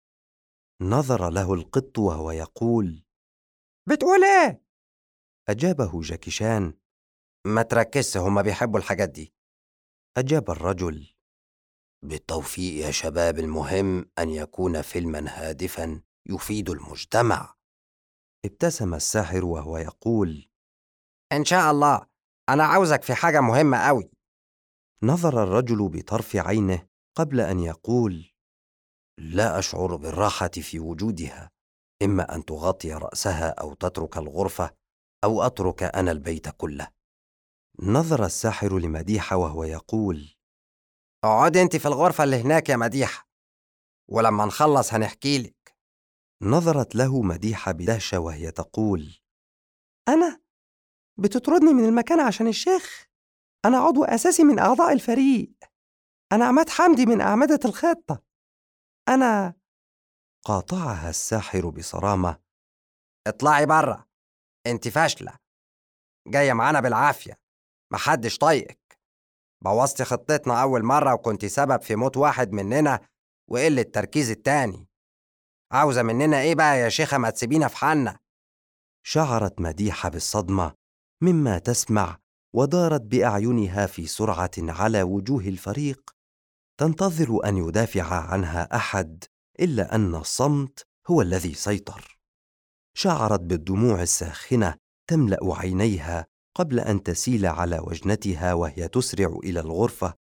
[SPEAKER 1] نظر له القط وهو يقول:
[SPEAKER 2] بتقول إيه؟
[SPEAKER 1] أجابه جاكي شان:
[SPEAKER 2] ما تركزش، هما بيحبوا الحاجات دي.
[SPEAKER 1] أجاب الرجل: بالتوفيق يا شباب، المهم أن يكون فيلماً هادفاً يفيد المجتمع. ابتسم الساحر وهو يقول:
[SPEAKER 2] إن شاء الله، أنا عاوزك في حاجة مهمة أوي.
[SPEAKER 1] نظر الرجل بطرف عينه قبل أن يقول: لا أشعر بالراحة في وجودها، إما أن تغطي رأسها أو تترك الغرفة أو أترك أنا البيت كله. نظر الساحر لمديحة وهو يقول:
[SPEAKER 2] اقعدي انت في الغرفة اللي هناك يا مديحة، ولما نخلص هنحكيلك.
[SPEAKER 1] نظرت له مديحة بدهشة وهي تقول:
[SPEAKER 2] أنا؟ بتطردني من المكان عشان الشيخ؟ أنا عضو أساسي من أعضاء الفريق، أنا عماد حمدي من أعمدة الخطة. أنا...
[SPEAKER 1] قاطعها الساحر بصرامة:
[SPEAKER 2] اطلعي برا، انت فاشلة، جاية معانا بالعافية، محدش طايقك، بوظتي خطتنا أول مرة وكنت سبب في موت واحد مننا وقلة تركيز التاني. عاوزة مننا إيه بقى يا شيخة؟ ما تسيبينا في حالنا.
[SPEAKER 1] شعرت مديحة بالصدمة مما تسمع، ودارت بأعينها في سرعة على وجوه الفريق تنتظر أن يدافع عنها أحد، إلا أن الصمت هو الذي سيطر. شعرت بالدموع الساخنة تملأ عينيها قبل أن تسيل على وجنتها وهي تسرع إلى الغرفة،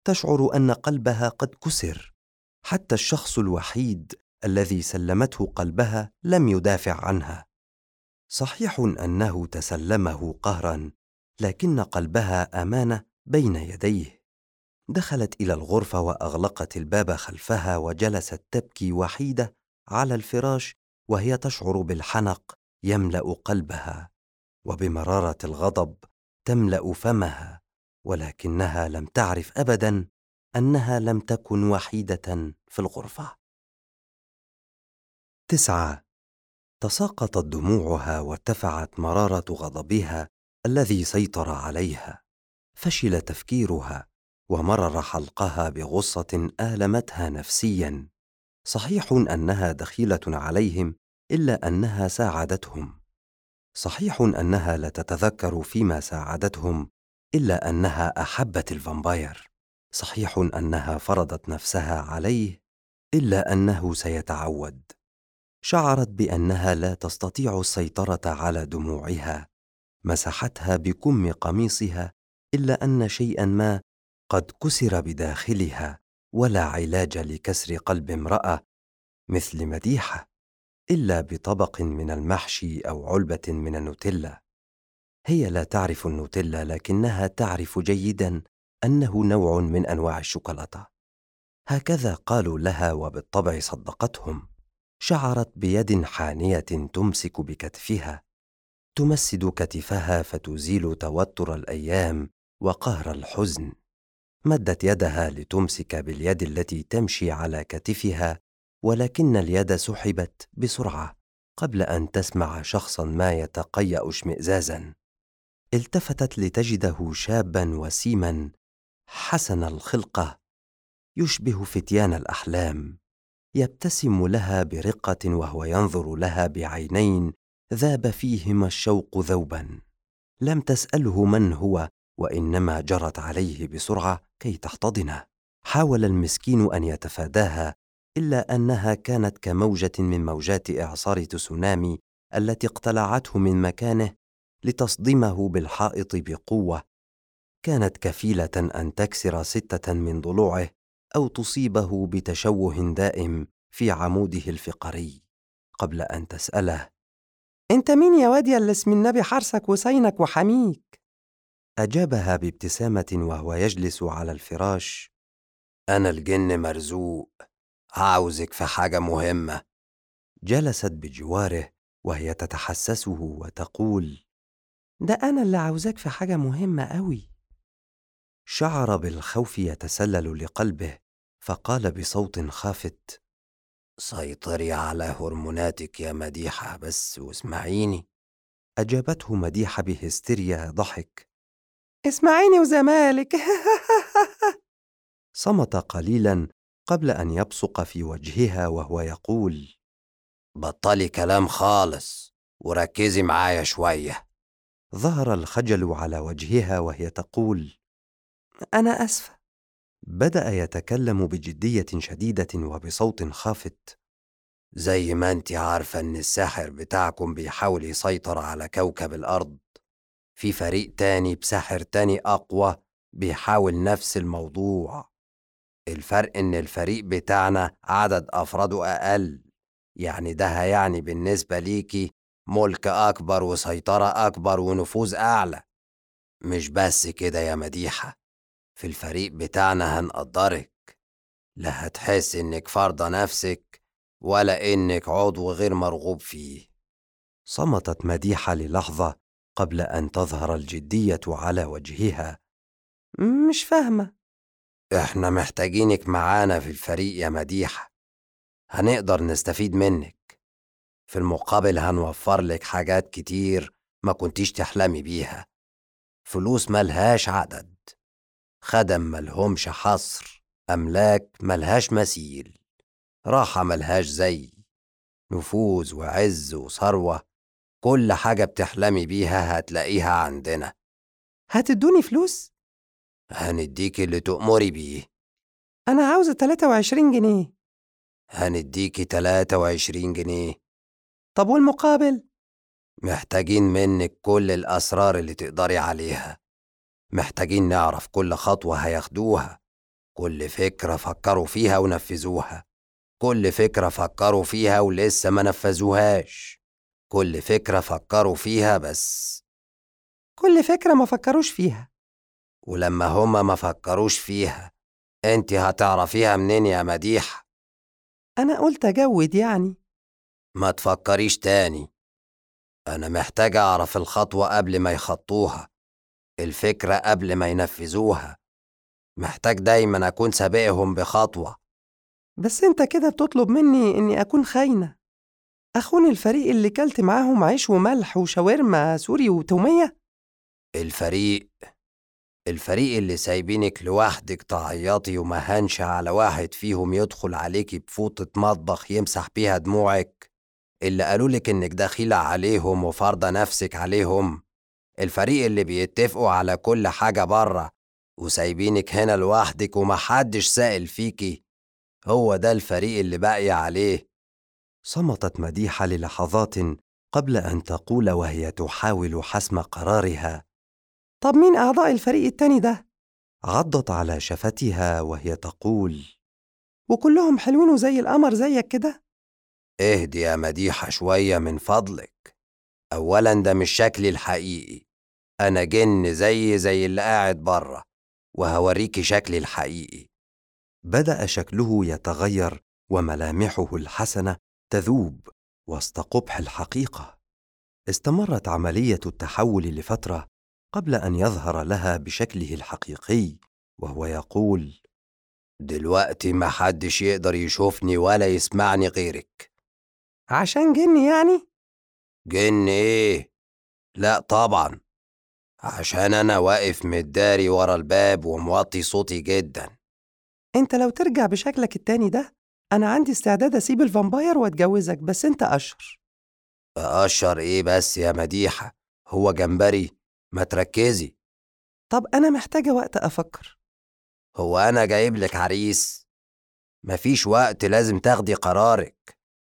[SPEAKER 1] تشعر أن قلبها قد كسر. حتى الشخص الوحيد الذي سلمته قلبها لم يدافع عنها. صحيح أنه تسلمه قهرا، لكن قلبها أمانة بين يديه. دخلت إلى الغرفة وأغلقت الباب خلفها وجلست تبكي وحيدة على الفراش، وهي تشعر بالحنق يملأ قلبها وبمرارة الغضب تملأ فمها، ولكنها لم تعرف أبدا أنها لم تكن وحيدة في الغرفة. 9. تساقطت دموعها وارتفعت مرارة غضبها الذي سيطر عليها. فشل تفكيرها ومرر حلقها بغصة آلمتها نفسيا. صحيح أنها دخيلة عليهم، إلا أنها ساعدتهم. صحيح أنها لا تتذكر فيما ساعدتهم، إلا أنها أحبت الفامباير. صحيح أنها فرضت نفسها عليه، إلا أنه سيتعود. شعرت بأنها لا تستطيع السيطرة على دموعها. مسحتها بكم قميصها، إلا أن شيئا ما قد كسر بداخلها، ولا علاج لكسر قلب امرأة مثل مديحة إلا بطبق من المحشي أو علبة من النوتيلا. هي لا تعرف النوتيلا، لكنها تعرف جيدا أنه نوع من أنواع الشوكولاتة. هكذا قالوا لها، وبالطبع صدقتهم. شعرت بيد حانية تمسك بكتفها، تمسد كتفها فتزيل توتر الأيام وقهر الحزن. مدت يدها لتمسك باليد التي تمشي على كتفها، ولكن اليد سحبت بسرعة قبل أن تسمع شخصا ما يتقيأ اشمئزازا. التفتت لتجده شابا وسيما حسن الخلقة، يشبه فتيان الأحلام. يبتسم لها برقة وهو ينظر لها بعينين ذاب فيهما الشوق ذوبا. لم تسأله من هو، وإنما جرت عليه بسرعة كي تحتضنه. حاول المسكين أن يتفاداها، إلا أنها كانت كموجة من موجات إعصار تسونامي التي اقتلعته من مكانه لتصدمه بالحائط بقوة. كانت كفيلة أن تكسر 6 من ضلوعه أو تصيبه بتشوه دائم في عموده الفقري. قبل أن تسأله:
[SPEAKER 2] أنت مين يا واد اللي اسم النبي حرسك وصينك وحميك؟
[SPEAKER 1] أجابها بابتسامة وهو يجلس على الفراش:
[SPEAKER 2] أنا الجن مرزوق، عاوزك في حاجة مهمة.
[SPEAKER 1] جلست بجواره وهي تتحسسه وتقول:
[SPEAKER 2] ده أنا اللي عاوزك في حاجة مهمة أوي.
[SPEAKER 1] شعر بالخوف يتسلل لقلبه، فقال بصوت خافت:
[SPEAKER 2] سيطري على هرموناتك يا مديحة بس واسمعيني.
[SPEAKER 1] أجابته مديحة بهستيريا ضحك:
[SPEAKER 2] اسمعيني وزمالك.
[SPEAKER 1] صمت قليلا قبل أن يبصق في وجهها وهو يقول:
[SPEAKER 2] بطلي كلام خالص وركزي معايا شوية.
[SPEAKER 1] ظهر الخجل على وجهها وهي تقول:
[SPEAKER 2] أنا أسفة.
[SPEAKER 1] بدأ يتكلم بجدية شديدة وبصوت خافت:
[SPEAKER 2] زي ما انت عارفة ان الساحر بتاعكم بيحاول يسيطر على كوكب الأرض، في فريق تاني بساحر تاني أقوى بيحاول نفس الموضوع. الفرق ان الفريق بتاعنا عدد أفراده أقل، يعني ده هيعني بالنسبة ليكي ملك أكبر وسيطرة أكبر ونفوذ أعلى. مش بس كده يا مديحة، في الفريق بتاعنا هنقدرك، لا هتحس إنك فرضة نفسك ولا إنك عضو غير مرغوب فيه.
[SPEAKER 1] صمتت مديحة للحظة قبل أن تظهر الجدية على وجهها.
[SPEAKER 2] مش فاهمة. إحنا محتاجينك معانا في الفريق يا مديحة، هنقدر نستفيد منك. في المقابل هنوفر لك حاجات كتير ما كنتيش تحلمي بيها، فلوس ملهاش عدد، خدم ملهمش حصر، أملاك ملهاش مثيل، راحة ملهاش زي، نفوذ وعز وثروة، كل حاجة بتحلمي بيها هتلاقيها عندنا. هتدوني فلوس؟ هنديكي اللي تؤمري بيه. أنا عاوزة 23 جنيه. هنديكي 23 جنيه. طب والمقابل؟ محتاجين منك كل الأسرار اللي تقدري عليها، محتاجين نعرف كل خطوة هياخدوها، كل فكرة فكروا فيها ونفذوها، كل فكرة فكروا فيها ولسه ما نفذوهاش، كل فكرة فكروا فيها بس.
[SPEAKER 3] كل فكرة ما فكروش فيها.
[SPEAKER 2] ولما هما ما فكروش فيها، انت هتعرفيها منين يا مديحة؟
[SPEAKER 3] أنا قلت أجود يعني.
[SPEAKER 2] ما تفكريش تاني، أنا محتاج أعرف الخطوة قبل ما يخطوها، الفكرة قبل ما ينفذوها، محتاج دايما أكون سابقهم بخطوة.
[SPEAKER 3] بس أنت كده بتطلب مني إني أكون خاينة، أخون الفريق اللي كلت معاهم عيش وملح وشاورما سوري وتومية.
[SPEAKER 2] الفريق اللي سايبينك لوحدك تعيطي وما هنش على واحد فيهم يدخل عليكي بفوطة مطبخ يمسح بيها دموعك، اللي قالولك إنك دخيلة عليهم وفارضة نفسك عليهم، الفريق اللي بيتفقوا على كل حاجة بره وسايبينك هنا لوحدك ومحدش سائل فيكي، هو ده الفريق اللي باقي عليه.
[SPEAKER 1] صمتت مديحة للحظات قبل أن تقول وهي تحاول حسم قرارها:
[SPEAKER 3] طب مين أعضاء الفريق التاني ده؟
[SPEAKER 1] عضت على شفتها وهي تقول:
[SPEAKER 3] وكلهم حلوين وزي القمر زيك كده؟
[SPEAKER 2] اهدي يا مديحة شوية من فضلك، أولا ده مش شكلي الحقيقي، أنا جن زي اللي قاعد بره، وهوريكي شكلي الحقيقي.
[SPEAKER 1] بدأ شكله يتغير وملامحه الحسنة تذوب وسط قبح الحقيقة. استمرت عملية التحول لفترة قبل أن يظهر لها بشكله الحقيقي وهو يقول:
[SPEAKER 2] دلوقتي محدش يقدر يشوفني ولا يسمعني غيرك.
[SPEAKER 3] عشان جن يعني؟
[SPEAKER 2] جن ايه؟ لا طبعا، عشان أنا واقف متداري ورا الباب وموطي صوتي جدا.
[SPEAKER 3] انت لو ترجع بشكلك التاني ده، أنا عندي استعداد أسيب الفامباير وأتجوزك، بس انت أشهر.
[SPEAKER 2] أقشر ايه بس يا مديحة؟ هو جمبري؟ ما تركزي.
[SPEAKER 3] طب أنا محتاجة وقت أفكر.
[SPEAKER 2] هو أنا جايب لك عريس؟ مفيش وقت، لازم تاخدي قرارك.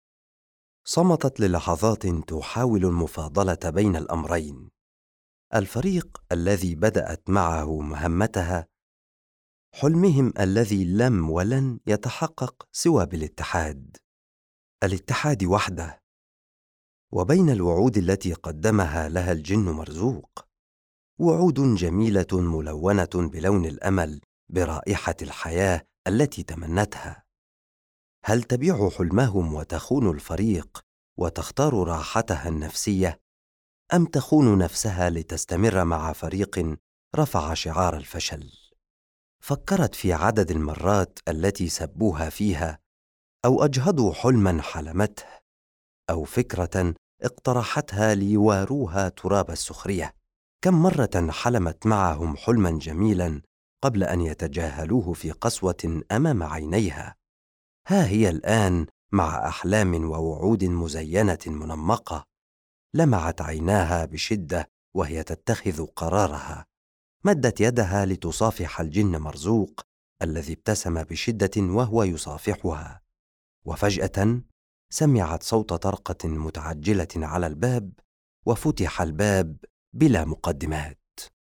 [SPEAKER 1] صمتت للحظات تحاول المفاضلة بين الأمرين. الفريق الذي بدأت معه مهمتها، حلمهم الذي لم ولن يتحقق سوى بالاتحاد، الاتحاد وحده، وبين الوعود التي قدمها لها الجن مرزوق، وعود جميلة ملونة بلون الأمل برائحة الحياة التي تمنتها. هل تبيع حلمهم وتخون الفريق وتختار راحتها النفسية، أم تخون نفسها لتستمر مع فريق رفع شعار الفشل؟ فكرت في عدد المرات التي سبوها فيها، أو أجهضوا حلماً حلمته، أو فكرة اقترحتها ليواروها تراب السخرية. كم مرة حلمت معهم حلماً جميلاً قبل أن يتجاهلوه في قسوة أمام عينيها. ها هي الآن مع أحلام ووعود مزينة منمقة. لمعت عيناها بشدة وهي تتخذ قرارها. مدت يدها لتصافح الجن مرزوق الذي ابتسم بشدة وهو يصافحها، وفجأة سمعت صوت طرقة متعجلة على الباب، وفتح الباب بلا مقدمات.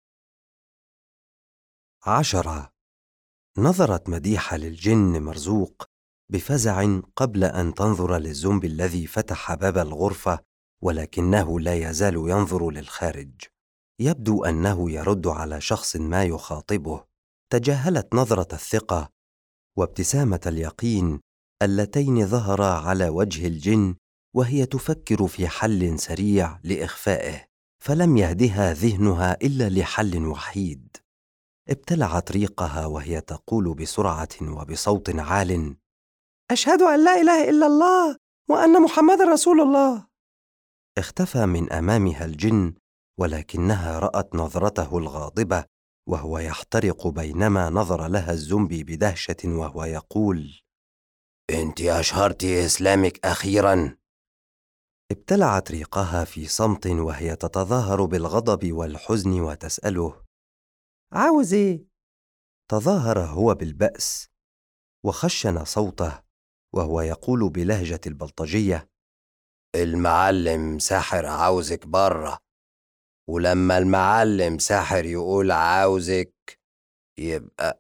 [SPEAKER 1] 10. نظرت مديحة للجن مرزوق بفزع قبل أن تنظر للزومبي الذي فتح باب الغرفة، ولكنه لا يزال ينظر للخارج. يبدو أنه يرد على شخص ما يخاطبه. تجاهلت نظرة الثقة وابتسامة اليقين اللتين ظهرا على وجه الجن وهي تفكر في حل سريع لإخفائه، فلم يهدها ذهنها إلا لحل وحيد. ابتلعت ريقها وهي تقول بسرعة وبصوت عال:
[SPEAKER 3] أشهد أن لا إله إلا الله وأن محمد رسول الله.
[SPEAKER 1] اختفى من أمامها الجن، ولكنها رأت نظرته الغاضبة وهو يحترق بينما نظر لها الزومبي بدهشة وهو يقول:
[SPEAKER 2] انت أشهرتي إسلامك أخيراً.
[SPEAKER 1] ابتلعت ريقها في صمت وهي تتظاهر بالغضب والحزن وتسأله:
[SPEAKER 3] عاوز إيه؟
[SPEAKER 1] تظاهر هو بالبأس وخشن صوته وهو يقول بلهجة البلطجية:
[SPEAKER 2] المعلم ساحر عاوزك بره، ولما المعلم ساحر يقول عاوزك يبقى.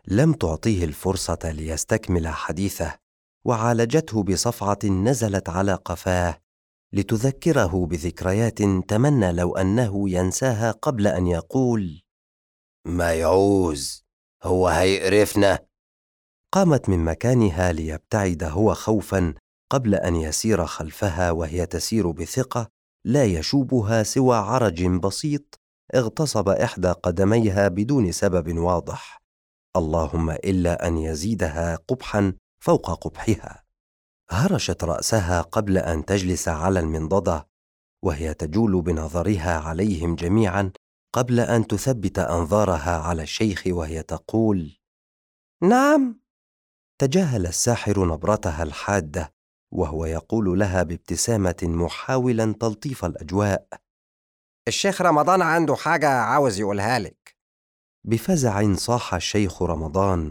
[SPEAKER 1] لم تعطيه الفرصة ليستكمل حديثه، وعالجته بصفعة نزلت على قفاه لتذكره بذكريات تمنى لو أنه ينساها قبل أن يقول: ما يعوز، هو هيقرفنا. قامت من مكانها ليبتعد هو خوفاً قبل أن يسير خلفها وهي تسير بثقة لا يشوبها سوى عرج بسيط اغتصب إحدى قدميها بدون سبب واضح، اللهم إلا أن يزيدها قبحاً فوق قبحها. هرشت رأسها قبل أن تجلس على المنضدة وهي تجول بنظرها عليهم جميعاً قبل أن تثبت أنظارها على الشيخ وهي تقول:
[SPEAKER 3] نعم.
[SPEAKER 1] تجاهل الساحر نبرتها الحادة وهو يقول لها بابتسامة محاولا تلطيف الأجواء:
[SPEAKER 2] الشيخ رمضان عنده حاجة عاوز يقولها لك.
[SPEAKER 1] بفزع صاح الشيخ رمضان: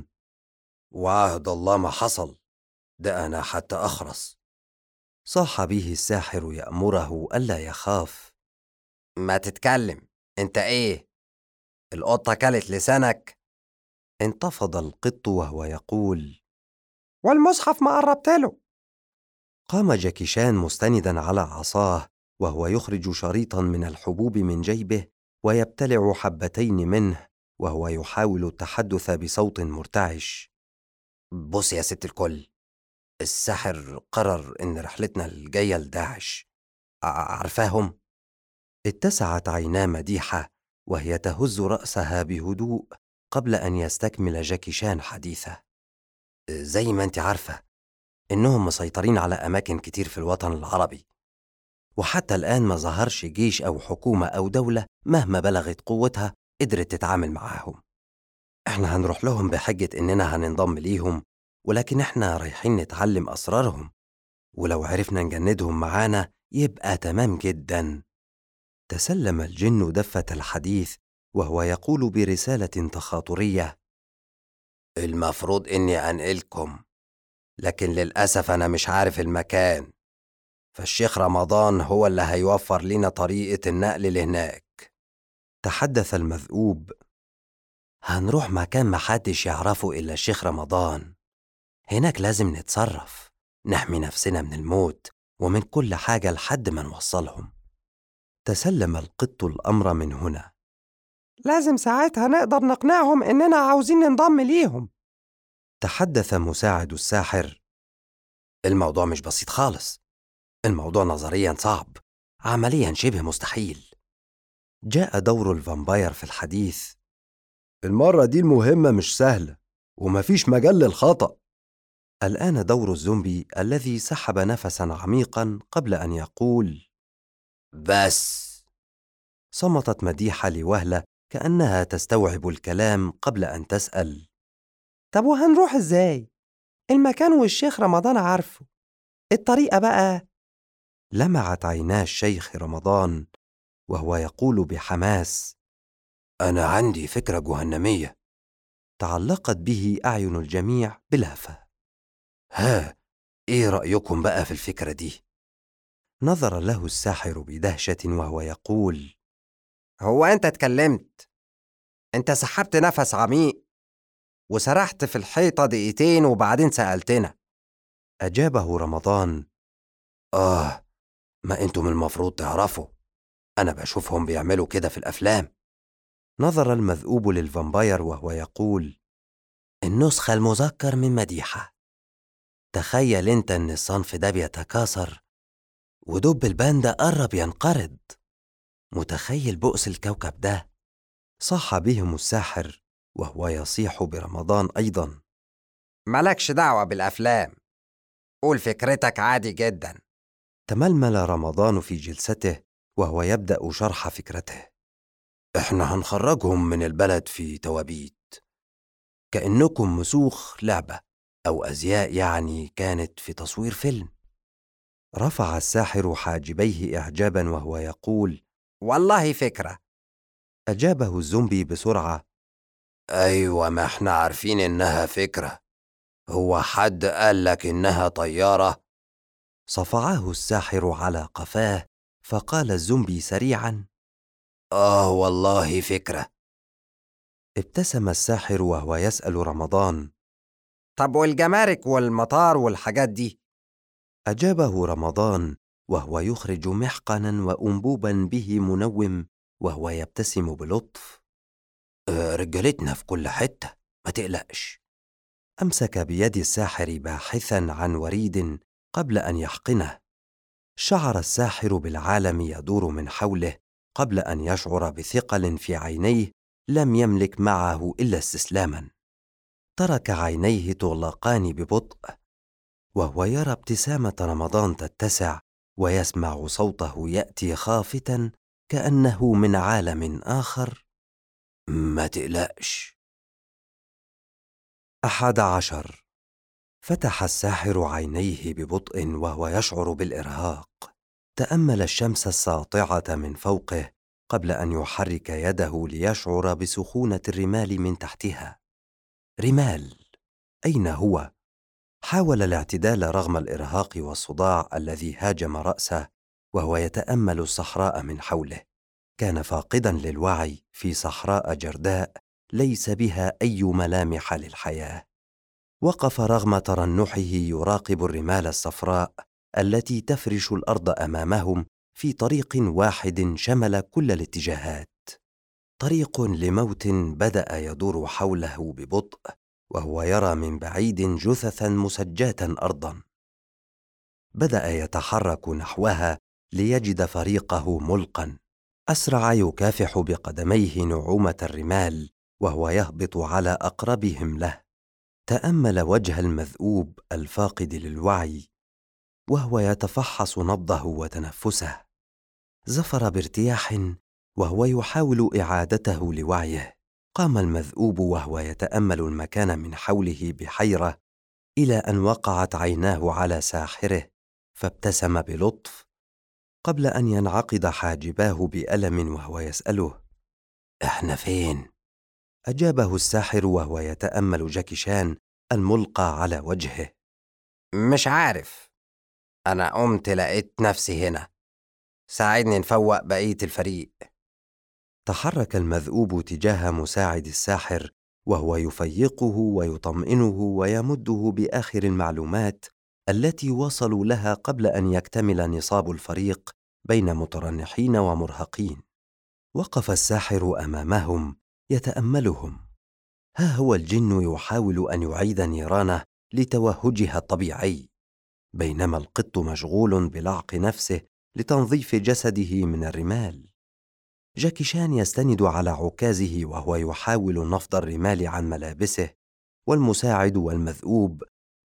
[SPEAKER 1] وعهد الله ما حصل، ده أنا حتى أخرس. صاح به الساحر يأمره ألا يخاف:
[SPEAKER 2] ما تتكلم، انت ايه؟ القطة كلت لسانك؟
[SPEAKER 1] انتفض القط وهو يقول:
[SPEAKER 3] والمصحف ما قربت له.
[SPEAKER 1] قام جاكيشان مستندا على عصاه وهو يخرج شريطا من الحبوب من جيبه ويبتلع حبتين منه وهو يحاول التحدث بصوت مرتعش:
[SPEAKER 2] بص يا ست الكل، الساحر قرر إن رحلتنا الجاية لداعش، عارفاهم؟
[SPEAKER 1] اتسعت عينا مديحة وهي تهز رأسها بهدوء قبل أن يستكمل جاكيشان حديثه:
[SPEAKER 2] زي ما انت عارفة إنهم مسيطرين على أماكن كتير في الوطن العربي، وحتى الآن ما ظهرش جيش أو حكومة أو دولة مهما بلغت قوتها قدرت تتعامل معاهم. احنا هنروح لهم بحجة إننا هننضم ليهم، ولكن احنا رايحين نتعلم أسرارهم، ولو عرفنا نجندهم معانا يبقى تمام جدا. تسلم الجن دفة الحديث وهو يقول برسالة تخاطرية: المفروض إني أنقلكم، لكن للأسف أنا مش عارف المكان، فالشيخ رمضان هو اللي هيوفر لنا طريقة النقل لهناك.
[SPEAKER 1] تحدث المذؤوب:
[SPEAKER 2] هنروح مكان محدش يعرفه إلا الشيخ رمضان، هناك لازم نتصرف، نحمي نفسنا من الموت ومن كل حاجة لحد ما نوصلهم.
[SPEAKER 1] تسلم القط الأمر من هنا.
[SPEAKER 3] لازم ساعتها نقدر نقنعهم إننا عاوزين ننضم ليهم.
[SPEAKER 1] تحدث مساعد الساحر:
[SPEAKER 2] الموضوع مش بسيط خالص، الموضوع نظريا صعب، عمليا شبه مستحيل.
[SPEAKER 1] جاء دور الفامباير في الحديث: المرة دي المهمة مش سهلة ومفيش مجال للخطأ. الآن دور الزومبي الذي سحب نفسا عميقا قبل أن يقول:
[SPEAKER 2] بس.
[SPEAKER 1] صمتت مديحة لوهلة كأنها تستوعب الكلام قبل أن تسأل:
[SPEAKER 3] طب وهنروح إزاي؟ المكان والشيخ رمضان عارفه، الطريقة بقى؟
[SPEAKER 1] لمعت عينا الشيخ رمضان وهو يقول بحماس:
[SPEAKER 2] أنا عندي فكرة جهنمية.
[SPEAKER 1] تعلقت به أعين الجميع بلهفة.
[SPEAKER 2] ها، إيه رأيكم بقى في الفكرة دي؟
[SPEAKER 1] نظر له الساحر بدهشة وهو يقول:
[SPEAKER 2] هو أنت اتكلمت؟ أنت سحبت نفس عميق وسرحت في الحيطة دقيقتين وبعدين سألتنا.
[SPEAKER 1] أجابه رمضان:
[SPEAKER 2] ما أنتم المفروض تعرفوا، أنا بشوفهم بيعملوا كده في الأفلام.
[SPEAKER 1] نظر المذؤوب للفامباير وهو يقول:
[SPEAKER 2] النسخة المذكر من مديحة. تخيل أنت إن الصنف ده بيتكاثر ودب الباندا قرب ينقرض. متخيل بؤس الكوكب ده؟
[SPEAKER 1] صاح بهم الساحر وهو يصيح برمضان أيضا:
[SPEAKER 2] مالكش دعوة بالأفلام، قول فكرتك عادي جدا.
[SPEAKER 1] تململ رمضان في جلسته وهو يبدأ شرح فكرته:
[SPEAKER 2] إحنا هنخرجهم من البلد في توابيت، كأنكم مسوخ لعبة أو أزياء، يعني كانت في تصوير فيلم.
[SPEAKER 1] رفع الساحر حاجبيه إعجابا وهو يقول:
[SPEAKER 2] والله فكرة.
[SPEAKER 1] أجابه الزومبي بسرعة:
[SPEAKER 2] أيوة، ما إحنا عارفين إنها فكرة، هو حد قالك إنها طيارة؟
[SPEAKER 1] صفعه الساحر على قفاه فقال الزومبي سريعا:
[SPEAKER 2] والله فكرة.
[SPEAKER 1] ابتسم الساحر وهو يسأل رمضان:
[SPEAKER 2] طب والجمارك والمطار والحاجات دي؟
[SPEAKER 1] أجابه رمضان وهو يخرج محقنا وأنبوبا به منوم وهو يبتسم بلطف: رجالتنا في كل حتة، ما تقلقش. أمسك بيد الساحر باحثا عن وريد قبل أن يحقنه. شعر الساحر بالعالم يدور من حوله قبل أن يشعر بثقل في عينيه لم يملك معه إلا استسلاما. ترك عينيه تغلقان ببطء وهو يرى ابتسامة رمضان تتسع ويسمع صوته يأتي خافتا كأنه من عالم آخر: ما تقلقش. 11. فتح الساحر عينيه ببطء وهو يشعر بالإرهاق. تأمل الشمس الساطعة من فوقه قبل أن يحرك يده ليشعر بسخونة الرمال من تحتها. رمال، أين هو؟ حاول الاعتدال رغم الإرهاق والصداع الذي هاجم رأسه وهو يتأمل الصحراء من حوله. كان فاقداً للوعي في صحراء جرداء ليس بها أي ملامح للحياة. وقف رغم ترنحه يراقب الرمال الصفراء التي تفرش الأرض أمامهم في طريق واحد شمل كل الاتجاهات. طريق لموت بدأ يدور حوله ببطء وهو يرى من بعيد جثثا مسجاة أرضا. بدأ يتحرك نحوها ليجد فريقه ملقا. أسرع يكافح بقدميه نعومة الرمال وهو يهبط على أقربهم له. تأمل وجه المذؤوب الفاقد للوعي وهو يتفحص نبضه وتنفسه. زفر بارتياح وهو يحاول إعادته لوعيه. قام المذؤوب وهو يتأمل المكان من حوله بحيرة إلى أن وقعت عيناه على ساحره فابتسم بلطف قبل أن ينعقد حاجباه بألم وهو يسأله: إحنا فين؟ أجابه الساحر وهو يتأمل جاكي شان الملقى على وجهه:
[SPEAKER 2] مش عارف، أنا قمت لقيت نفسي هنا، ساعدني نفوق بقية الفريق.
[SPEAKER 1] تحرك المذؤوب تجاه مساعد الساحر وهو يفيقه ويطمئنه ويمده بآخر المعلومات التي وصلوا لها قبل أن يكتمل نصاب الفريق بين مترنحين ومرهقين. وقف الساحر أمامهم يتأملهم. ها هو الجن يحاول أن يعيد نيرانه لتوهجها الطبيعي، بينما القط مشغول بلعق نفسه لتنظيف جسده من الرمال. جاكي شان يستند على عكازه وهو يحاول نفض الرمال عن ملابسه، والمساعد والمذؤوب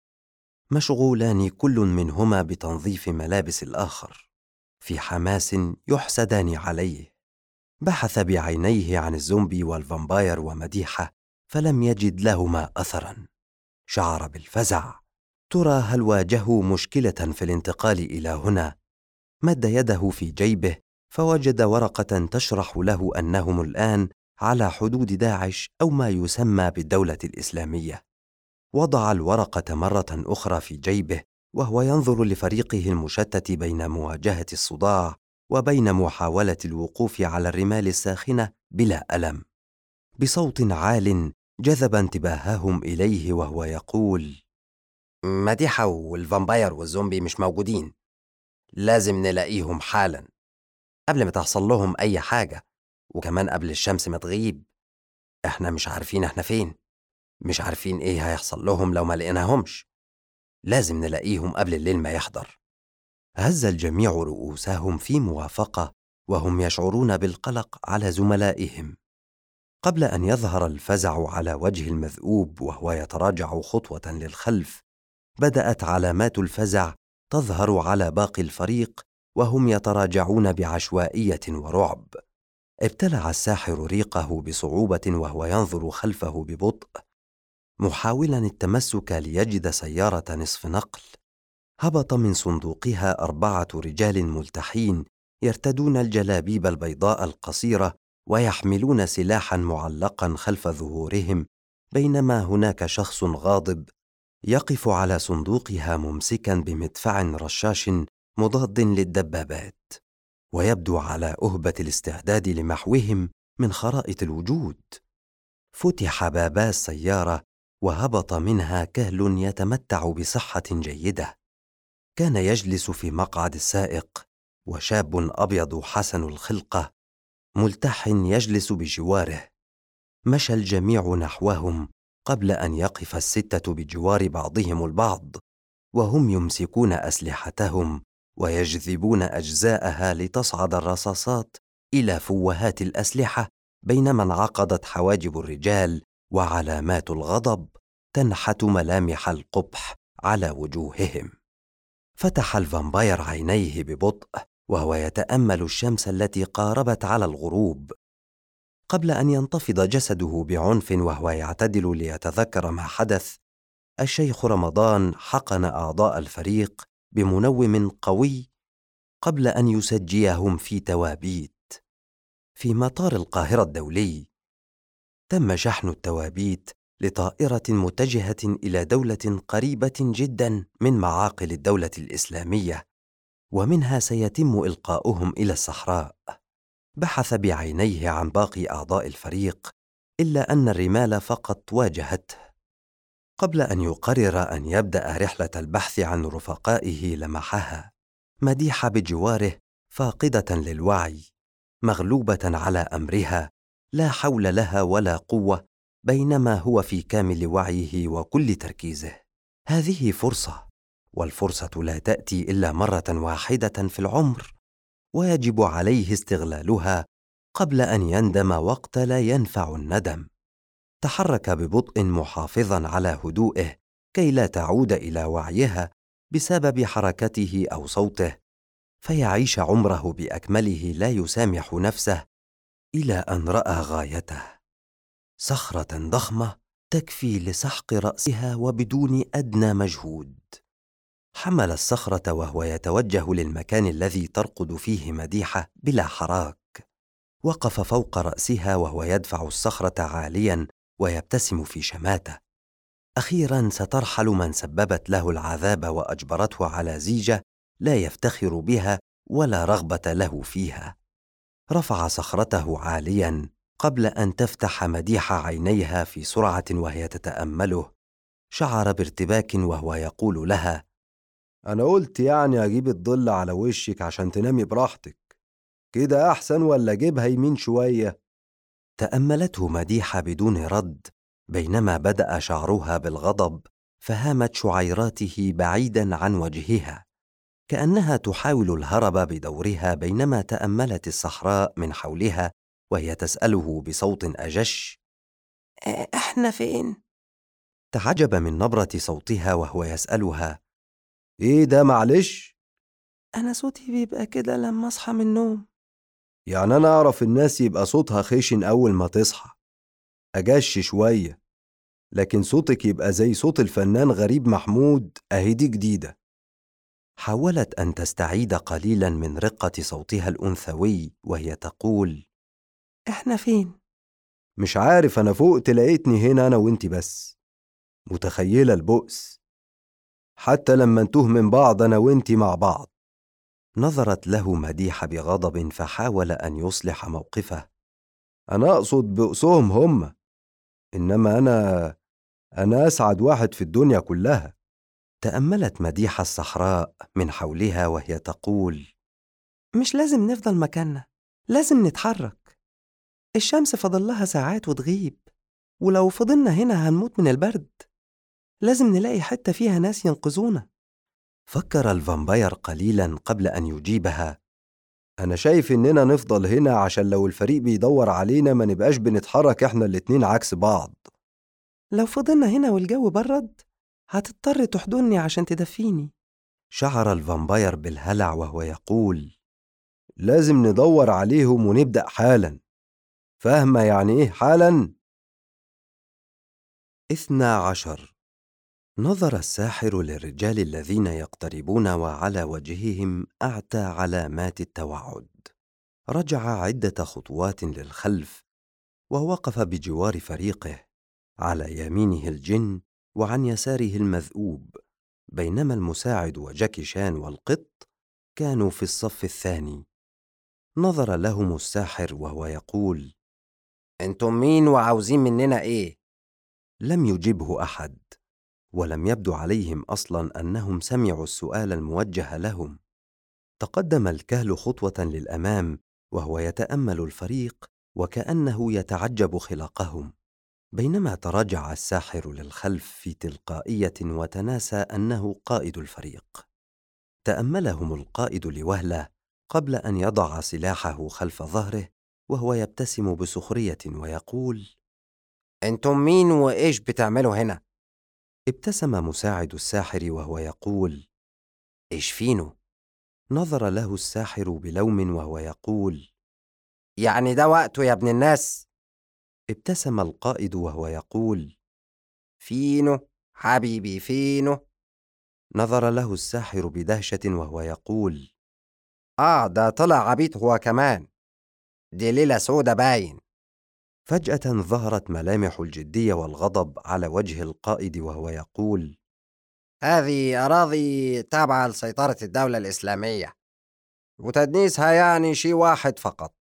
[SPEAKER 1] مشغولان كل منهما بتنظيف ملابس الآخر في حماس يحسدان عليه. بحث بعينيه عن الزومبي والفامباير ومديحة فلم يجد لهما أثراً. شعر بالفزع. ترى هل واجهوا مشكلة في الانتقال إلى هنا؟ مد يده في جيبه فوجد ورقة تشرح له أنهم الآن على حدود داعش أو ما يسمى بالدولة الإسلامية. وضع الورقة مرة أخرى في جيبه وهو ينظر لفريقه المشتت بين مواجهة الصداع وبين محاولة الوقوف على الرمال الساخنة بلا ألم. بصوت عال جذب انتباههم إليه وهو يقول:
[SPEAKER 2] مديحة والفامباير والزومبي مش موجودين، لازم نلاقيهم حالا قبل ما تحصل لهم أي حاجة، وكمان قبل الشمس ما تغيب. احنا مش عارفين احنا فين، مش عارفين ايه هيحصل لهم لو ما لقيناهمش. لازم نلاقيهم قبل الليل ما يحضر.
[SPEAKER 1] هز الجميع رؤوسهم في موافقة وهم يشعرون بالقلق على زملائهم. قبل أن يظهر الفزع على وجه المذؤوب وهو يتراجع خطوة للخلف، بدأت علامات الفزع تظهر على باقي الفريق وهم يتراجعون بعشوائية ورعب. ابتلع الساحر ريقه بصعوبة وهو ينظر خلفه ببطء، محاولا التمسك ليجد سيارة نصف نقل. هبط من صندوقها 4 رجال ملتحين يرتدون الجلابيب البيضاء القصيرة ويحملون سلاحا معلقا خلف ظهورهم، بينما هناك شخص غاضب يقف على صندوقها ممسكا بمدفع رشاش مضاد للدبابات، ويبدو على أهبة الاستعداد لمحوهم من خرائط الوجود. فتح بابا السيارة وهبط منها كهل يتمتع بصحة جيدة. كان يجلس في مقعد السائق، وشاب أبيض حسن الخلقة ملتح يجلس بجواره. مشى الجميع نحوهم قبل أن يقف الستة بجوار بعضهم البعض، وهم يمسكون أسلحتهم ويجذبون أجزاءها لتصعد الرصاصات إلى فوهات الأسلحة، بينما انعقدت حواجب الرجال وعلامات الغضب تنحت ملامح القبح على وجوههم. فتح الفامباير عينيه ببطء وهو يتأمل الشمس التي قاربت على الغروب. قبل أن ينتفض جسده بعنف وهو يعتدل ليتذكر ما حدث، الشيخ رمضان حقن أعضاء الفريق بمنوم قوي قبل أن يسجيهم في توابيت. في مطار القاهرة الدولي تم شحن التوابيت لطائرة متجهة إلى دولة قريبة جدا من معاقل الدولة الإسلامية، ومنها سيتم إلقاؤهم إلى الصحراء. بحث بعينيه عن باقي أعضاء الفريق، إلا أن الرمال فقط واجهته. قبل أن يقرر أن يبدأ رحلة البحث عن رفقائه لمحها مديحة بجواره، فاقدة للوعي، مغلوبة على أمرها، لا حول لها ولا قوة، بينما هو في كامل وعيه وكل تركيزه. هذه فرصة، والفرصة لا تأتي إلا مرة واحدة في العمر، ويجب عليه استغلالها قبل أن يندم وقت لا ينفع الندم. تحرك ببطء محافظا على هدوئه كي لا تعود إلى وعيها بسبب حركته أو صوته، فيعيش عمره بأكمله لا يسامح نفسه، إلى أن رأى غايته: صخرة ضخمة تكفي لسحق رأسها وبدون أدنى مجهود. حمل الصخرة وهو يتوجه للمكان الذي ترقد فيه مديحة بلا حراك. وقف فوق رأسها وهو يدفع الصخرة عاليا ويبتسم في شماتة. أخيرا سترحل من سببت له العذاب وأجبرته على زيجة لا يفتخر بها ولا رغبة له فيها. رفع صخرته عاليا قبل أن تفتح مديحة عينيها في سرعة وهي تتأمله. شعر بارتباك وهو يقول لها:
[SPEAKER 4] أنا قلت يعني أجيب الظل على وشك عشان تنامي براحتك، كده أحسن ولا أجيبها يمين شوية؟
[SPEAKER 1] تأملته مديحة بدون رد، بينما بدأ شعرها بالغضب فهامت شعيراته بعيدا عن وجهها، كأنها تحاول الهرب بدورها، بينما تأملت الصحراء من حولها وهي تسأله بصوت أجش:
[SPEAKER 3] إحنا فين؟
[SPEAKER 1] تعجب من نبرة صوتها وهو يسألها:
[SPEAKER 4] إيه ده معلش؟
[SPEAKER 3] أنا صوتي بيبقى كده لما أصحى من النوم.
[SPEAKER 4] يعني أنا أعرف الناس يبقى صوتها خشن أول ما تصحى، أجش شوية، لكن صوتك يبقى زي صوت الفنان غريب محمود، أهي دي جديدة.
[SPEAKER 1] حاولت أن تستعيد قليلا من رقة صوتها الأنثوي وهي تقول:
[SPEAKER 3] إحنا فين؟
[SPEAKER 4] مش عارف، أنا فوق تلاقيتني هنا أنا وإنتي بس. متخيلة البؤس؟ حتى لما نتوه من بعض أنا وإنتي مع بعض.
[SPEAKER 1] نظرت له مديحة بغضب فحاول أن يصلح موقفه:
[SPEAKER 4] أنا أقصد بؤسهم هم، إنما أنا أسعد واحد في الدنيا كلها.
[SPEAKER 1] تأملت مديحة الصحراء من حولها وهي تقول:
[SPEAKER 3] مش لازم نفضل مكاننا، لازم نتحرك. الشمس فاضل لها ساعات وتغيب، ولو فضلنا هنا هنموت من البرد. لازم نلاقي حتة فيها ناس ينقذونا.
[SPEAKER 1] فكر الفامباير قليلا قبل أن يجيبها:
[SPEAKER 4] أنا شايف إننا نفضل هنا عشان لو الفريق بيدور علينا ما نبقاش بنتحرك إحنا الاتنين عكس بعض.
[SPEAKER 3] لو فضلنا هنا والجو برد هتضطر تحضني عشان تدفيني.
[SPEAKER 1] شعر الفامباير بالهلع وهو يقول:
[SPEAKER 4] لازم ندور عليهم ونبدأ حالا. فاهمة يعني إيه حالا؟
[SPEAKER 1] 12. نظر الساحر للرجال الذين يقتربون وعلى وجههم أعتى علامات التوعد. رجع عدة خطوات للخلف ووقف بجوار فريقه، على يمينه الجن وعن يساره المذؤوب، بينما المساعد وجاكي شان والقط كانوا في الصف الثاني. نظر لهم الساحر وهو يقول:
[SPEAKER 2] انتم مين وعاوزين مننا ايه؟
[SPEAKER 1] لم يجبه أحد، ولم يبدو عليهم أصلاً أنهم سمعوا السؤال الموجه لهم. تقدم الكهل خطوة للأمام وهو يتأمل الفريق وكأنه يتعجب خلاقهم، بينما تراجع الساحر للخلف في تلقائية وتناسى أنه قائد الفريق. تأملهم القائد لوهلة قبل أن يضع سلاحه خلف ظهره وهو يبتسم بسخرية ويقول:
[SPEAKER 2] انتم مين وايش بتعملوا هنا؟
[SPEAKER 1] ابتسم مساعد الساحر وهو يقول:
[SPEAKER 2] ايش فينو؟
[SPEAKER 1] نظر له الساحر بلوم وهو يقول:
[SPEAKER 2] يعني ده وقته يا ابن الناس؟
[SPEAKER 1] ابتسم القائد وهو يقول:
[SPEAKER 2] فينو حبيبي فينو؟
[SPEAKER 1] نظر له الساحر بدهشة وهو يقول:
[SPEAKER 2] ده طلع عبيط هو كمان، دي ليلة سودة باين.
[SPEAKER 1] فجأة ظهرت ملامح الجدية والغضب على وجه القائد وهو يقول:
[SPEAKER 2] هذه أراضي تابعة لسيطرة الدولة الإسلامية، وتدنيسها يعني شيء واحد فقط.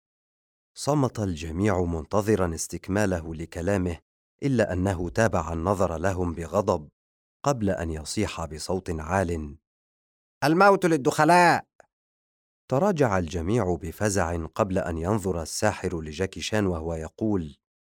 [SPEAKER 1] صمت الجميع منتظرا استكماله لكلامه، إلا أنه تابع النظر لهم بغضب قبل أن يصيح بصوت عال:
[SPEAKER 2] الموت للدخلاء.
[SPEAKER 1] تراجع الجميع بفزع قبل أن ينظر الساحر لجاكي شان وهو يقول: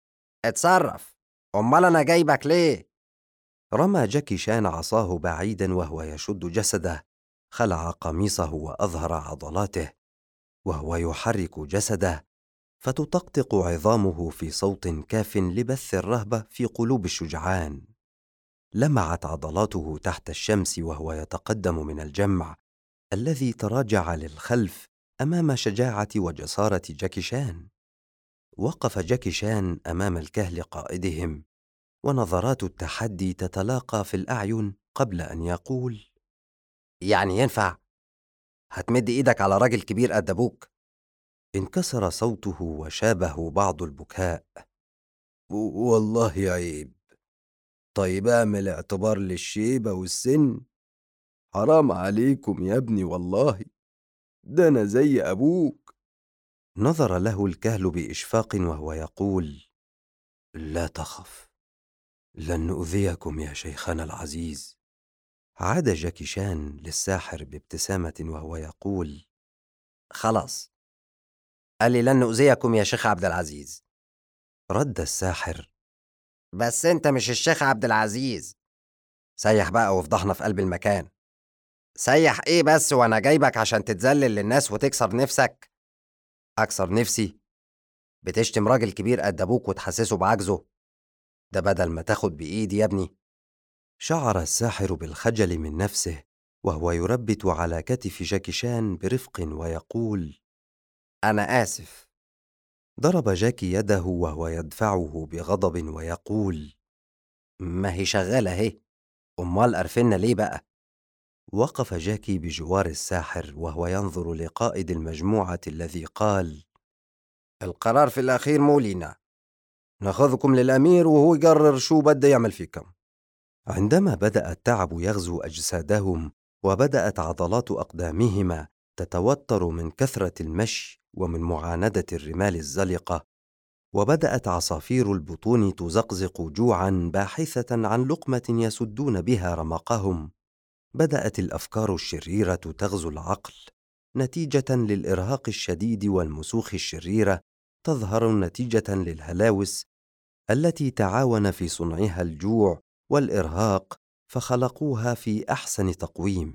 [SPEAKER 2] اتصرف، أمال أنا جايبك ليه؟
[SPEAKER 1] رمى جاكي شان عصاه بعيدا وهو يشد جسده، خلع قميصه وأظهر عضلاته وهو يحرك جسده، فتطقطق عظامه في صوت كاف لبث الرهبة في قلوب الشجعان. لمعت عضلاته تحت الشمس وهو يتقدم من الجمع الذي تراجع للخلف أمام شجاعة وجسارة جاكي شان. وقف جاكي شان أمام الكهل قائدهم، ونظرات التحدي تتلاقى في الأعين قبل أن يقول:
[SPEAKER 2] يعني ينفع؟ هتمد إيدك على راجل كبير قد أبوك؟
[SPEAKER 1] انكسر صوته وشابه بعض البكاء:
[SPEAKER 4] والله عيب. طيب اعمل اعتبار للشيبة والسن. حرام عليكم يا ابني والله، ده أنا زي أبوك.
[SPEAKER 1] نظر له الكهل بإشفاق وهو يقول: لا تخف، لن نؤذيكم يا شيخنا العزيز. عاد جاكي شان للساحر بابتسامة وهو يقول:
[SPEAKER 2] خلاص، قال لي لن نؤذيكم يا شيخ عبد العزيز.
[SPEAKER 1] رد الساحر:
[SPEAKER 2] بس أنت مش الشيخ عبد العزيز. سيح بقى وفضحنا في قلب المكان. سيح إيه بس وأنا جايبك عشان تتذلل للناس وتكسر نفسك؟ أكسر نفسي؟ بتشتم راجل كبير قد أبوك وتحسسه بعجزه؟ ده بدل ما تاخد بإيدي يا ابني.
[SPEAKER 1] شعر الساحر بالخجل من نفسه وهو يربت على كتف جاكي شان برفق ويقول:
[SPEAKER 2] أنا آسف.
[SPEAKER 1] ضرب جاكي يده وهو يدفعه بغضب ويقول:
[SPEAKER 2] ما هي شغالة اهي، أمال قرفنا ليه بقى؟
[SPEAKER 1] وقف جاكي بجوار الساحر وهو ينظر لقائد المجموعة الذي قال:
[SPEAKER 2] القرار في الأخير مو لينا، ناخذكم للأمير وهو يقرر شو بده يعمل فيكم.
[SPEAKER 1] عندما بدأ التعب يغزو أجسادهم وبدأت عضلات أقدامهما تتوتر من كثرة المشي ومن معاندة الرمال الزلقة، وبدأت عصافير البطون تزقزق جوعا باحثة عن لقمة يسدون بها رمقهم، بدأت الأفكار الشريرة تغزو العقل نتيجة للإرهاق الشديد والمسوخ الشريرة، تظهر نتيجة للهلاوس التي تعاون في صنعها الجوع والإرهاق فخلقوها في أحسن تقويم.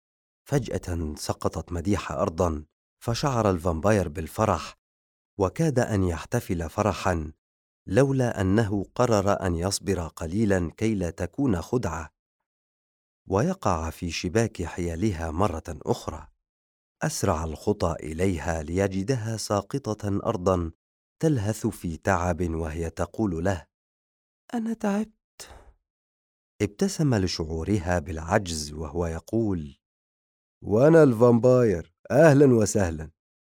[SPEAKER 1] فجأة سقطت مديحة أرضا، فشعر الفامباير بالفرح وكاد أن يحتفل فرحا، لولا أنه قرر أن يصبر قليلا كي لا تكون خدعة ويقع في شباك حيالها مرة أخرى. أسرع الخطى إليها ليجدها ساقطة أرضا تلهث في تعب وهي تقول له:
[SPEAKER 3] أنا تعبت.
[SPEAKER 1] ابتسم لشعورها بالعجز وهو يقول:
[SPEAKER 4] وأنا الفامباير، أهلا وسهلا.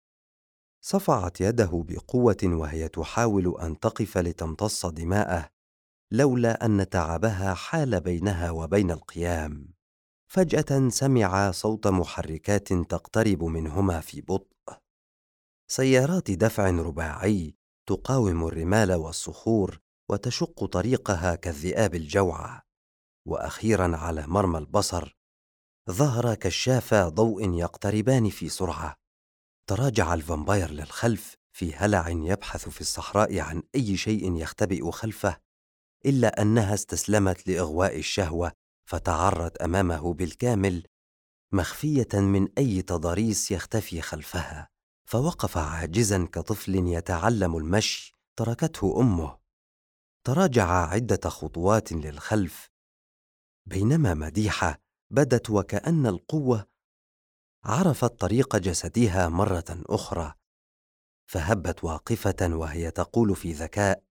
[SPEAKER 1] صفعت يده بقوة وهي تحاول أن تقف لتمتص دماءه، لولا أن تعبها حال بينها وبين القيام. فجأة سمع صوت محركات تقترب منهما في بطء، سيارات دفع رباعي تقاوم الرمال والصخور وتشق طريقها كالذئاب الجوعى. وأخيراً على مرمى البصر ظهر كشافا ضوء يقتربان في سرعة. تراجع الفامباير للخلف في هلع يبحث في الصحراء عن أي شيء يختبئ خلفه، إلا أنها استسلمت لإغواء الشهوة فتعرت أمامه بالكامل، مخفية من أي تضاريس يختفي خلفها. فوقف عاجزاً كطفل يتعلم المشي تركته أمه. تراجع عدة خطوات للخلف، بينما مديحة بدت وكأن القوة عرفت طريق جسدها مرة أخرى، فهبت واقفة وهي تقول في ذكاء: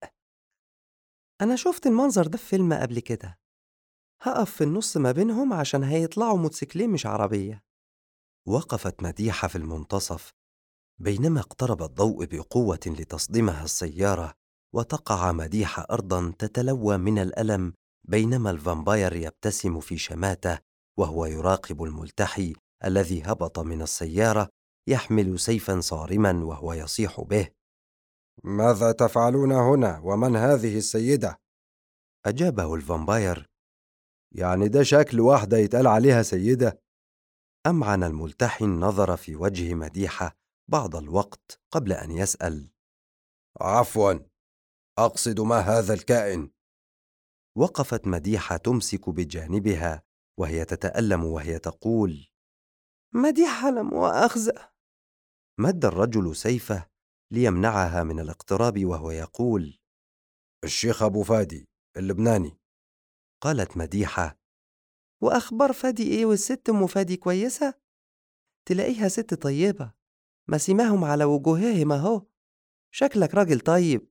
[SPEAKER 3] أنا شفت المنظر ده في فيلم قبل كده، هقف في النص ما بينهم عشان هيطلعوا موتوسيكلين مش عربية.
[SPEAKER 1] وقفت مديحة في المنتصف، بينما اقترب الضوء بقوة لتصدمها السيارة، وتقع مديحة أرضاً تتلوى من الألم، بينما الفامباير يبتسم في شماتة وهو يراقب الملتحي الذي هبط من السيارة يحمل سيفاً صارماً وهو يصيح به:
[SPEAKER 4] ماذا تفعلون هنا؟ ومن هذه السيدة؟
[SPEAKER 1] أجابه الفامباير:
[SPEAKER 4] يعني ده شكل واحدة يتقال عليها سيدة؟
[SPEAKER 1] أمعن الملتحي النظر في وجه مديحة بعض الوقت قبل أن يسأل:
[SPEAKER 4] عفواً، أقصد ما هذا الكائن؟
[SPEAKER 1] وقفت مديحة تمسك بجانبها وهي تتألم وهي تقول:
[SPEAKER 3] مديحة لا مؤاخذة.
[SPEAKER 1] مد الرجل سيفه ليمنعها من الاقتراب وهو يقول:
[SPEAKER 4] الشيخ أبو فادي اللبناني.
[SPEAKER 1] قالت مديحة:
[SPEAKER 3] وأخبار فادي إيه؟ والست أم فادي كويسة؟ تلاقيها ست طيبة، ما سماهم على وجوههم أهو. شكلك راجل طيب.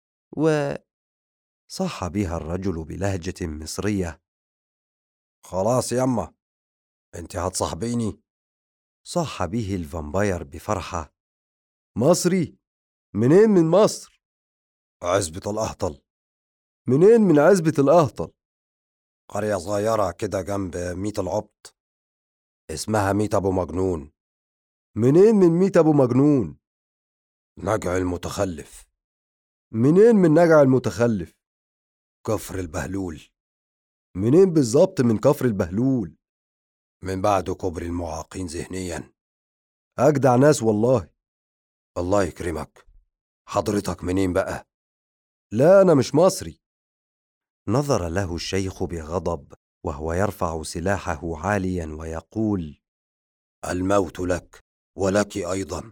[SPEAKER 1] صاح بها الرجل بلهجة مصرية:
[SPEAKER 4] خلاص يما، انت هتصاحبيني؟
[SPEAKER 1] صاح به الفامباير بفرحة:
[SPEAKER 4] مصري؟ منين من مصر؟ عزبة الأهطل. منين من عزبة الأهطل؟ قرية صغيرة كده جنب ميت العبط، اسمها ميت أبو مجنون. منين من ميت أبو مجنون؟ نجع المتخلف. منين من نجع المتخلف؟ كفر البهلول. منين بالظبط من كفر البهلول؟ من بعد كوبري المعاقين ذهنيا. أجدع ناس والله. الله يكرمك، حضرتك منين بقى؟ لا أنا مش مصري.
[SPEAKER 1] نظر له الشيخ بغضب وهو يرفع سلاحه عاليا ويقول:
[SPEAKER 4] الموت لك ولك أيضا.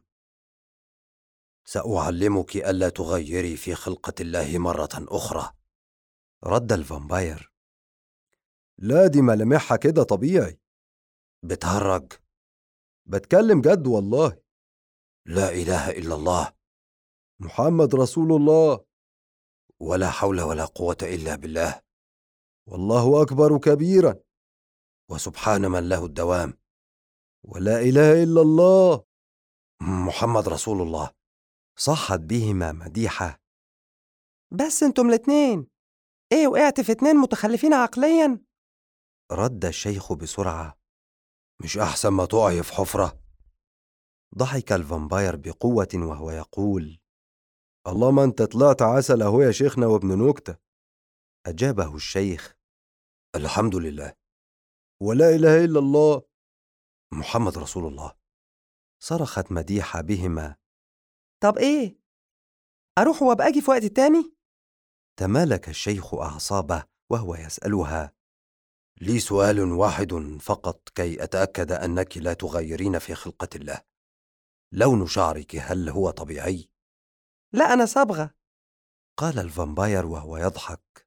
[SPEAKER 4] سأعلمك ألا تغيري في خلقة الله مرة أخرى.
[SPEAKER 1] رد الفامباير:
[SPEAKER 4] لا دي ملامحها كده طبيعي. بتهرج؟ بتكلم جد والله. لا إله إلا الله محمد رسول الله. ولا حول ولا قوة إلا بالله. والله أكبر كبيرا، وسبحان من له الدوام، ولا إله إلا الله محمد رسول الله.
[SPEAKER 1] صاحت بهما مديحة:
[SPEAKER 3] بس انتم الاتنين ايه، وقعت في اتنين متخلفين عقليا؟
[SPEAKER 1] رد الشيخ بسرعة:
[SPEAKER 4] مش أحسن ما تقعي في حفرة؟
[SPEAKER 1] ضحك الفامباير بقوة وهو يقول:
[SPEAKER 4] الله ما انت طلعت عسل اهو يا شيخنا وابن نكتة.
[SPEAKER 1] أجابه الشيخ:
[SPEAKER 4] الحمد لله، ولا إله إلا الله
[SPEAKER 1] محمد رسول الله. صرخت مديحة بهما:
[SPEAKER 3] طب ايه، اروح وابقى اجي في وقت تاني؟
[SPEAKER 1] تمالك الشيخ أعصابه وهو يسألها:
[SPEAKER 4] لي سؤال واحد فقط كي أتأكد أنك لا تغيرين في خلقة الله. لون شعرك هل هو طبيعي؟
[SPEAKER 3] لا انا صبغة.
[SPEAKER 1] قال الفامباير وهو يضحك.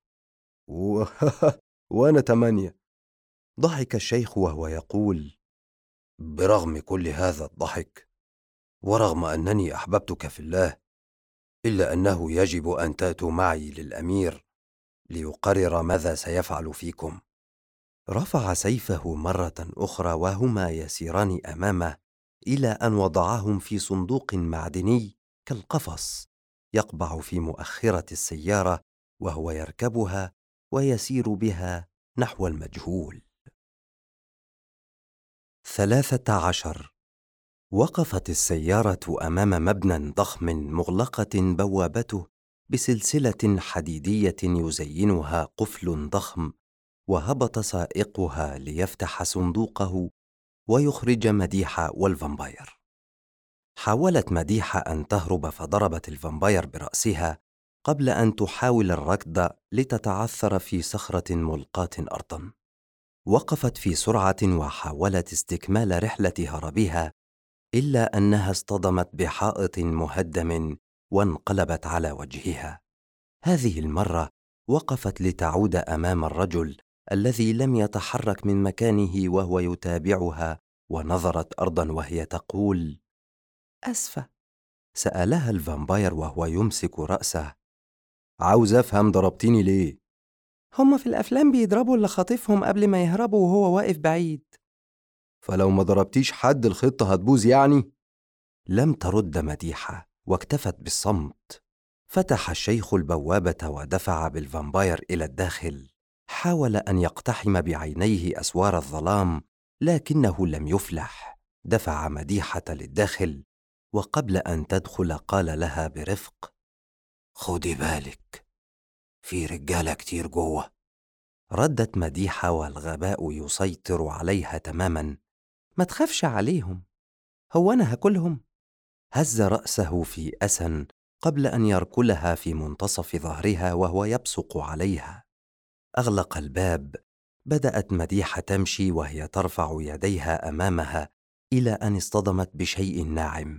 [SPEAKER 4] وأنا 8.
[SPEAKER 1] ضحك الشيخ وهو يقول:
[SPEAKER 4] برغم كل هذا الضحك، ورغم أنني أحببتك في الله، إلا أنه يجب أن تأتوا معي للأمير ليقرر ماذا سيفعل فيكم.
[SPEAKER 1] رفع سيفه مرة أخرى وهما يسيران أمامه إلى أن وضعهم في صندوق معدني كالقفص يقبع في مؤخرة السيارة، وهو يركبها ويسير بها نحو المجهول. 13 وقفت السيارة أمام مبنى ضخم مغلقة بوابته بسلسلة حديدية يزينها قفل ضخم، وهبط سائقها ليفتح صندوقه ويخرج مديحة والفامباير. حاولت مديحة أن تهرب فضربت الفامباير برأسها قبل أن تحاول الركض لتتعثر في صخرة ملقاة أرضاً. وقفت في سرعة وحاولت استكمال رحلة هربها، إلا أنها اصطدمت بحائط مهدم وانقلبت على وجهها. هذه المرة وقفت لتعود أمام الرجل الذي لم يتحرك من مكانه وهو يتابعها، ونظرت أرضاً وهي تقول:
[SPEAKER 3] أسفة.
[SPEAKER 1] سألها الفامباير وهو يمسك رأسه: عاوز أفهم ضربتيني ليه؟
[SPEAKER 3] هما في الأفلام بيضربوا اللي خاطفهم قبل ما يهربوا وهو واقف بعيد.
[SPEAKER 4] فلو ما ضربتيش حد الخطة هتبوظ يعني؟
[SPEAKER 1] لم ترد مديحة واكتفت بالصمت. فتح الشيخ البوابة ودفع بالفامباير إلى الداخل. حاول أن يقتحم بعينيه أسوار الظلام، لكنه لم يفلح. دفع مديحة للداخل، وقبل أن تدخل قال لها برفق: خدي بالك، في رجالة كتير جوه. ردت مديحة والغباء يسيطر عليها تماما:
[SPEAKER 3] ما تخافش عليهم، هو أنا هاكلهم؟
[SPEAKER 1] هز رأسه في أسى قبل أن يركلها في منتصف ظهرها وهو يبصق عليها. أغلق الباب. بدأت مديحة تمشي وهي ترفع يديها أمامها، إلى أن اصطدمت بشيء ناعم.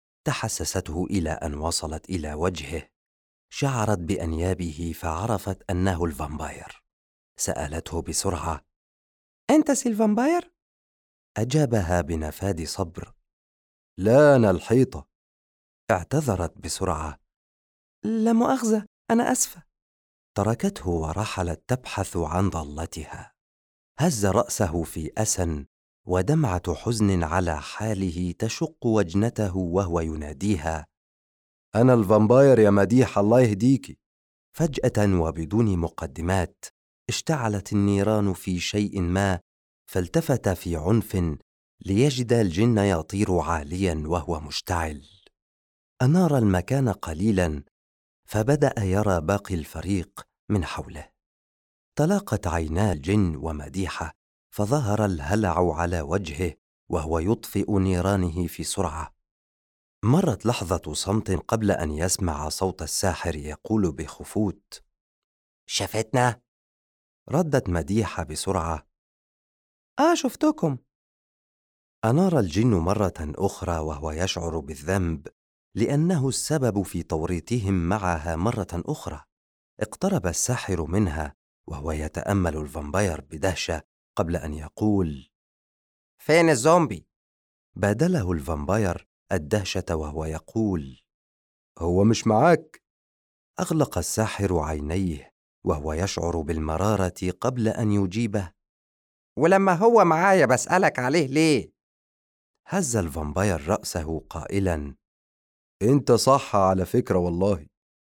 [SPEAKER 1] تحسسته إلى أن وصلت إلى وجهه. شعرت بأنيابه فعرفت أنه الفامباير. سألته بسرعة:
[SPEAKER 3] أنت سيلفامباير؟
[SPEAKER 1] أجابها بنفاد صبر:
[SPEAKER 4] لا، أنا الحيطة.
[SPEAKER 1] اعتذرت بسرعة:
[SPEAKER 3] لا مؤاخذة، أنا أسفة.
[SPEAKER 1] تركته ورحلت تبحث عن ضالتها. هز رأسه في أسى، ودمعة حزن على حاله تشق وجنته وهو يناديها:
[SPEAKER 4] أنا الفامباير يا مديحة، الله يهديكي.
[SPEAKER 1] فجأة وبدون مقدمات اشتعلت النيران في شيء ما، فالتفت في عنف ليجد الجن يطير عاليا وهو مشتعل. أنار المكان قليلا، فبدأ يرى باقي الفريق من حوله. تلاقت عينا الجن ومديحة، فظهر الهلع على وجهه وهو يطفئ نيرانه في سرعة. مرت لحظة صمت قبل أن يسمع صوت الساحر يقول بخفوت:
[SPEAKER 2] شافتنا؟
[SPEAKER 1] ردت مديحة بسرعة:
[SPEAKER 3] شفتكم.
[SPEAKER 1] أنار الجن مرة أخرى وهو يشعر بالذنب لأنه السبب في توريطهم معها مرة أخرى. اقترب الساحر منها وهو يتأمل الفامباير بدهشة قبل أن يقول:
[SPEAKER 2] فين الزومبي؟
[SPEAKER 1] بادله الفامباير الدهشة وهو يقول:
[SPEAKER 4] هو مش معاك؟
[SPEAKER 1] أغلق الساحر عينيه وهو يشعر بالمرارة قبل أن يجيبه:
[SPEAKER 2] ولما هو معايا بسألك عليه ليه؟
[SPEAKER 1] هز الفامباير رأسه قائلا:
[SPEAKER 4] انت صح على فكرة والله.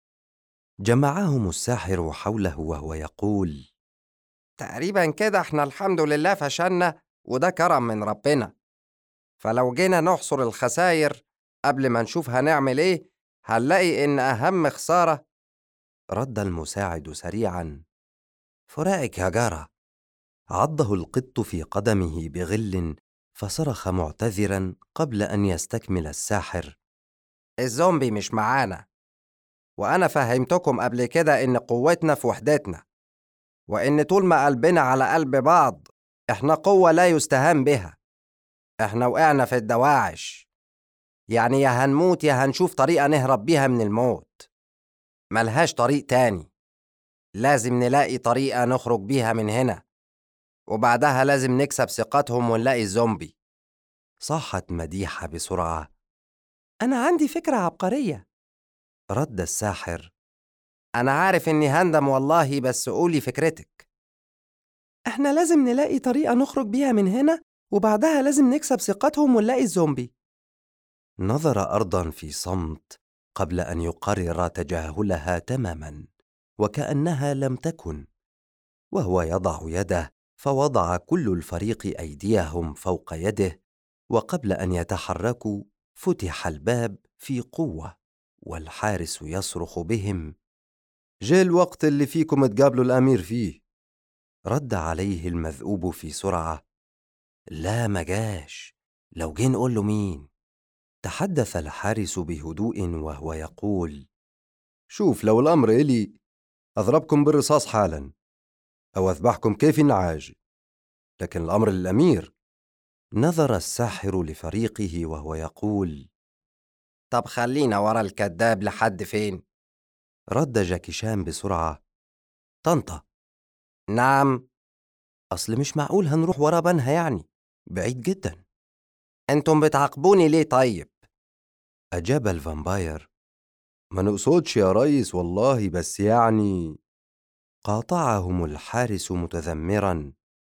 [SPEAKER 1] جمعهم الساحر حوله وهو يقول:
[SPEAKER 2] تقريبا كده احنا الحمد لله فشلنا، وده كرم من ربنا. فلو جينا نحصر الخساير قبل ما نشوف هنعمل ايه، هنلاقي ان اهم خسارة.
[SPEAKER 1] رد المساعد سريعا: فراقك يا جارة. عضه القط في قدمه بغل، فصرخ معتذرا قبل أن يستكمل الساحر:
[SPEAKER 2] الزومبي مش معانا، وانا فهمتكم قبل كده ان قوتنا في وحدتنا، وان طول ما قلبنا على قلب بعض احنا قوة لا يستهان بها. احنا وقعنا في الدواعش، يعني يا هنموت يا هنشوف طريقة نهرب بيها من الموت. ملهاش طريق تاني. لازم نلاقي طريقة نخرج بيها من هنا، وبعدها لازم نكسب ثقتهم ونلاقي الزومبي.
[SPEAKER 1] صاحت مديحة بسرعة:
[SPEAKER 3] أنا عندي فكرة عبقرية.
[SPEAKER 1] رد الساحر:
[SPEAKER 2] أنا عارف إني هندم والله، بس قولي فكرتك.
[SPEAKER 3] إحنا لازم نلاقي طريقة نخرج بيها من هنا، وبعدها لازم نكسب ثقتهم ونلاقي الزومبي.
[SPEAKER 1] نظر أرضا في صمت قبل أن يقرر تجاهلها تماما وكأنها لم تكن، وهو يضع يده، فوضع كل الفريق أيديهم فوق يده وقبل أن يتحركوا فتح الباب في قوة، والحارس يصرخ بهم:
[SPEAKER 4] جه الوقت اللي فيكم تقابلوا الأمير فيه.
[SPEAKER 1] رد عليه المذؤوب في سرعة: لا مجاش، لو جه نقول له مين؟ تحدث الحارس بهدوء وهو يقول:
[SPEAKER 4] شوف، لو الأمر إلي أضربكم بالرصاص حالا أو أذبحكم كيف النعاج، لكن الأمر للأمير.
[SPEAKER 1] نظر الساحر لفريقه وهو يقول:
[SPEAKER 2] طب خلينا ورا الكذاب لحد فين؟
[SPEAKER 1] رد جاكي شان بسرعة: طنطا.
[SPEAKER 2] نعم.
[SPEAKER 1] أصل مش معقول هنروح ورا بنها، يعني بعيد جدا.
[SPEAKER 2] انتم بتعاقبوني ليه طيب؟
[SPEAKER 1] أجاب الفامباير:
[SPEAKER 4] ما نقصدش يا ريس والله، بس يعني.
[SPEAKER 1] قاطعهم الحارس متذمرا: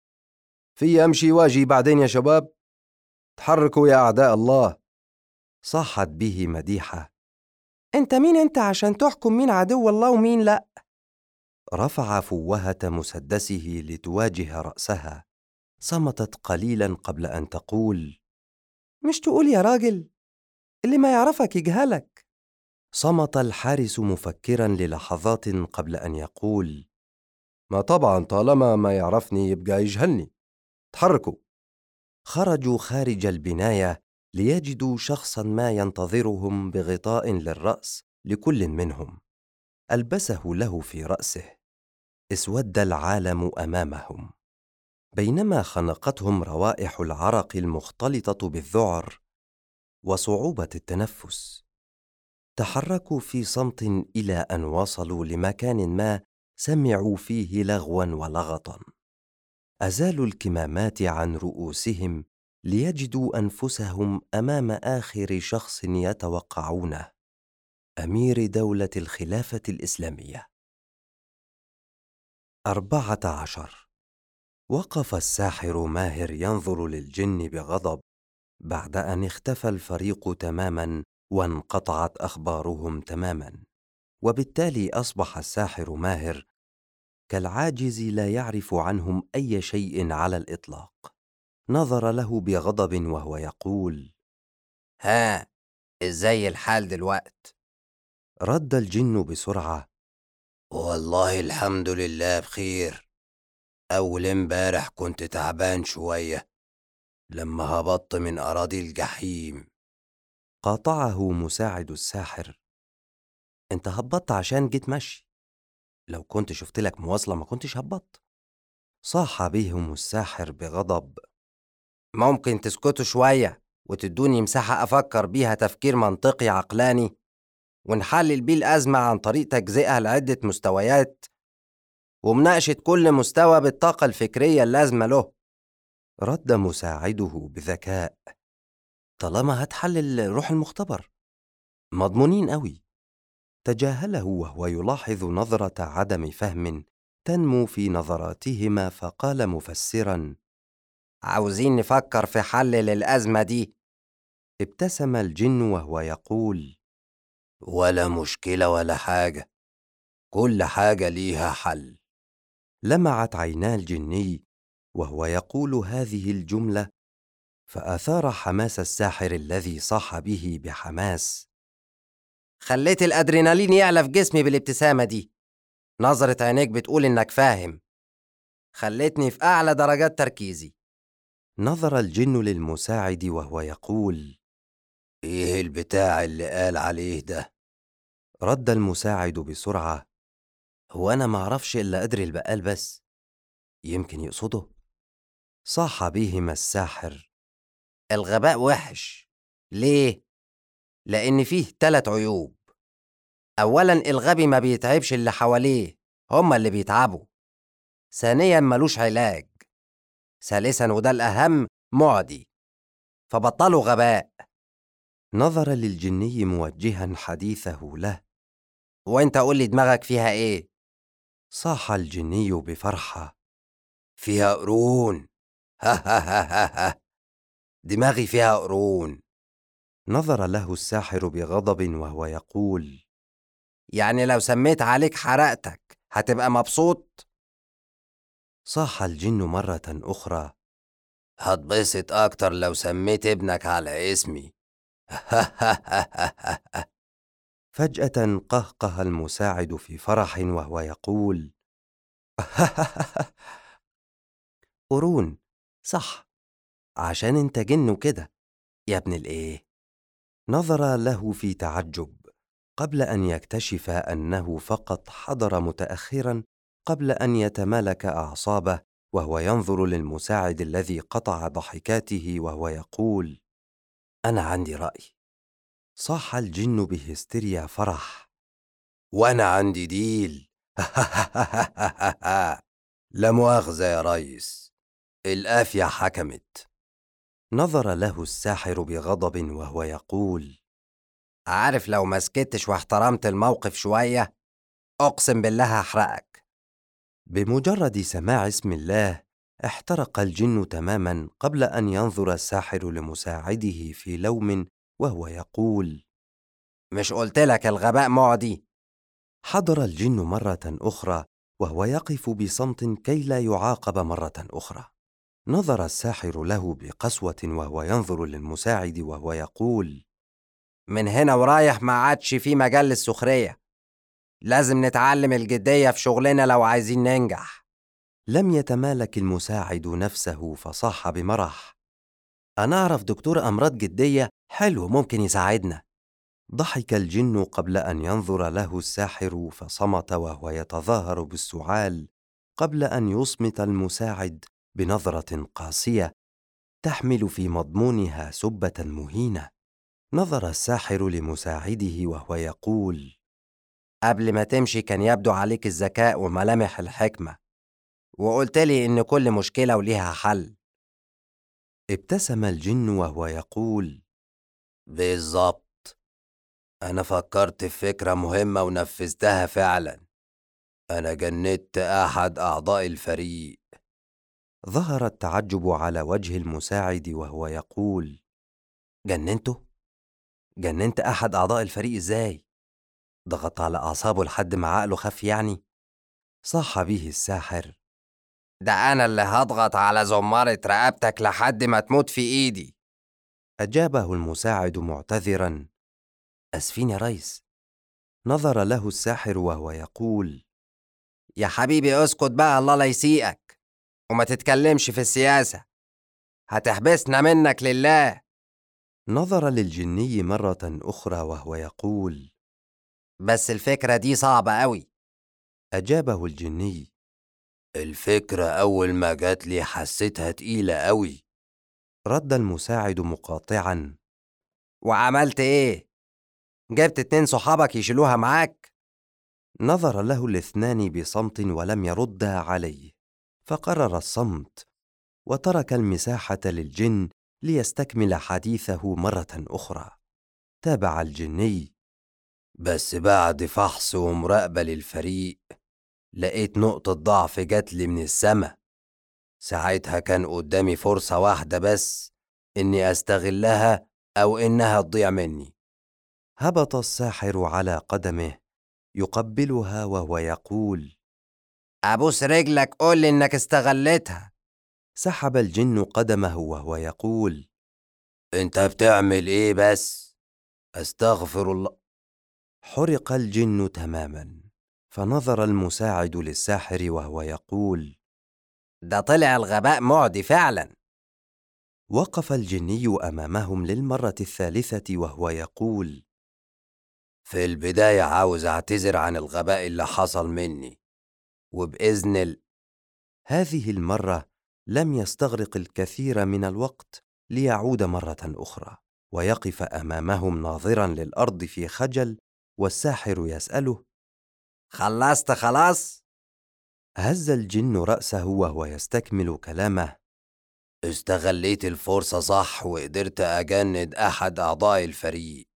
[SPEAKER 4] في أمشي واجي بعدين يا شباب، تحركوا يا أعداء الله.
[SPEAKER 1] صاحت به مديحة:
[SPEAKER 3] انت مين انت عشان تحكم مين عدو الله ومين لأ؟
[SPEAKER 1] رفع فوهة مسدسه لتواجه رأسها، صمتت قليلا قبل أن تقول:
[SPEAKER 3] مش تقول يا راجل؟ اللي ما يعرفك يجهلك.
[SPEAKER 1] صمت الحارس مفكرا للحظات قبل أن يقول:
[SPEAKER 4] ما طبعا، طالما ما يعرفني يبقى يجهلني. تحركوا.
[SPEAKER 1] خرجوا خارج البناية ليجدوا شخصا ما ينتظرهم بغطاء للرأس لكل منهم، ألبسه له في رأسه. اسود العالم أمامهم، بينما خنقتهم روائح العرق المختلطة بالذعر وصعوبة التنفس. تحركوا في صمت إلى أن وصلوا لمكان ما سمعوا فيه لغوا ولغطا. أزالوا الكمامات عن رؤوسهم ليجدوا أنفسهم أمام آخر شخص يتوقعونه: أمير دولة الخلافة الإسلامية. 14. وقف الساحر ماهر ينظر للجن بغضب بعد أن اختفى الفريق تماما وانقطعت أخبارهم تماما، وبالتالي أصبح الساحر ماهر كالعاجز لا يعرف عنهم أي شيء على الإطلاق. نظر له بغضب وهو يقول:
[SPEAKER 2] ها، ازاي الحال دلوقت؟
[SPEAKER 1] رد الجن بسرعة:
[SPEAKER 2] والله الحمد لله بخير. أول امبارح كنت تعبان شوية لما هبطت من أراضي الجحيم.
[SPEAKER 1] قاطعه مساعد الساحر: انت هبطت عشان جيت مشي، لو كنت شفت لك مواصلة ما كنتش هبطت. صاح بهم الساحر بغضب:
[SPEAKER 2] ممكن تسكتوا شوية وتدوني مساحة أفكر بيها تفكير منطقي عقلاني، ونحلل بيه الأزمة عن طريق تجزئها لعدة مستويات ومناقشة كل مستوى بالطاقة الفكرية اللازمة له.
[SPEAKER 1] رد مساعده بذكاء: طالما هتحلل روح المختبر، مضمونين قوي. تجاهله وهو يلاحظ نظرة عدم فهم تنمو في نظراتهما، فقال مفسرا:
[SPEAKER 2] عاوزين نفكر في حل للأزمة دي.
[SPEAKER 1] ابتسم الجن وهو يقول:
[SPEAKER 2] ولا مشكلة ولا حاجة، كل حاجة ليها حل.
[SPEAKER 1] لمعت عينا الجني وهو يقول هذه الجملة، فأثار حماس الساحر الذي صاح به بحماس:
[SPEAKER 2] خليت الأدرينالين يعلى في جسمي بالابتسامة دي. نظرة عينيك بتقول إنك فاهم، خلتني في أعلى درجات تركيزي.
[SPEAKER 1] نظر الجن للمساعد وهو يقول:
[SPEAKER 2] إيه البتاع اللي قال عليه ده؟
[SPEAKER 1] رد المساعد بسرعة: هو أنا معرفش إلا أدري البقال بس، يمكن يقصده. صاح بهما الساحر:
[SPEAKER 2] الغباء وحش. ليه؟ لأن فيه 3 عيوب. أولاً، الغبي ما بيتعبش اللي حواليه، هما اللي بيتعبوا. ثانياً، ملوش علاج. ثالثاً وده الأهم، معدي. فبطلوا غباء.
[SPEAKER 1] نظر للجني موجها حديثه له:
[SPEAKER 2] وانت قول لي دماغك فيها ايه؟
[SPEAKER 1] صاح الجني بفرحة:
[SPEAKER 2] فيها قرون. ها ها ها ها ها، دماغي فيها قرون.
[SPEAKER 1] نظر له الساحر بغضب وهو يقول:
[SPEAKER 2] يعني لو سميت عليك حرقتك هتبقى مبسوط؟
[SPEAKER 1] صاح الجن مرة أخرى:
[SPEAKER 2] هتبسط أكتر لو سميت ابنك على اسمي.
[SPEAKER 1] فجأة قهقه المساعد في فرح وهو يقول: قرون، صح، عشان انت جن وكده يا ابن الايه. نظر له في تعجب قبل أن يكتشف أنه فقط حضر متأخراً قبل أن يتمالك أعصابه، وهو ينظر للمساعد الذي قطع ضحكاته وهو يقول: أنا عندي رأي. صاح الجن بهستيريا فرح:
[SPEAKER 2] وأنا عندي ديل. لا مؤاخذة يا ريس، القافية حكمت.
[SPEAKER 1] نظر له الساحر بغضب وهو يقول:
[SPEAKER 2] عارف لو ما سكتش واحترمت الموقف شوية أقسم بالله هحرقك.
[SPEAKER 1] بمجرد سماع اسم الله احترق الجن تماما قبل أن ينظر الساحر لمساعده في لوم وهو يقول:
[SPEAKER 2] مش قلتلك الغباء معدي؟
[SPEAKER 1] حضر الجن مرة أخرى وهو يقف بصمت كي لا يعاقب مرة أخرى. نظر الساحر له بقسوة وهو ينظر للمساعد وهو يقول:
[SPEAKER 2] من هنا ورايح ما عادش في مجال للسخرية، لازم نتعلم الجدية في شغلنا لو عايزين ننجح.
[SPEAKER 1] لم يتمالك المساعد نفسه فصاح بمرح: أنا أعرف دكتور أمراض جدية حلو ممكن يساعدنا. ضحك الجن قبل أن ينظر له الساحر فصمت وهو يتظاهر بالسعال قبل أن يصمت المساعد بنظرة قاسية تحمل في مضمونها سبة مهينة. نظر الساحر لمساعده وهو يقول:
[SPEAKER 2] قبل ما تمشي كان يبدو عليك الذكاء وملامح الحكمة، وقلت لي إن كل مشكلة وليها حل.
[SPEAKER 1] ابتسم الجن وهو يقول:
[SPEAKER 2] بالظبط، أنا فكرت في فكرة مهمة ونفذتها فعلا. أنا جندت أحد أعضاء الفريق.
[SPEAKER 1] ظهر التعجب على وجه المساعد وهو يقول: جننته؟ جننت أحد أعضاء الفريق إزاي؟ ضغط على أعصابه لحد ما عقله خف يعني؟ صاح به الساحر:
[SPEAKER 2] ده أنا اللي هضغط على زمارة رقبتك لحد ما تموت في إيدي.
[SPEAKER 1] أجابه المساعد معتذرا: أسفين يا ريس. نظر له الساحر وهو يقول:
[SPEAKER 2] يا حبيبي اسكت بقى الله لا يسيئك، وما تتكلمش في السياسة، هتحبسنا منك لله.
[SPEAKER 1] نظر للجني مرة أخرى وهو يقول:
[SPEAKER 2] بس الفكرة دي صعبة قوي.
[SPEAKER 1] أجابه الجني:
[SPEAKER 2] الفكرة أول ما جات لي حسيتها تقيلة قوي.
[SPEAKER 1] رد المساعد مقاطعا:
[SPEAKER 2] وعملت إيه؟ جبت 2 صحابك يشيلوها معاك؟
[SPEAKER 1] نظر له الاثنان بصمت ولم يردا عليه، فقرر الصمت وترك المساحة للجن ليستكمل حديثه مرة أخرى. تابع الجني:
[SPEAKER 2] بس بعد فحص ومراقبة للفريق لقيت نقطة ضعف جاتلي من السما. ساعتها كان قدامي فرصة واحدة بس إني أستغلها أو إنها تضيع مني.
[SPEAKER 1] هبط الساحر على قدمه يقبلها وهو يقول:
[SPEAKER 2] أبوس رجلك قولي إنك استغلتها.
[SPEAKER 1] سحب الجن قدمه وهو يقول:
[SPEAKER 2] أنت بتعمل إيه بس؟ أستغفر الله.
[SPEAKER 1] حرق الجن تماما، فنظر المساعد للساحر وهو يقول:
[SPEAKER 2] ده طلع الغباء معدي فعلا.
[SPEAKER 1] وقف الجني أمامهم للمرة الثالثة وهو يقول:
[SPEAKER 2] في البداية عاوز أعتذر عن الغباء اللي حصل مني، وبإذن
[SPEAKER 1] هذه المرة لم يستغرق الكثير من الوقت ليعود مرة أخرى ويقف أمامهم ناظرا للأرض في خجل، والساحر يسأله:
[SPEAKER 2] خلصت خلاص؟
[SPEAKER 1] هز الجن رأسه وهو يستكمل كلامه:
[SPEAKER 2] استغليت الفرصة صح وقدرت أجند أحد أعضاء الفريق،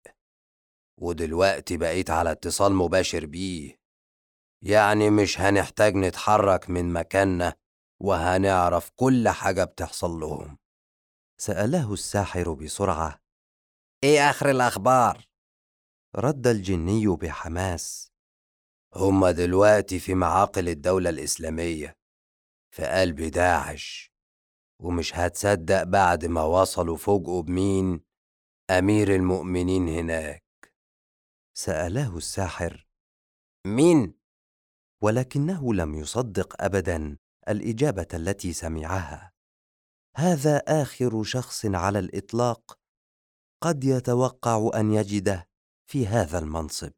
[SPEAKER 2] ودلوقتي بقيت على اتصال مباشر بيه. يعني مش هنحتاج نتحرك من مكاننا وهنعرف كل حاجة بتحصل لهم.
[SPEAKER 1] سأله الساحر بسرعة:
[SPEAKER 2] إيه آخر الأخبار؟
[SPEAKER 1] رد الجني بحماس:
[SPEAKER 2] هما دلوقتي في معاقل الدولة الإسلامية في قلب داعش.
[SPEAKER 4] ومش هتصدق بعد ما وصلوا فوجئوا بمين؟ أمير المؤمنين هناك.
[SPEAKER 1] سأله الساحر،
[SPEAKER 2] مين؟
[SPEAKER 1] ولكنه لم يصدق أبداً الإجابة التي سمعها. هذا آخر شخص على الإطلاق قد يتوقع أن يجده في هذا المنصب.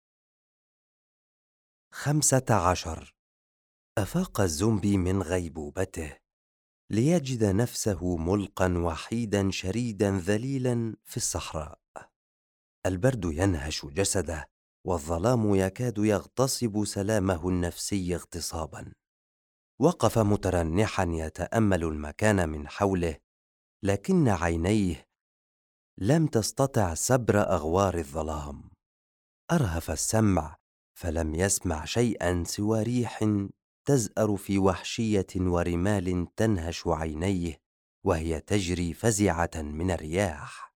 [SPEAKER 1] 15. أفاق الزومبي من غيبوبته ليجد نفسه ملقا وحيدا شريدا ذليلا في الصحراء. البرد ينهش جسده، والظلام يكاد يغتصب سلامه النفسي اغتصابا. وقف مترنحا يتأمل المكان من حوله، لكن عينيه لم تستطع سبر أغوار الظلام. أرهف السمع، فلم يسمع شيئا سوى ريح تزأر في وحشية ورمال تنهش عينيه وهي تجري فزعة من الرياح.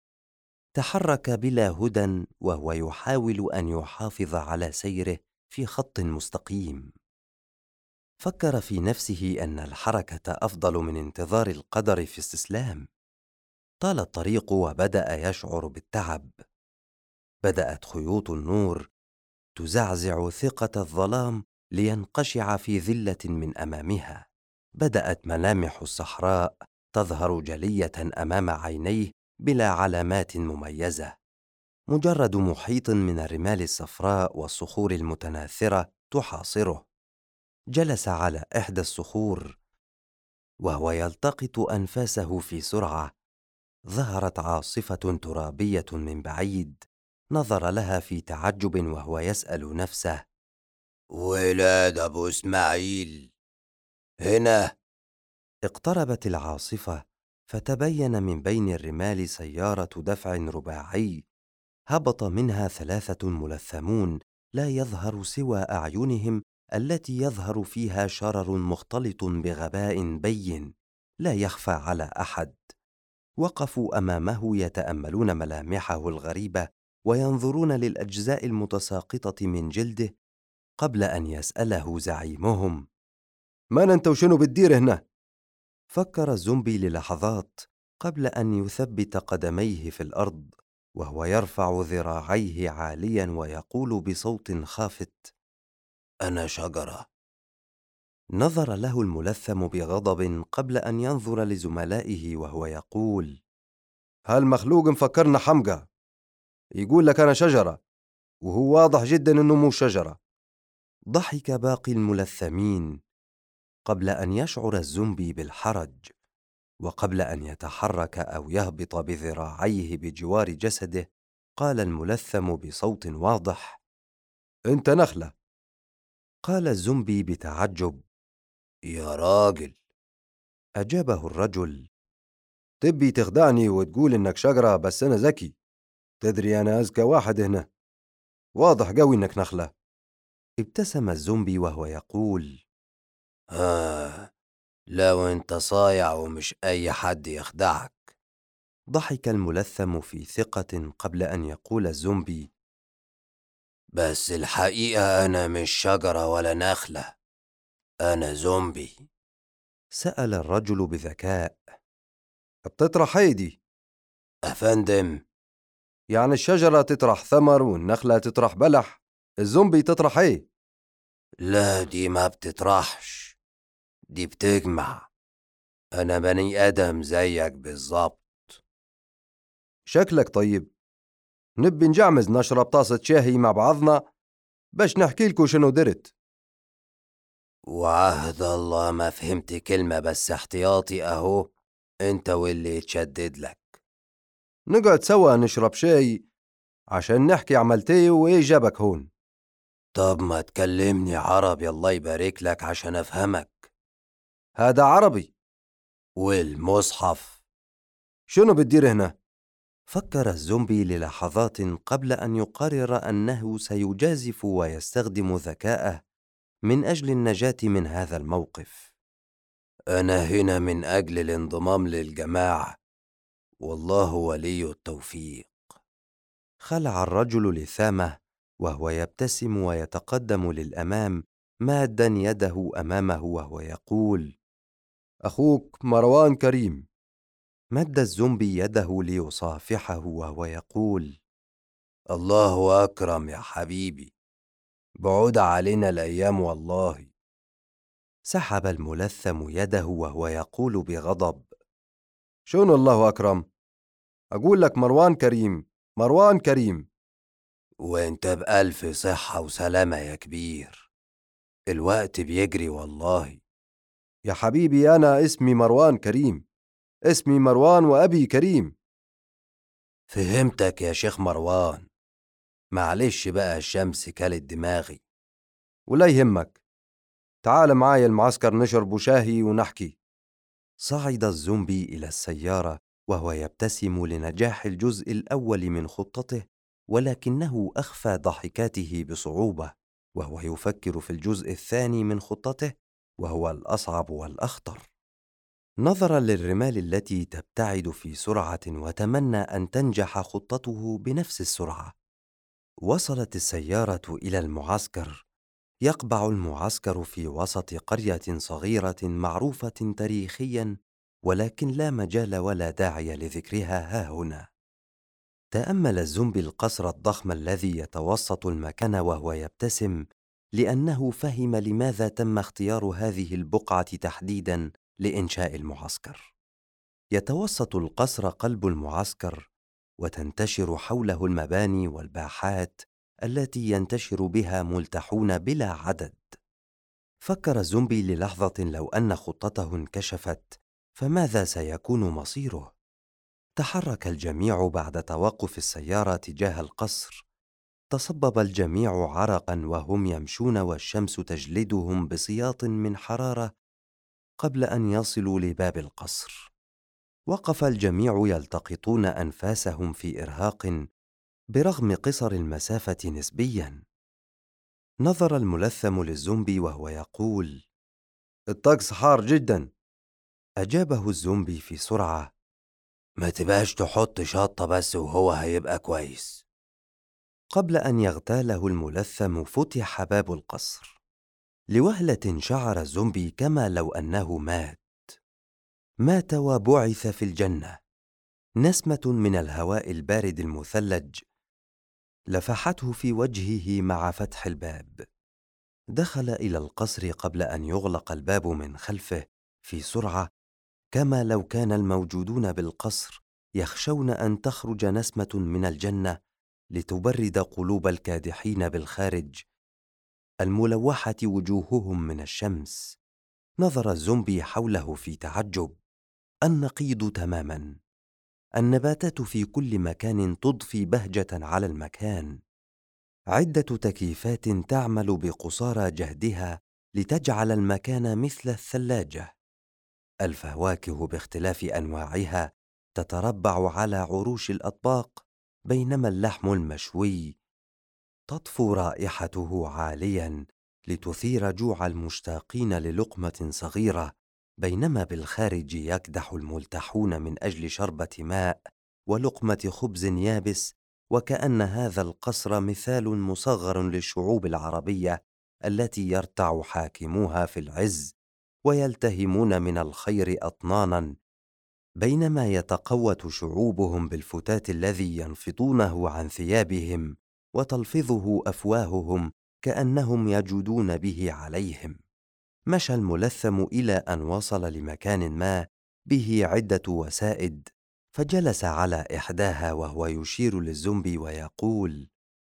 [SPEAKER 1] تحرك بلا هدى وهو يحاول أن يحافظ على سيره في خط مستقيم. فكر في نفسه أن الحركة أفضل من انتظار القدر في استسلام. طال الطريق وبدأ يشعر بالتعب. بدأت خيوط النور تزعزع ثقة الظلام لينقشع في ذلة من أمامها. بدأت ملامح الصحراء تظهر جلية أمام عينيه بلا علامات مميزة، مجرد محيط من الرمال الصفراء والصخور المتناثرة تحاصره. جلس على إحدى الصخور وهو يلتقط أنفاسه في سرعة. ظهرت عاصفة ترابية من بعيد. نظر لها في تعجب وهو يسأل نفسه:
[SPEAKER 4] ولاد أبو إسماعيل هنا؟
[SPEAKER 1] اقتربت العاصفة، فتبين من بين الرمال سيارة دفع رباعي. هبط منها 3 ملثمون لا يظهر سوى أعينهم التي يظهر فيها شرر مختلط بغباء بين لا يخفى على أحد. وقفوا أمامه يتأملون ملامحه الغريبة وينظرون للأجزاء المتساقطة من جلده قبل أن يسأله زعيمهم:
[SPEAKER 4] من أنت وشنو بتدير هنا؟
[SPEAKER 1] فكر الزومبي للحظات قبل أن يثبت قدميه في الأرض، وهو يرفع ذراعيه عاليا ويقول بصوت خافت:
[SPEAKER 4] أنا شجرة.
[SPEAKER 1] نظر له الملثم بغضب قبل أن ينظر لزملائه وهو يقول:
[SPEAKER 4] هالمخلوق مفكرنا حمقى، يقول لك أنا شجرة وهو واضح جدا إنه مو شجرة.
[SPEAKER 1] ضحك باقي الملثمين قبل أن يشعر الزومبي بالحرج. وقبل أن يتحرك أو يهبط بذراعيه بجوار جسده، قال الملثم بصوت واضح:
[SPEAKER 4] أنت نخلة.
[SPEAKER 1] قال الزومبي بتعجب:
[SPEAKER 4] يا راجل.
[SPEAKER 1] أجابه الرجل:
[SPEAKER 4] تبي تخدعني وتقول إنك شجرة، بس أنا ذكي. تدري أنا أذكى واحد هنا. واضح قوي إنك نخلة.
[SPEAKER 1] ابتسم الزومبي وهو يقول:
[SPEAKER 4] لو أنت صايع ومش أي حد يخدعك.
[SPEAKER 1] ضحك الملثم في ثقة قبل أن يقول الزومبي:
[SPEAKER 4] بس الحقيقة أنا مش شجرة ولا نخلة، أنا زومبي.
[SPEAKER 1] سأل الرجل بذكاء:
[SPEAKER 4] بتطرح ايدي أفندم؟ يعني الشجرة تطرح ثمر والنخلة تطرح بلح، الزومبي تطرح ايه؟ لا، دي ما بتطرحش، دي بتجمع. أنا بني آدم زيك بالظبط. شكلك طيب. نبي نجعمز نشرب طاسة شاهي مع بعضنا باش نحكي لكم شنو درت. وعهد الله ما فهمت كلمة، بس احتياطي أهو، انت واللي يتشدد لك. نقعد سوا نشرب شاي عشان نحكي عملت ايه وايه جابك هون. طب ما تكلمني عربي الله يبارك لك عشان افهمك. هذا عربي. والمصحف شنو بتدير هنا؟
[SPEAKER 1] فكر الزومبي للحظات قبل أن يقرر أنه سيجازف ويستخدم ذكاءه من أجل النجاة من هذا الموقف.
[SPEAKER 4] أنا هنا من أجل الانضمام للجماعة، والله ولي التوفيق.
[SPEAKER 1] خلع الرجل لثامه وهو يبتسم ويتقدم للأمام، مادًا يده أمامه وهو يقول:
[SPEAKER 4] أخوك مروان كريم.
[SPEAKER 1] مد الزومبي يده ليصافحه وهو يقول:
[SPEAKER 2] الله أكرم يا حبيبي، بعود علينا الأيام والله.
[SPEAKER 1] سحب الملثم يده وهو يقول بغضب:
[SPEAKER 4] شنو الله أكرم؟ أقول لك مروان كريم، مروان كريم.
[SPEAKER 2] وانت بألف صحة وسلامة يا كبير، الوقت بيجري والله.
[SPEAKER 4] يا حبيبي أنا اسمي مروان كريم، اسمي مروان وأبي كريم.
[SPEAKER 2] فهمتك يا شيخ مروان، معلش بقى الشمس كلت دماغي.
[SPEAKER 4] ولا يهمك، تعال معايا المعسكر نشرب شاهي ونحكي.
[SPEAKER 1] صعد الزومبي إلى السيارة وهو يبتسم لنجاح الجزء الأول من خطته، ولكنه أخفى ضحكاته بصعوبة وهو يفكر في الجزء الثاني من خطته، وهو الأصعب والأخطر. نظرا للرمال التي تبتعد في سرعة وتمنى أن تنجح خطته بنفس السرعة. وصلت السيارة إلى المعسكر. يقبع المعسكر في وسط قرية صغيرة معروفة تاريخياً، ولكن لا مجال ولا داعي لذكرها ها هنا. تأمل الزومبي القصر الضخم الذي يتوسط المكان وهو يبتسم، لأنه فهم لماذا تم اختيار هذه البقعة تحديداً لإنشاء المعسكر. يتوسط القصر قلب المعسكر، وتنتشر حوله المباني والباحات التي ينتشر بها ملتحون بلا عدد. فكر الزومبي للحظة لو أن خطته انكشفت فماذا سيكون مصيره؟ تحرك الجميع بعد توقف السيارة تجاه القصر. تصبب الجميع عرقا وهم يمشون والشمس تجلدهم بسياط من حرارة قبل أن يصلوا لباب القصر. وقف الجميع يلتقطون أنفاسهم في إرهاق برغم قصر المسافة نسبياً. نظر الملثم للزومبي وهو يقول:
[SPEAKER 4] الطقس حار جدا.
[SPEAKER 1] أجابه الزومبي في سرعة:
[SPEAKER 2] ما تبقاش تحط شطة بس وهو هيبقى كويس.
[SPEAKER 1] قبل أن يغتاله الملثم فتح باب القصر. لوهلة شعر الزومبي كما لو أنه مات وبعث في الجنة. نسمة من الهواء البارد المثلج لفحته في وجهه مع فتح الباب. دخل إلى القصر قبل أن يغلق الباب من خلفه في سرعة، كما لو كان الموجودون بالقصر يخشون أن تخرج نسمة من الجنة لتبرد قلوب الكادحين بالخارج الملوحة وجوههم من الشمس. نظر الزومبي حوله في تعجب. النقيض تماما. النباتات في كل مكان تضفي بهجة على المكان. عدة تكييفات تعمل بقصارى جهدها لتجعل المكان مثل الثلاجة. الفواكه باختلاف أنواعها تتربع على عروش الأطباق، بينما اللحم المشوي تطفو رائحته عالياً لتثير جوع المشتاقين للقمة صغيرة، بينما بالخارج يكدح الملتحون من أجل شربة ماء ولقمة خبز يابس، وكأن هذا القصر مثال مصغر للشعوب العربية التي يرتع حاكموها في العز ويلتهمون من الخير أطناناً، بينما يتقوت شعوبهم بالفتات الذي ينفضونه عن ثيابهم وتلفظه أفواههم كأنهم يجودون به عليهم. مشى الملثم إلى أن وصل لمكان ما به عدة وسائد، فجلس على إحداها وهو يشير للزومبي ويقول: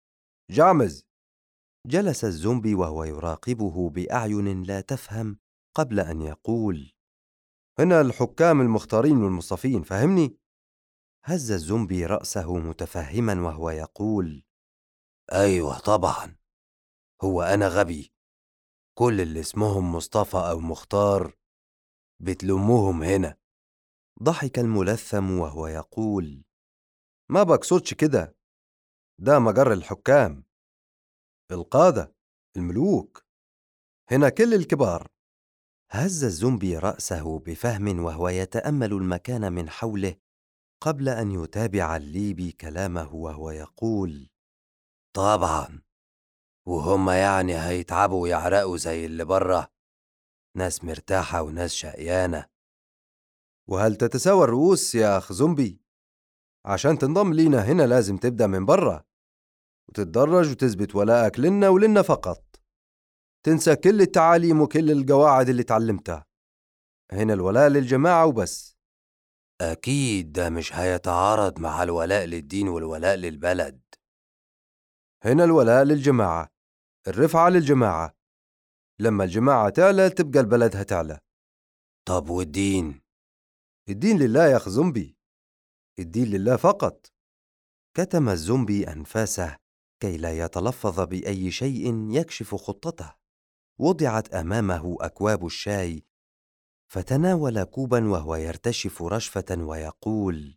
[SPEAKER 4] جعمز.
[SPEAKER 1] جلس الزومبي وهو يراقبه بأعين لا تفهم قبل أن يقول:
[SPEAKER 4] هنا الحكام المختارين والمصطفين، فهمني؟
[SPEAKER 1] هز الزومبي رأسه متفهما وهو يقول:
[SPEAKER 2] أيوة طبعا، هو أنا غبي؟ كل اللي اسمهم مصطفى أو مختار بتلموهم هنا.
[SPEAKER 1] ضحك الملثم وهو يقول:
[SPEAKER 4] ما بقصدش كده، ده مجر الحكام، القادة، الملوك، هنا كل الكبار.
[SPEAKER 1] هز الزومبي رأسه بفهم وهو يتأمل المكان من حوله قبل أن يتابع الليبي كلامه وهو يقول:
[SPEAKER 2] طبعا، وهم يعني هيتعبوا ويعرقوا زي اللي بره؟ ناس مرتاحة وناس شقيانة.
[SPEAKER 4] وهل تتساوى الرؤوس يا أخ زومبي؟ عشان تنضم لينا هنا لازم تبدأ من برا وتتدرج وتثبت ولائك لنا ولنا فقط. تنسى كل التعاليم وكل القواعد اللي تعلمتها. هنا الولاء للجماعة وبس.
[SPEAKER 1] أكيد ده مش هيتعارض مع الولاء للدين والولاء للبلد.
[SPEAKER 4] هنا الولاء للجماعة، الرفعة للجماعة. لما الجماعة تعلى تبقى البلد هتعلى.
[SPEAKER 1] طب والدين؟
[SPEAKER 4] الدين لله يا أخ زومبي، الدين لله فقط.
[SPEAKER 1] كتم الزومبي أنفاسه كي لا يتلفظ بأي شيء يكشف خطته. وضعت أمامه أكواب الشاي، فتناول كوبا وهو يرتشف رشفة ويقول: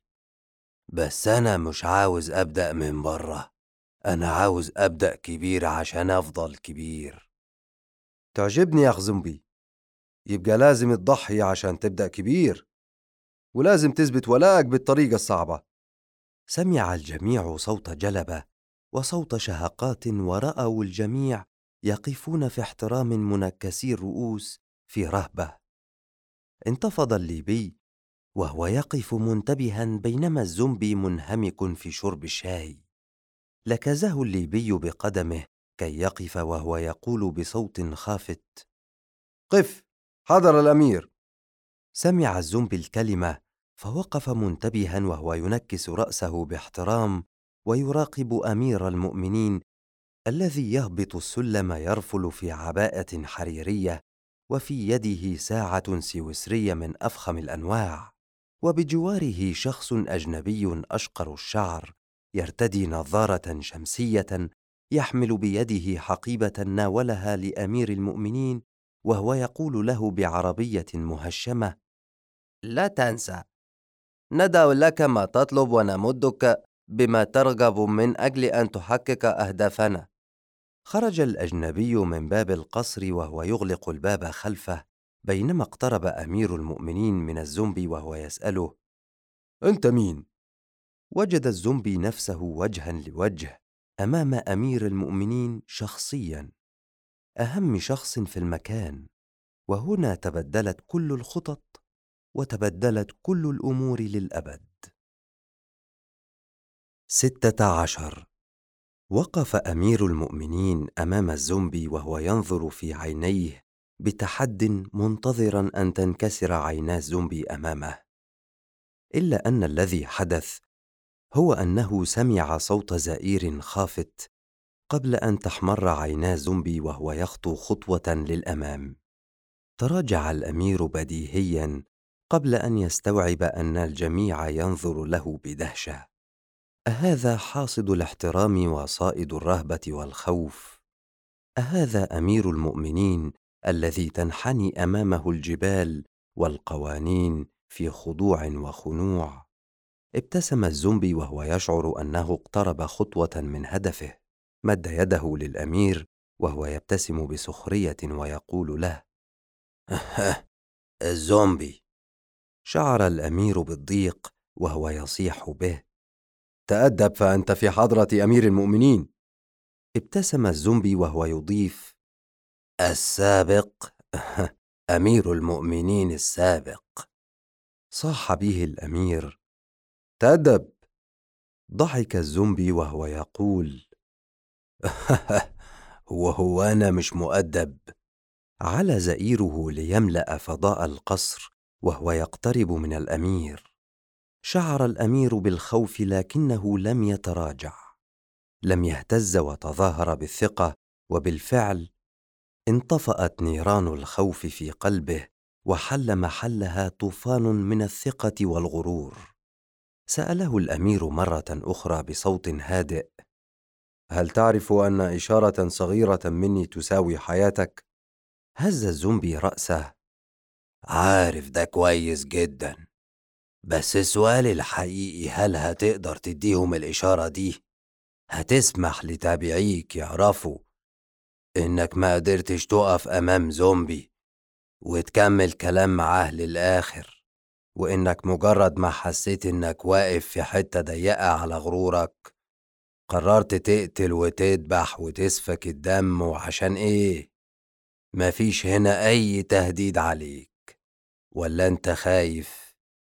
[SPEAKER 1] بس أنا مش عاوز أبدأ من بره، أنا عاوز أبدأ كبير عشان أفضل كبير.
[SPEAKER 4] تعجبني يا أخ زومبي. يبقى لازم تضحي عشان تبدأ كبير، ولازم تثبت ولائك بالطريقة الصعبة.
[SPEAKER 1] سمع الجميع صوت جلبة وصوت شهقات، ورأوا الجميع يقفون في احترام منكسي الرؤوس في رهبة. انتفض الليبي وهو يقف منتبها بينما الزومبي منهمك في شرب الشاي. لكزه الليبي بقدمه كي يقف وهو يقول بصوت خافت:
[SPEAKER 4] قف، حضر الأمير.
[SPEAKER 1] سمع الزومبي الكلمة فوقف منتبها وهو ينكس رأسه باحترام ويراقب أمير المؤمنين الذي يهبط السلم يرفل في عباءة حريرية وفي يده ساعة سويسرية من أفخم الأنواع، وبجواره شخص أجنبي أشقر الشعر يرتدي نظارة شمسية يحمل بيده حقيبة ناولها لأمير المؤمنين وهو يقول له بعربية مهشمة: لا تنسى، ندع لك ما تطلب ونمدك بما ترغب من أجل أن تحقق أهدافنا. خرج الأجنبي من باب القصر وهو يغلق الباب خلفه، بينما اقترب أمير المؤمنين من الزومبي وهو يسأله:
[SPEAKER 4] أنت مين؟
[SPEAKER 1] وجد الزومبي نفسه وجها لوجه أمام أمير المؤمنين شخصيا، أهم شخص في المكان. وهنا تبدلت كل الخطط وتبدلت كل الأمور للأبد. 16. وقف أمير المؤمنين أمام الزومبي وهو ينظر في عينيه بتحد منتظرا أن تنكسر عينا الزومبي أمامه. إلا أن الذي حدث هو أنه سمع صوت زئير خافت قبل أن تحمر عينا الزومبي وهو يخطو خطوة للأمام. تراجع الأمير بديهيا قبل أن يستوعب أن الجميع ينظر له بدهشة. أهذا حاصد الاحترام وصائد الرهبة والخوف؟ أهذا أمير المؤمنين الذي تنحني أمامه الجبال والقوانين في خضوع وخنوع؟ ابتسم الزومبي وهو يشعر أنه اقترب خطوة من هدفه. مد يده للأمير وهو يبتسم بسخرية ويقول له: الزومبي. شعر الأمير بالضيق وهو يصيح به:
[SPEAKER 4] تأدب فأنت في حضرة أمير المؤمنين.
[SPEAKER 1] ابتسم الزومبي وهو يضيف: السابق أمير المؤمنين السابق. صاح به الأمير:
[SPEAKER 4] تأدب.
[SPEAKER 1] ضحك الزومبي وهو يقول: وهو أنا مش مؤدب؟ على زئيره ليملأ فضاء القصر وهو يقترب من الأمير. شعر الأمير بالخوف لكنه لم يتراجع، لم يهتز وتظاهر بالثقة، وبالفعل انطفأت نيران الخوف في قلبه وحل محلها طوفان من الثقة والغرور. سأله الأمير مرة أخرى بصوت هادئ:
[SPEAKER 4] هل تعرف أن إشارة صغيرة مني تساوي حياتك؟
[SPEAKER 1] هز الزومبي رأسه: عارف ده كويس جدا، بس السؤال الحقيقي هل هتقدر تديهم الإشارة دي؟ هتسمح لتابعيك يعرفوا إنك ما قدرتش تقف أمام زومبي وتكمل كلام معاه للآخر، وإنك مجرد ما حسيت إنك واقف في حتة ضيقة على غرورك قررت تقتل وتذبح وتسفك الدم؟ وعشان إيه؟ مفيش هنا أي تهديد عليك، ولا أنت خايف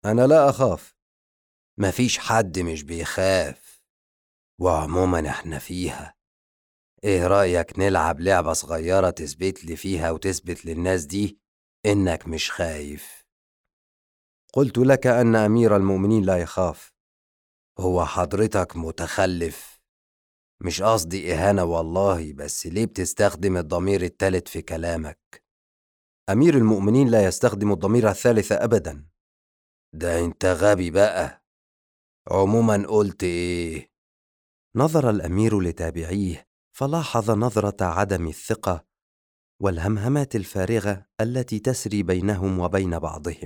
[SPEAKER 4] أنا لا أخاف.
[SPEAKER 2] مفيش حد مش بيخاف، وعموما احنا فيها. ايه رأيك نلعب لعبة صغيرة تثبت لي فيها وتثبت للناس دي إنك مش خايف؟
[SPEAKER 4] قلت لك أن أمير المؤمنين لا يخاف.
[SPEAKER 2] هو حضرتك متخلف؟ مش قصدي إهانة والله، بس ليه بتستخدم الضمير التالت في كلامك؟
[SPEAKER 4] أمير المؤمنين لا يستخدم الضمير الثالث أبدا.
[SPEAKER 2] ده انت غبي بقى. عموما قلت ايه؟
[SPEAKER 1] نظر الأمير لتابعيه فلاحظ نظرة عدم الثقة والهمهمات الفارغة التي تسري بينهم وبين بعضهم.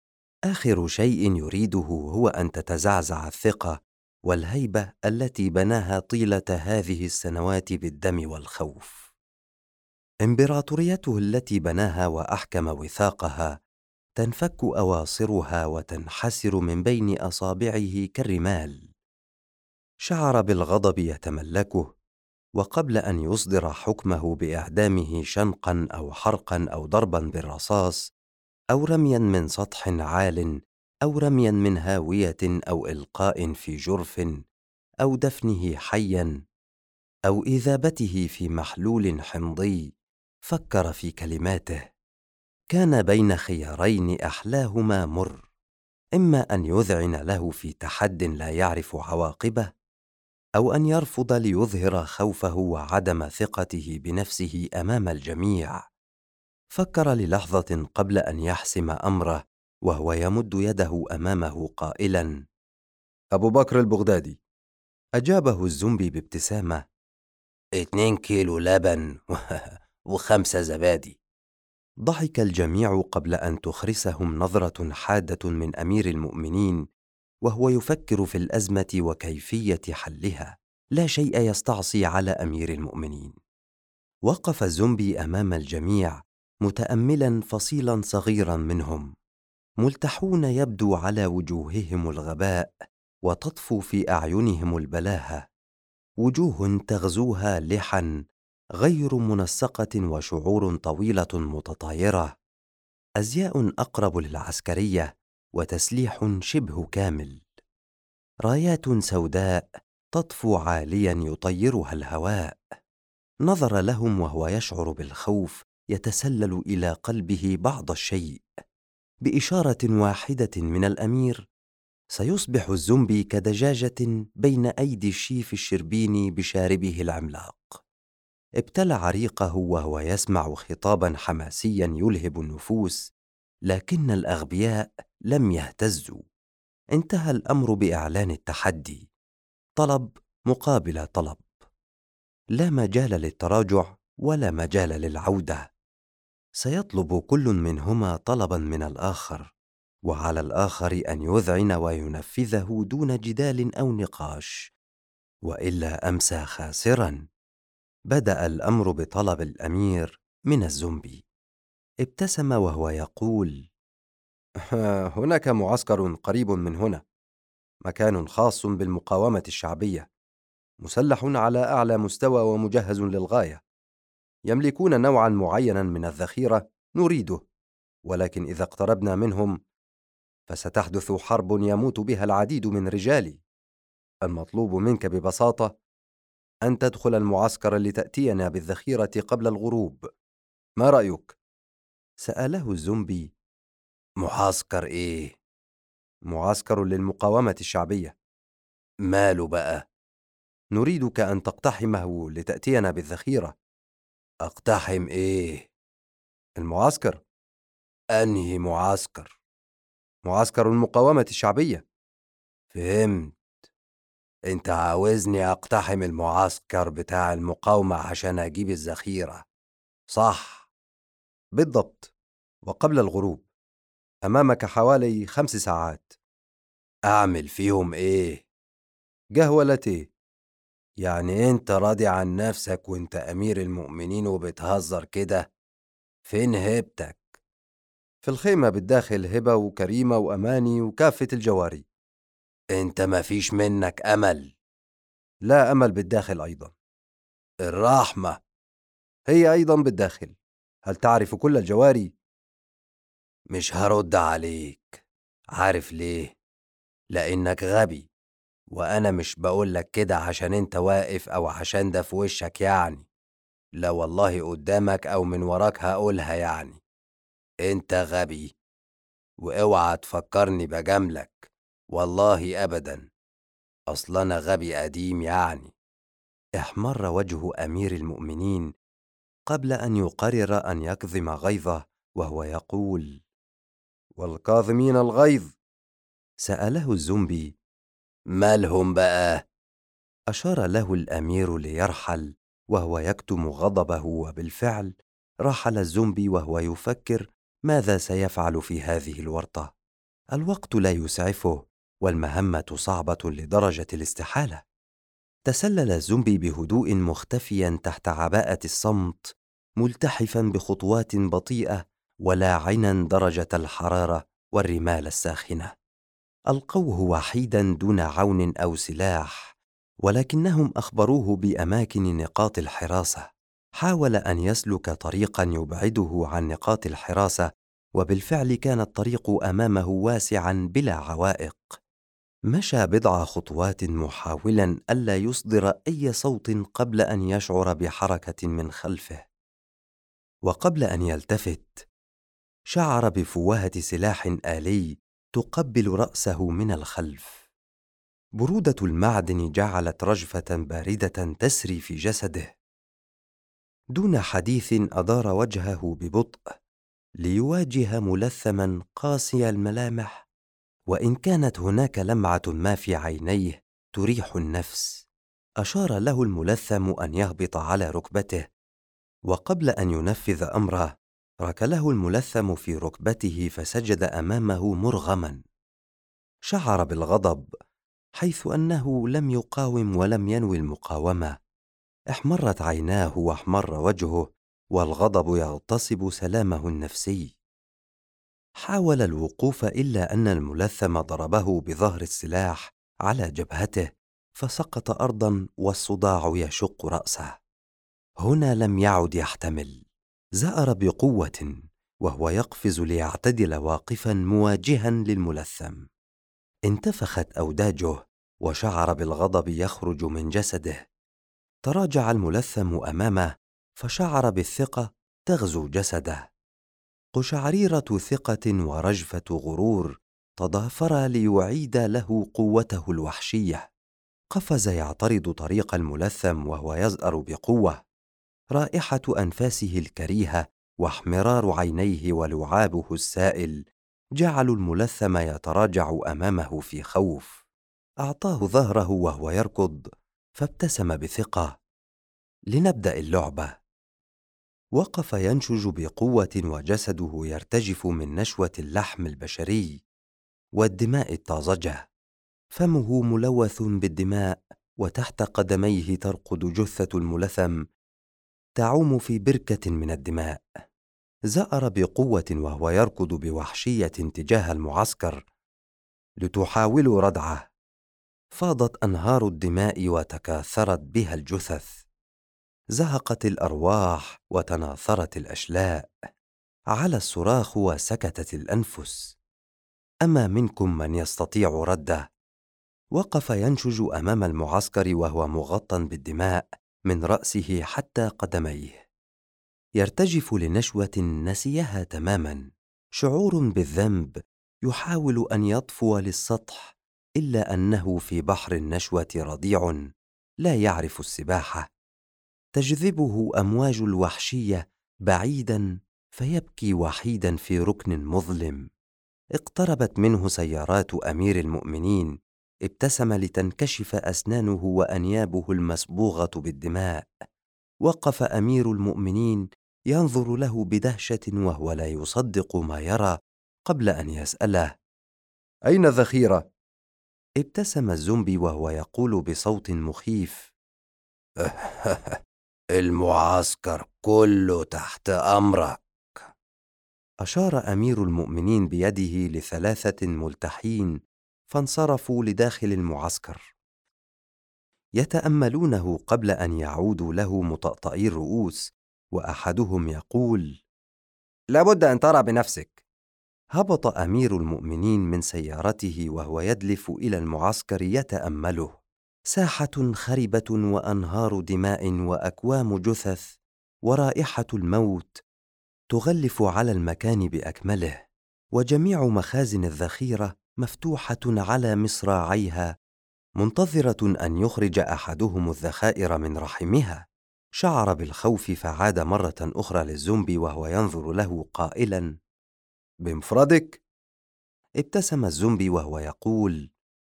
[SPEAKER 1] آخر شيء يريده هو أن تتزعزع الثقة والهيبة التي بناها طيلة هذه السنوات بالدم والخوف. إمبراطوريته التي بناها وأحكم وثاقها تنفك أواصرها وتنحسر من بين أصابعه كالرمال. شعر بالغضب يتملكه، وقبل أن يصدر حكمه بإعدامه شنقا أو حرقا أو ضربا بالرصاص أو رميا من سطح عال أو رميا من هاوية أو إلقاء في جرف أو دفنه حيا أو إذابته في محلول حمضي، فكر في كلماته. كان بين خيارين أحلاهما مر، إما أن يذعن له في تحد لا يعرف عواقبه، أو أن يرفض ليظهر خوفه وعدم ثقته بنفسه أمام الجميع. فكر للحظة قبل أن يحسم أمره وهو يمد يده أمامه قائلا:
[SPEAKER 4] أبو بكر البغدادي.
[SPEAKER 1] أجابه الزومبي بابتسامة:
[SPEAKER 2] 2 كيلو لبن و5 زبادي.
[SPEAKER 1] ضحك الجميع قبل أن تخرسهم نظرة حادة من أمير المؤمنين وهو يفكر في الأزمة وكيفية حلها. لا شيء يستعصي على أمير المؤمنين. وقف الزومبي أمام الجميع متأملا فصيلا صغيرا منهم، ملتحون يبدو على وجوههم الغباء وتطفو في أعينهم البلاهة، وجوه تغزوها لحن غير منسقة وشعور طويلة متطايرة، أزياء أقرب للعسكرية وتسليح شبه كامل، رايات سوداء تطفو عاليا يطيرها الهواء. نظر لهم وهو يشعر بالخوف يتسلل إلى قلبه بعض الشيء. بإشارة واحدة من الأمير سيصبح الزومبي كدجاجة بين أيدي الشيف الشربيني بشاربه العملاق. ابتلع ريقه وهو يسمع خطابا حماسيا يلهب النفوس، لكن الأغبياء لم يهتزوا. انتهى الأمر بإعلان التحدي، طلب مقابل طلب، لا مجال للتراجع ولا مجال للعودة. سيطلب كل منهما طلبا من الآخر، وعلى الآخر أن يذعن وينفذه دون جدال أو نقاش، وإلا أمسى خاسرا. بدأ الأمر بطلب الأمير من الزومبي. ابتسم وهو يقول:
[SPEAKER 4] هناك معسكر قريب من هنا، مكان خاص بالمقاومة الشعبية، مسلح على أعلى مستوى ومجهز للغاية. يملكون نوعا معينا من الذخيرة نريده، ولكن إذا اقتربنا منهم فستحدث حرب يموت بها العديد من رجالي. المطلوب منك ببساطة أن تدخل المعسكر لتأتينا بالذخيرة قبل الغروب. ما رأيك؟
[SPEAKER 1] سأله الزومبي.
[SPEAKER 2] معسكر إيه؟
[SPEAKER 4] معسكر للمقاومة الشعبية.
[SPEAKER 2] ماله بقى؟
[SPEAKER 4] نريدك أن تقتحمه لتأتينا بالذخيرة.
[SPEAKER 2] أقتحم إيه؟
[SPEAKER 4] المعسكر.
[SPEAKER 2] أنهي معسكر؟
[SPEAKER 4] معسكر المقاومة الشعبية.
[SPEAKER 2] فهمت. انت عاوزني اقتحم المعسكر بتاع المقاومة عشان اجيب الذخيرة، صح؟
[SPEAKER 4] بالضبط، وقبل الغروب. أمامك حوالي 5 ساعات.
[SPEAKER 2] اعمل فيهم ايه؟
[SPEAKER 4] قهوة لاتيه.
[SPEAKER 2] يعني انت راضي عن نفسك وانت امير المؤمنين وبتهزر كده؟ فين هيبتك؟
[SPEAKER 4] في الخيمة بالداخل هبة وكريمة وأماني وكافة الجواري.
[SPEAKER 2] انت مفيش منك امل.
[SPEAKER 4] لا أمل بالداخل أيضا.
[SPEAKER 2] الرحمة
[SPEAKER 4] هي أيضا بالداخل. هل تعرف كل الجواري؟
[SPEAKER 2] مش هرد عليك عارف ليه؟ لأنك غبي، وأنا مش بقولك كده عشان أنت واقف أو عشان ده في وشك يعني، لا والله قدامك أو من وراك هقولها يعني. أنت غبي، واوعى تفكرني بجاملك، والله أبدا، أصل أنا غبي قديم يعني.
[SPEAKER 1] احمر وجه أمير المؤمنين قبل أن يقرر أن يكظم غيظه، وهو يقول:
[SPEAKER 4] والكاظمين الغيظ؟
[SPEAKER 1] سأله الزومبي:
[SPEAKER 2] مالهم بقى؟
[SPEAKER 1] أشار له الأمير ليرحل وهو يكتم غضبه، وبالفعل رحل الزومبي وهو يفكر ماذا سيفعل في هذه الورطة. الوقت لا يسعفه، والمهمة صعبة لدرجة الاستحالة. تسلل الزومبي بهدوء مختفيا تحت عباءة الصمت، ملتحفا بخطوات بطيئة ولاعنا درجة الحرارة والرمال الساخنة. ألقوه وحيدا دون عون أو سلاح، ولكنهم أخبروه بأماكن نقاط الحراسة. حاول أن يسلك طريقا يبعده عن نقاط الحراسة، وبالفعل كان الطريق أمامه واسعا بلا عوائق. مشى بضع خطوات محاولا ألا يصدر أي صوت قبل أن يشعر بحركة من خلفه، وقبل أن يلتفت شعر بفوهة سلاح آلي تقبل رأسه من الخلف. برودة المعدن جعلت رجفة باردة تسري في جسده. دون حديث أدار وجهه ببطء ليواجه ملثما قاسي الملامح، وإن كانت هناك لمعة ما في عينيه تريح النفس. أشار له الملثم أن يهبط على ركبته، وقبل أن ينفذ أمره ركله الملثم في ركبته فسجد أمامه مرغما. شعر بالغضب حيث أنه لم يقاوم ولم ينوي المقاومة. احمرت عيناه واحمر وجهه، والغضب يغتصب سلامه النفسي. حاول الوقوف إلا أن الملثم ضربه بظهر السلاح على جبهته، فسقط أرضا والصداع يشق رأسه. هنا لم يعد يحتمل، زأر بقوة وهو يقفز ليعتدل واقفا مواجها للملثم. انتفخت أوداجه وشعر بالغضب يخرج من جسده. تراجع الملثم أمامه فشعر بالثقة تغزو جسده. قشعريرة ثقة ورجفة غرور تضافرا ليعيد له قوته الوحشية. قفز يعترض طريق الملثم وهو يزأر بقوة. رائحة أنفاسه الكريهة واحمرار عينيه ولعابه السائل جعلوا الملثم يتراجع أمامه في خوف. أعطاه ظهره وهو يركض، فابتسم بثقة. لنبدأ اللعبة. وقف ينشج بقوة وجسده يرتجف من نشوة اللحم البشري والدماء الطازجة. فمه ملوث بالدماء، وتحت قدميه ترقد جثة الملثم تعوم في بركة من الدماء. زأر بقوة وهو يركض بوحشية تجاه المعسكر لتحاول ردعه. فاضت أنهار الدماء وتكاثرت بها الجثث. زهقت الأرواح وتناثرت الأشلاء. على الصراخ وسكتت الأنفس. أما منكم من يستطيع رده؟ وقف ينشج أمام المعسكر وهو مغطى بالدماء من رأسه حتى قدميه. يرتجف لنشوة نسيها تماما. شعور بالذنب يحاول أن يطفو للسطح، إلا أنه في بحر النشوة رضيع لا يعرف السباحة. تجذبه أمواج الوحشية بعيدا، فيبكي وحيدا في ركن مظلم. اقتربت منه سيارات أمير المؤمنين. ابتسم لتنكشف أسنانه وأنيابه المصبوغة بالدماء. وقف أمير المؤمنين ينظر له بدهشة وهو لا يصدق ما يرى، قبل أن يسأله:
[SPEAKER 4] أين الذخيرة؟
[SPEAKER 1] ابتسم الزومبي وهو يقول بصوت مخيف:
[SPEAKER 2] المعسكر كله تحت أمرك.
[SPEAKER 1] أشار أمير المؤمنين بيده ل3 ملتحين، فانصرفوا لداخل المعسكر يتأملونه قبل أن يعودوا له مطأطئي الرؤوس، وأحدهم يقول:
[SPEAKER 2] لابد أن ترى بنفسك.
[SPEAKER 1] هبط أمير المؤمنين من سيارته وهو يدلف إلى المعسكر يتأمله. ساحة خربة وأنهار دماء وأكوام جثث ورائحة الموت تغلف على المكان بأكمله، وجميع مخازن الذخيرة مفتوحة على مصراعيها منتظرة أن يخرج أحدهم الذخائر من رحمها. شعر بالخوف فعاد مرة أخرى للزومبي وهو ينظر له قائلاً:
[SPEAKER 4] بمفردك؟
[SPEAKER 1] ابتسم الزومبي وهو يقول: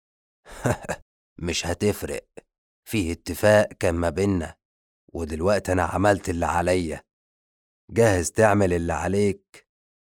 [SPEAKER 2] مش هتفرق، فيه اتفاق كان ما بينا، ودلوقتي أنا عملت اللي عليا، جاهز تعمل اللي عليك؟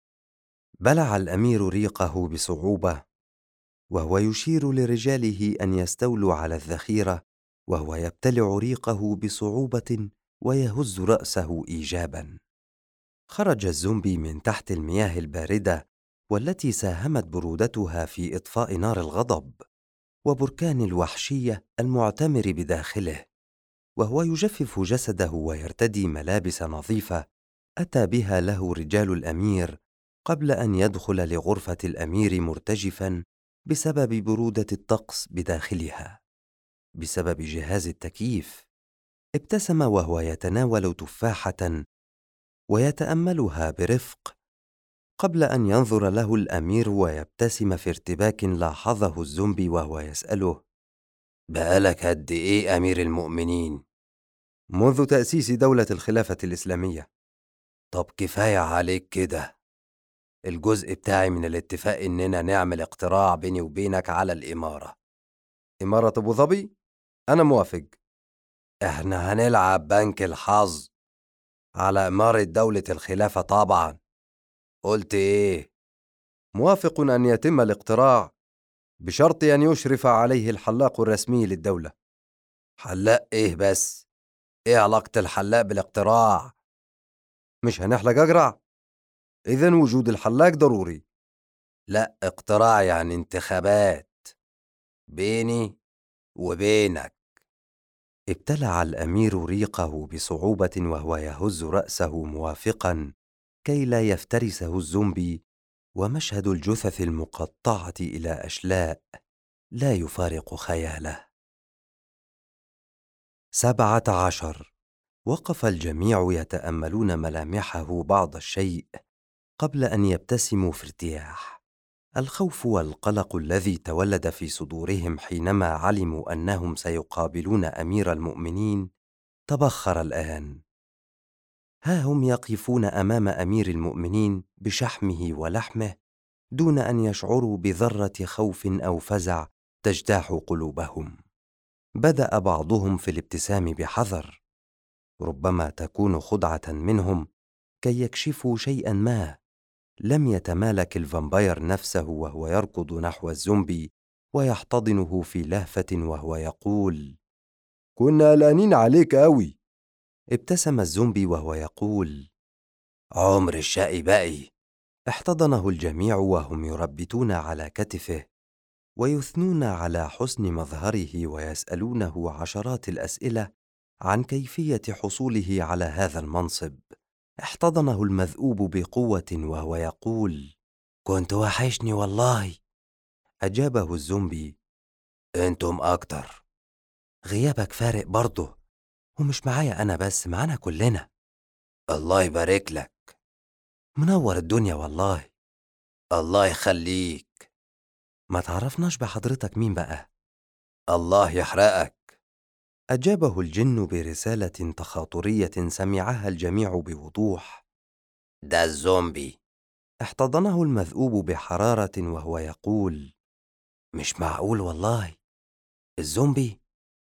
[SPEAKER 1] بلع الأمير ريقه بصعوبة وهو يشير لرجاله أن يستولوا على الذخيرة، وهو يبتلع ريقه بصعوبة ويهز رأسه إيجاباً. خرج الزومبي من تحت المياه الباردة والتي ساهمت برودتها في إطفاء نار الغضب وبركان الوحشية المعتمر بداخله، وهو يجفف جسده ويرتدي ملابس نظيفة أتى بها له رجال الأمير قبل أن يدخل لغرفة الأمير مرتجفاً بسبب برودة الطقس بداخلها بسبب جهاز التكييف. ابتسم وهو يتناول تفاحة ويتأملها برفق قبل أن ينظر له الأمير ويبتسم في ارتباك لاحظه الزومبي وهو يسأله:
[SPEAKER 2] بقالك قد إيه أمير المؤمنين؟
[SPEAKER 1] منذ تأسيس دولة الخلافة الإسلامية.
[SPEAKER 2] طب كفاية عليك كده. الجزء بتاعي من الاتفاق إننا نعمل اقتراع بيني وبينك على الإمارة.
[SPEAKER 4] إمارة أبو ظبي؟ أنا موافق.
[SPEAKER 2] إحنا هنلعب بنك الحظ على إمارة دولة الخلافة طبعا. قلت إيه؟
[SPEAKER 4] موافق أن يتم الاقتراع بشرط أن يشرف عليه الحلاق الرسمي للدولة.
[SPEAKER 2] حلاق إيه بس؟ إيه علاقة الحلاق بالاقتراع؟
[SPEAKER 4] مش هنحلق أقرع؟ إذن وجود الحلاق ضروري.
[SPEAKER 2] لا، اقتراع يعني انتخابات بيني وبينك.
[SPEAKER 1] ابتلع الأمير ريقه بصعوبة وهو يهز رأسه موافقاً كي لا يفترسه الزومبي، ومشهد الجثث المقطعة إلى أشلاء لا يفارق خياله. 17. وقف الجميع يتأملون ملامحه بعض الشيء قبل أن يبتسموا في ارتياح. الخوف والقلق الذي تولد في صدورهم حينما علموا أنهم سيقابلون أمير المؤمنين تبخر الآن. ها هم يقفون أمام أمير المؤمنين بشحمه ولحمه دون أن يشعروا بذرة خوف أو فزع تجتاح قلوبهم. بدأ بعضهم في الابتسام بحذر، ربما تكون خدعة منهم كي يكشفوا شيئاً ما. لم يتمالك الفامباير نفسه وهو يركض نحو الزومبي ويحتضنه في لهفة وهو يقول:
[SPEAKER 4] كنا قلقانين عليك أوي.
[SPEAKER 1] ابتسم الزومبي وهو يقول:
[SPEAKER 2] عمر الشقي بقي.
[SPEAKER 1] احتضنه الجميع وهم يربتون على كتفه ويثنون على حسن مظهره ويسألونه عشرات الأسئلة عن كيفية حصوله على هذا المنصب. احتضنه المذؤوب بقوة وهو يقول:
[SPEAKER 2] كنت وحشني والله.
[SPEAKER 1] أجابه الزومبي:
[SPEAKER 2] انتم أكتر.
[SPEAKER 1] غيابك فارق برضه، ومش معايا أنا بس، معانا كلنا.
[SPEAKER 2] الله يبارك لك.
[SPEAKER 1] منور الدنيا والله.
[SPEAKER 2] الله يخليك.
[SPEAKER 1] ما تعرفناش بحضرتك مين بقى؟
[SPEAKER 2] الله يحرقك.
[SPEAKER 1] أجابه الجن برسالة تخاطرية سمعها الجميع بوضوح:
[SPEAKER 2] ده الزومبي.
[SPEAKER 1] احتضنه المذؤوب بحرارة وهو يقول:
[SPEAKER 2] مش معقول والله. الزومبي؟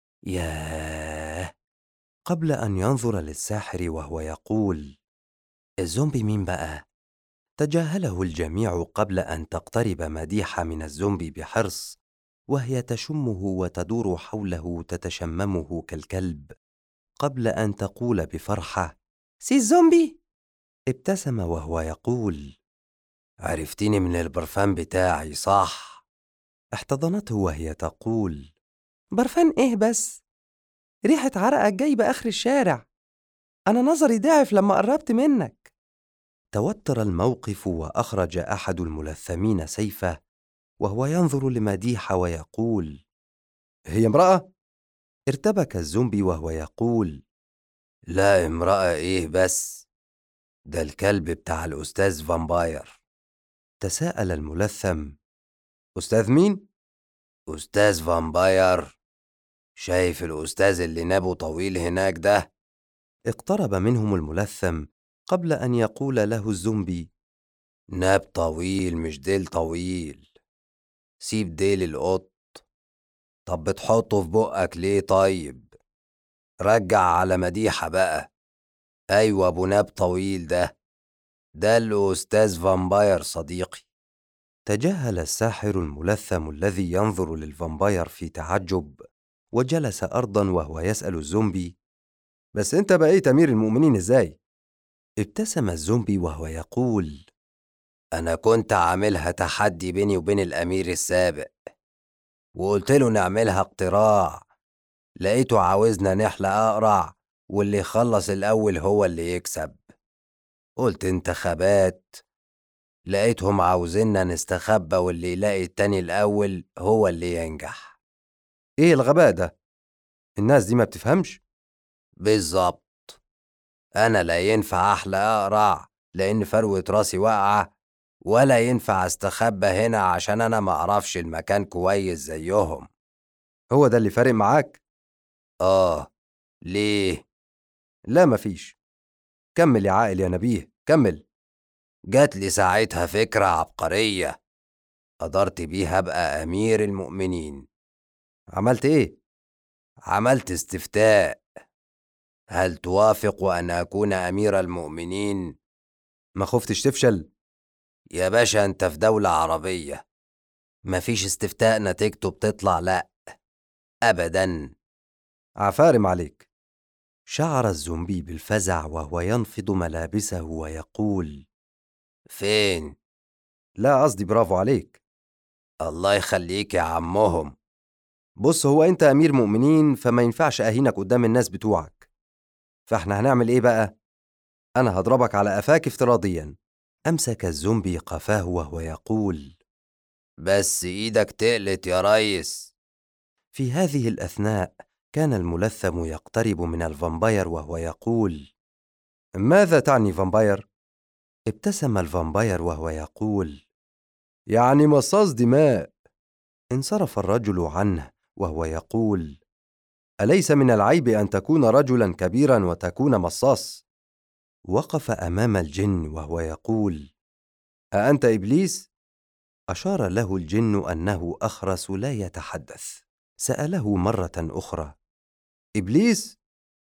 [SPEAKER 1] ياه. قبل أن ينظر للساحر وهو يقول:
[SPEAKER 2] الزومبي مين بقى؟
[SPEAKER 1] تجاهله الجميع قبل أن تقترب مديحة من الزومبي بحرص، وهي تشمه وتدور حوله تتشممه كالكلب، قبل أن تقول بفرحة:
[SPEAKER 3] سي الزومبي.
[SPEAKER 1] ابتسم وهو يقول:
[SPEAKER 2] عرفتيني من البرفان بتاعي صح؟
[SPEAKER 3] احتضنته وهي تقول: برفان ايه بس؟ ريحة عرقك جايبة آخر الشارع. أنا نظري ضعف لما قربت منك.
[SPEAKER 1] توتر الموقف وأخرج أحد الملثمين سيفه وهو ينظر لمديحة ويقول:
[SPEAKER 4] هي امرأة؟
[SPEAKER 1] ارتبك الزومبي وهو يقول:
[SPEAKER 2] لا امرأة إيه بس، ده الكلب بتاع الأستاذ فامباير.
[SPEAKER 1] تساءل الملثم:
[SPEAKER 4] أستاذ مين؟
[SPEAKER 2] أستاذ فامباير، شايف الأستاذ اللي نابه طويل هناك ده؟
[SPEAKER 1] اقترب منهم الملثم قبل أن يقول له الزومبي:
[SPEAKER 2] ناب طويل مش ديل طويل، سيب ديل القط. طب بتحطه في بقك ليه طيب؟ رجع على مديحة بقى. أيوة أبو ناب طويل ده الأستاذ فامباير صديقي.
[SPEAKER 1] تجاهل الساحر الملثم الذي ينظر للفامباير في تعجب وجلس أرضا وهو يسأل الزومبي:
[SPEAKER 4] بس أنت بقيت أمير المؤمنين إزاي؟
[SPEAKER 1] ابتسم الزومبي وهو يقول:
[SPEAKER 2] أنا كنت عاملها تحدي بيني وبين الأمير السابق، وقلت له نعملها اقتراع. لقيته عاوزنا نحلق أقرع، واللي يخلص الأول هو اللي يكسب. قلت انتخابات، لقيتهم عاوزيننا نستخبى واللي يلاقي التاني الأول هو اللي ينجح.
[SPEAKER 4] إيه الغباء ده؟ الناس دي ما بتفهمش؟
[SPEAKER 2] بالظبط، أنا لا ينفع أحلق أقرع لأن فروة راسي واقعة، ولا ينفع استخبى هنا عشان أنا معرفش المكان كويس زيهم.
[SPEAKER 4] هو ده اللي فارق معاك؟
[SPEAKER 2] ليه؟
[SPEAKER 4] لا مفيش. كمل يا عاقل يا نبيه، كمل.
[SPEAKER 2] جات لي ساعتها فكرة عبقرية قدرت بيها أبقى أمير المؤمنين.
[SPEAKER 4] عملت إيه؟
[SPEAKER 2] عملت استفتاء، هل توافق أن أكون أمير المؤمنين؟
[SPEAKER 4] ما خفتش تفشل؟
[SPEAKER 2] يا باشا أنت في دولة عربية، مفيش استفتاء نتيجته بتطلع لأ أبداً.
[SPEAKER 4] عفارم عليك.
[SPEAKER 1] شعر الزومبي بالفزع وهو ينفض ملابسه ويقول:
[SPEAKER 2] فين؟
[SPEAKER 4] لا قصدي برافو عليك.
[SPEAKER 2] الله يخليك يا عمهم.
[SPEAKER 4] بص، هو أنت أمير مؤمنين فما ينفعش أهينك قدام الناس بتوعك، فإحنا هنعمل إيه بقى؟ أنا هضربك على قفاك افتراضياً.
[SPEAKER 1] أمسك الزومبي قفاه وهو يقول:
[SPEAKER 2] بس إيدك تقلت يا ريس.
[SPEAKER 1] في هذه الأثناء كان الملثم يقترب من الفامباير وهو يقول:
[SPEAKER 4] ماذا تعني فامباير؟
[SPEAKER 1] ابتسم الفامباير وهو يقول:
[SPEAKER 4] يعني مصاص دماء.
[SPEAKER 1] انصرف الرجل عنه وهو يقول:
[SPEAKER 4] أليس من العيب أن تكون رجلاً كبيراً وتكون مصاص؟
[SPEAKER 1] وقف أمام الجن وهو يقول:
[SPEAKER 4] أأنت إبليس؟
[SPEAKER 1] أشار له الجن أنه أخرس لا يتحدث. سأله مرة أخرى:
[SPEAKER 4] إبليس؟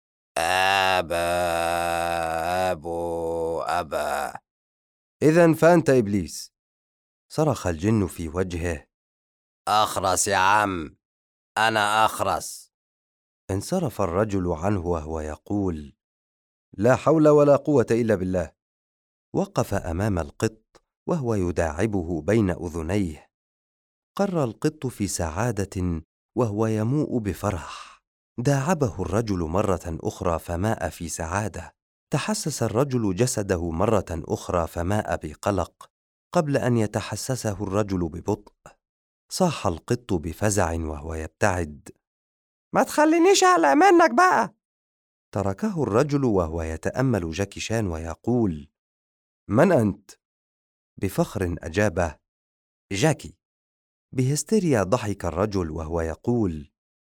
[SPEAKER 2] أبا.
[SPEAKER 4] إذن فأنت إبليس.
[SPEAKER 1] صرخ الجن في وجهه:
[SPEAKER 2] أخرس يا عم، أنا أخرس.
[SPEAKER 1] انصرف الرجل عنه وهو يقول:
[SPEAKER 4] لا حول ولا قوة إلا بالله.
[SPEAKER 1] وقف أمام القط وهو يداعبه بين أذنيه. قر القط في سعادة وهو يموء بفرح. داعبه الرجل مرة أخرى فماء في سعادة. تحسس الرجل جسده مرة أخرى فماء بقلق قبل أن يتحسسه الرجل ببطء. صاح القط بفزع وهو يبتعد:
[SPEAKER 3] ما تخلينيش أقلق منك بقى.
[SPEAKER 1] تركه الرجل وهو يتأمل جاكي شان ويقول:
[SPEAKER 4] من أنت؟
[SPEAKER 1] بفخر أجابه: جاكي. بهستيريا ضحك الرجل وهو يقول: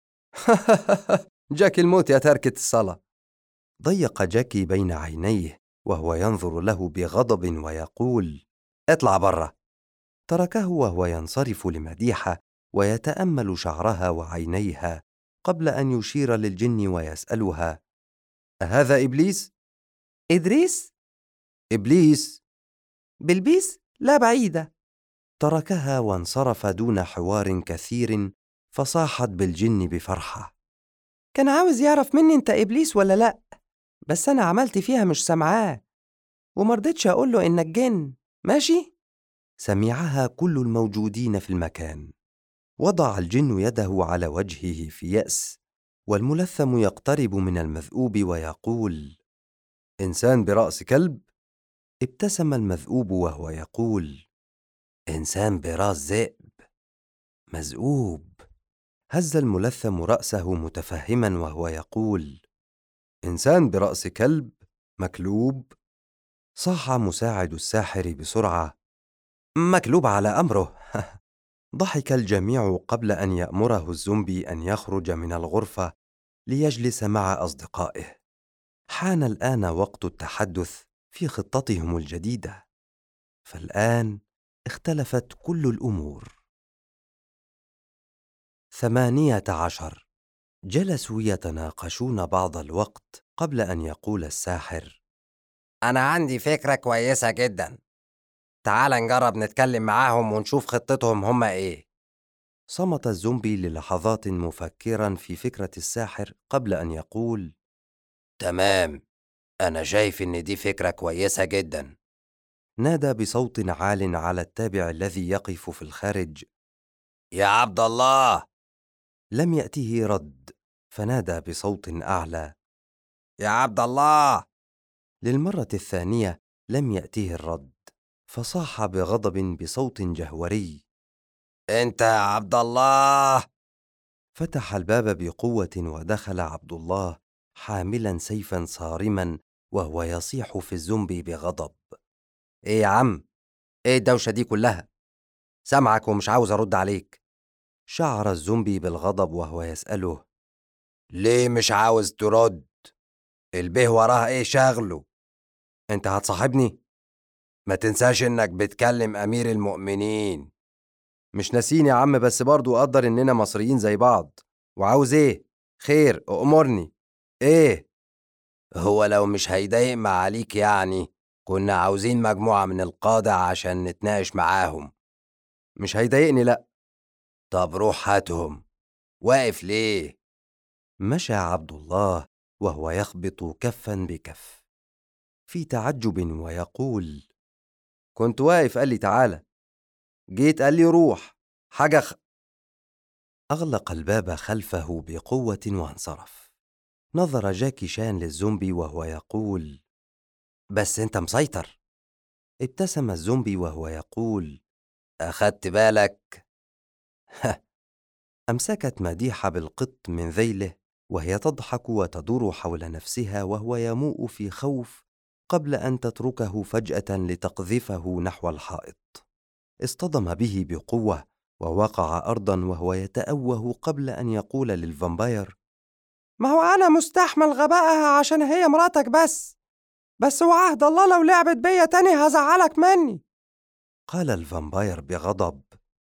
[SPEAKER 4] جاكي الموت يا تركة الصلاة.
[SPEAKER 1] ضيق جاكي بين عينيه وهو ينظر له بغضب ويقول:
[SPEAKER 4] اطلع برا.
[SPEAKER 1] تركه وهو ينصرف لمديحة ويتأمل شعرها وعينيها قبل أن يشير للجن ويسألها:
[SPEAKER 4] هذا إبليس؟
[SPEAKER 3] إدريس؟
[SPEAKER 4] إبليس؟
[SPEAKER 3] بلبيس؟ لا بعيدة.
[SPEAKER 1] تركها وانصرف دون حوار كثير، فصاحت بالجن بفرحة:
[SPEAKER 3] كان عاوز يعرف مني أنت إبليس ولا لأ، بس أنا عملت فيها مش سامعاه ومرضتش أقول له إنك جن. ماشي؟
[SPEAKER 1] سمعها كل الموجودين في المكان. وضع الجن يده على وجهه في يأس، والملثم يقترب من المذؤوب ويقول:
[SPEAKER 4] إنسان برأس كلب؟
[SPEAKER 1] ابتسم المذؤوب وهو يقول: إنسان براس ذئب. مذؤوب. هز الملثم رأسه متفهما وهو يقول:
[SPEAKER 4] إنسان برأس كلب مكلوب.
[SPEAKER 1] صاح مساعد الساحر بسرعة: مكلوب على أمره. ضحك الجميع قبل أن يأمره الزومبي أن يخرج من الغرفة ليجلس مع أصدقائه. حان الآن وقت التحدث في خطتهم الجديدة، فالآن اختلفت كل الأمور. 18. جلسوا يتناقشون بعض الوقت قبل أن يقول الساحر:
[SPEAKER 2] أنا عندي فكرة كويسة جدا، تعال نجرب نتكلم معاهم ونشوف خطتهم هما إيه.
[SPEAKER 1] صمت الزومبي للحظات مفكرا في فكرة الساحر قبل أن يقول:
[SPEAKER 2] تمام، أنا شايف إن دي فكرة كويسة جدا.
[SPEAKER 1] نادى بصوت عال على التابع الذي يقف في الخارج:
[SPEAKER 2] يا عبد الله.
[SPEAKER 1] لم يأته رد، فنادى بصوت أعلى:
[SPEAKER 2] يا عبد الله.
[SPEAKER 1] للمرة الثانية لم يأته الرد، فصاح بغضب بصوت جهوري:
[SPEAKER 2] أنت يا عبد الله.
[SPEAKER 1] فتح الباب بقوة ودخل عبد الله حاملا سيفا صارما وهو يصيح في الزومبي بغضب:
[SPEAKER 2] إيه يا عم؟ إيه الدوشة دي كلها؟ سامعك ومش عاوز أرد عليك.
[SPEAKER 1] شعر الزومبي بالغضب وهو يسأله:
[SPEAKER 2] ليه مش عاوز ترد؟ البيه وراها إيه شغله؟ أنت هتصاحبني؟ ما تنساش إنك بتكلم أمير المؤمنين.
[SPEAKER 1] مش ناسين يا عم، بس برضو قدر إننا مصريين زي بعض. وعاوز إيه؟ خير، أؤمرني. إيه؟
[SPEAKER 2] هو لو مش هيضايق معاليك يعني كنا عاوزين مجموعة من القادة عشان نتناقش معاهم.
[SPEAKER 1] مش هيضايقني، لأ.
[SPEAKER 2] طب روح هاتهم، واقف ليه؟
[SPEAKER 1] مشى عبد الله وهو يخبط كفا بكف في تعجب ويقول: كنت واقف قال لي تعالى، جيت قال لي روح. أغلق الباب خلفه بقوة وانصرف. نظر جاكي شان للزومبي وهو يقول:
[SPEAKER 2] بس انت مسيطر.
[SPEAKER 1] ابتسم الزومبي وهو يقول:
[SPEAKER 2] أخدت بالك؟
[SPEAKER 1] أمسكت مديحة بالقط من ذيله وهي تضحك وتدور حول نفسها وهو يموء في خوف قبل أن تتركه فجأة لتقذفه نحو الحائط. اصطدم به بقوة ووقع أرضا وهو يتأوه قبل أن يقول للفامباير:
[SPEAKER 3] ما هو أنا مستحمل غبائها عشان هي مراتك بس وعهد الله لو لعبت بيا تاني هزعلك مني.
[SPEAKER 1] قال الفامباير بغضب: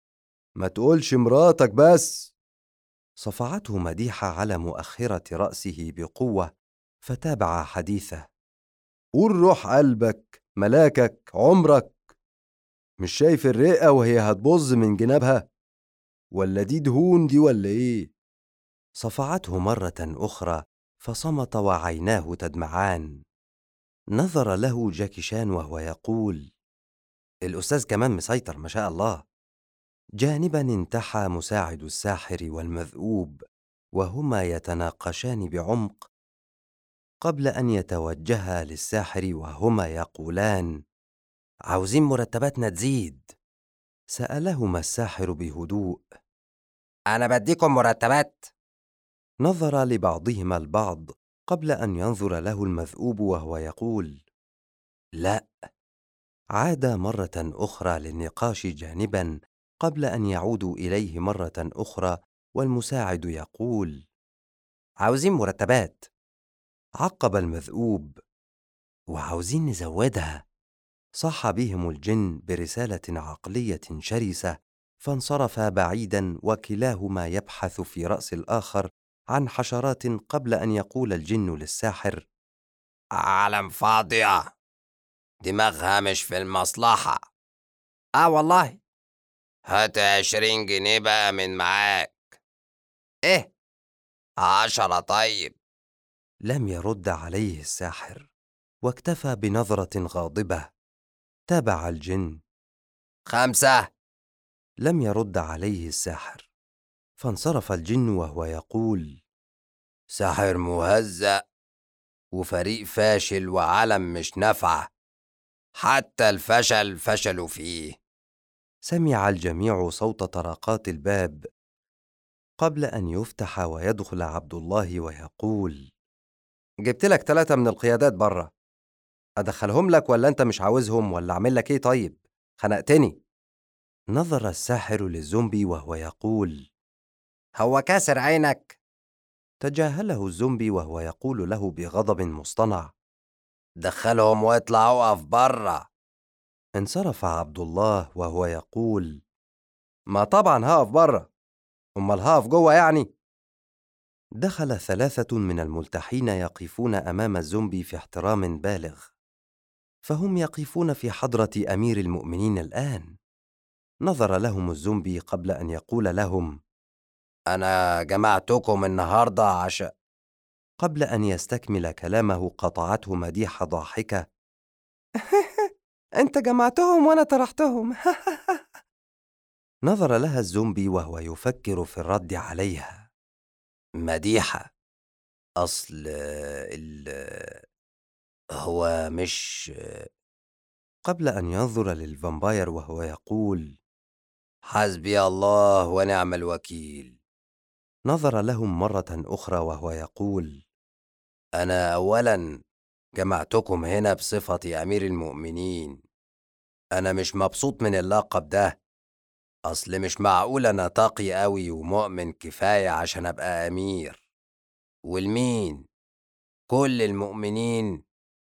[SPEAKER 4] ما تقولش مراتك بس.
[SPEAKER 1] صفعته مديحة على مؤخرة رأسه بقوة فتابع حديثه:
[SPEAKER 4] قول روح قلبك، ملاكك، عمرك. مش شايف الرئة وهي هتبظ من جنابها؟ ولا دي دهون دي ولا ايه؟
[SPEAKER 1] صفعته مرة أخرى فصمت وعيناه تدمعان. نظر له جاكي شان وهو يقول:
[SPEAKER 2] الأستاذ كمان مسيطر ما شاء الله.
[SPEAKER 1] جانبا انتحى مساعد الساحر والمذؤوب وهما يتناقشان بعمق قبل أن يتوجها للساحر وهما يقولان:
[SPEAKER 2] عاوزين مرتباتنا تزيد.
[SPEAKER 1] سألهما الساحر بهدوء:
[SPEAKER 2] أنا بديكم مرتبات؟
[SPEAKER 1] نظر لبعضهما البعض قبل أن ينظر له المذؤوب وهو يقول:
[SPEAKER 2] لا.
[SPEAKER 1] عاد مرة أخرى للنقاش جانبا قبل أن يعودوا إليه مرة أخرى والمساعد يقول:
[SPEAKER 2] عاوزين مرتبات.
[SPEAKER 1] عقب المذؤوب:
[SPEAKER 2] وعاوزين نزودها.
[SPEAKER 1] صاح بهم الجن برسالة عقلية شرسة، فانصرفا بعيدا وكلاهما يبحث في رأس الآخر عن حشرات قبل أن يقول الجن للساحر:
[SPEAKER 2] عالم فاضية، دماغها مش في المصلحة. والله. هات 20 جنيه بقى من معاك. ايه 10 طيب.
[SPEAKER 1] لم يرد عليه الساحر واكتفى بنظرة غاضبة. تابع الجن:
[SPEAKER 2] 5.
[SPEAKER 1] لم يرد عليه الساحر، فانصرف الجن وهو يقول:
[SPEAKER 2] ساحر مهزأ وفريق فاشل وعالم مش نافعة. حتى الفشل فشلوا فيه.
[SPEAKER 1] سمع الجميع صوت طرقات الباب قبل أن يفتح ويدخل عبد الله ويقول:
[SPEAKER 2] جبت لك 3 من القيادات برا، أدخلهم لك ولا أنت مش عاوزهم ولا أعمل لك إيه؟ طيب خنقتني.
[SPEAKER 1] نظر الساحر للزومبي وهو يقول:
[SPEAKER 2] هو كاسر عينك؟
[SPEAKER 1] تجاهله الزومبي وهو يقول له بغضب مصطنع:
[SPEAKER 2] دخلهم واطلع وقف برا.
[SPEAKER 1] انصرف عبد الله وهو يقول:
[SPEAKER 2] ما طبعا هقف برا، أمال هقف جوه يعني؟
[SPEAKER 1] دخل 3 من الملتحين يقفون أمام الزومبي في احترام بالغ، فهم يقفون في حضرة أمير المؤمنين الآن. نظر لهم الزومبي قبل أن يقول لهم:
[SPEAKER 2] أنا جمعتكم النهاردة عشان.
[SPEAKER 1] قبل أن يستكمل كلامه قطعته مديحة ضاحكة:
[SPEAKER 3] أنت جمعتهم وأنا طرحتهم.
[SPEAKER 1] نظر لها الزومبي وهو يفكر في الرد عليها.
[SPEAKER 2] مديحة، أصل هو مش.
[SPEAKER 1] قبل أن ينظر للفامباير وهو يقول:
[SPEAKER 2] حسبي الله ونعم الوكيل.
[SPEAKER 1] نظر لهم مرة أخرى وهو يقول:
[SPEAKER 2] أنا أولا جمعتكم هنا بصفتي أمير المؤمنين. أنا مش مبسوط من اللقب ده، أصل مش معقول أنا تقي أوي ومؤمن كفاية عشان أبقى أمير. والمين؟ كل المؤمنين؟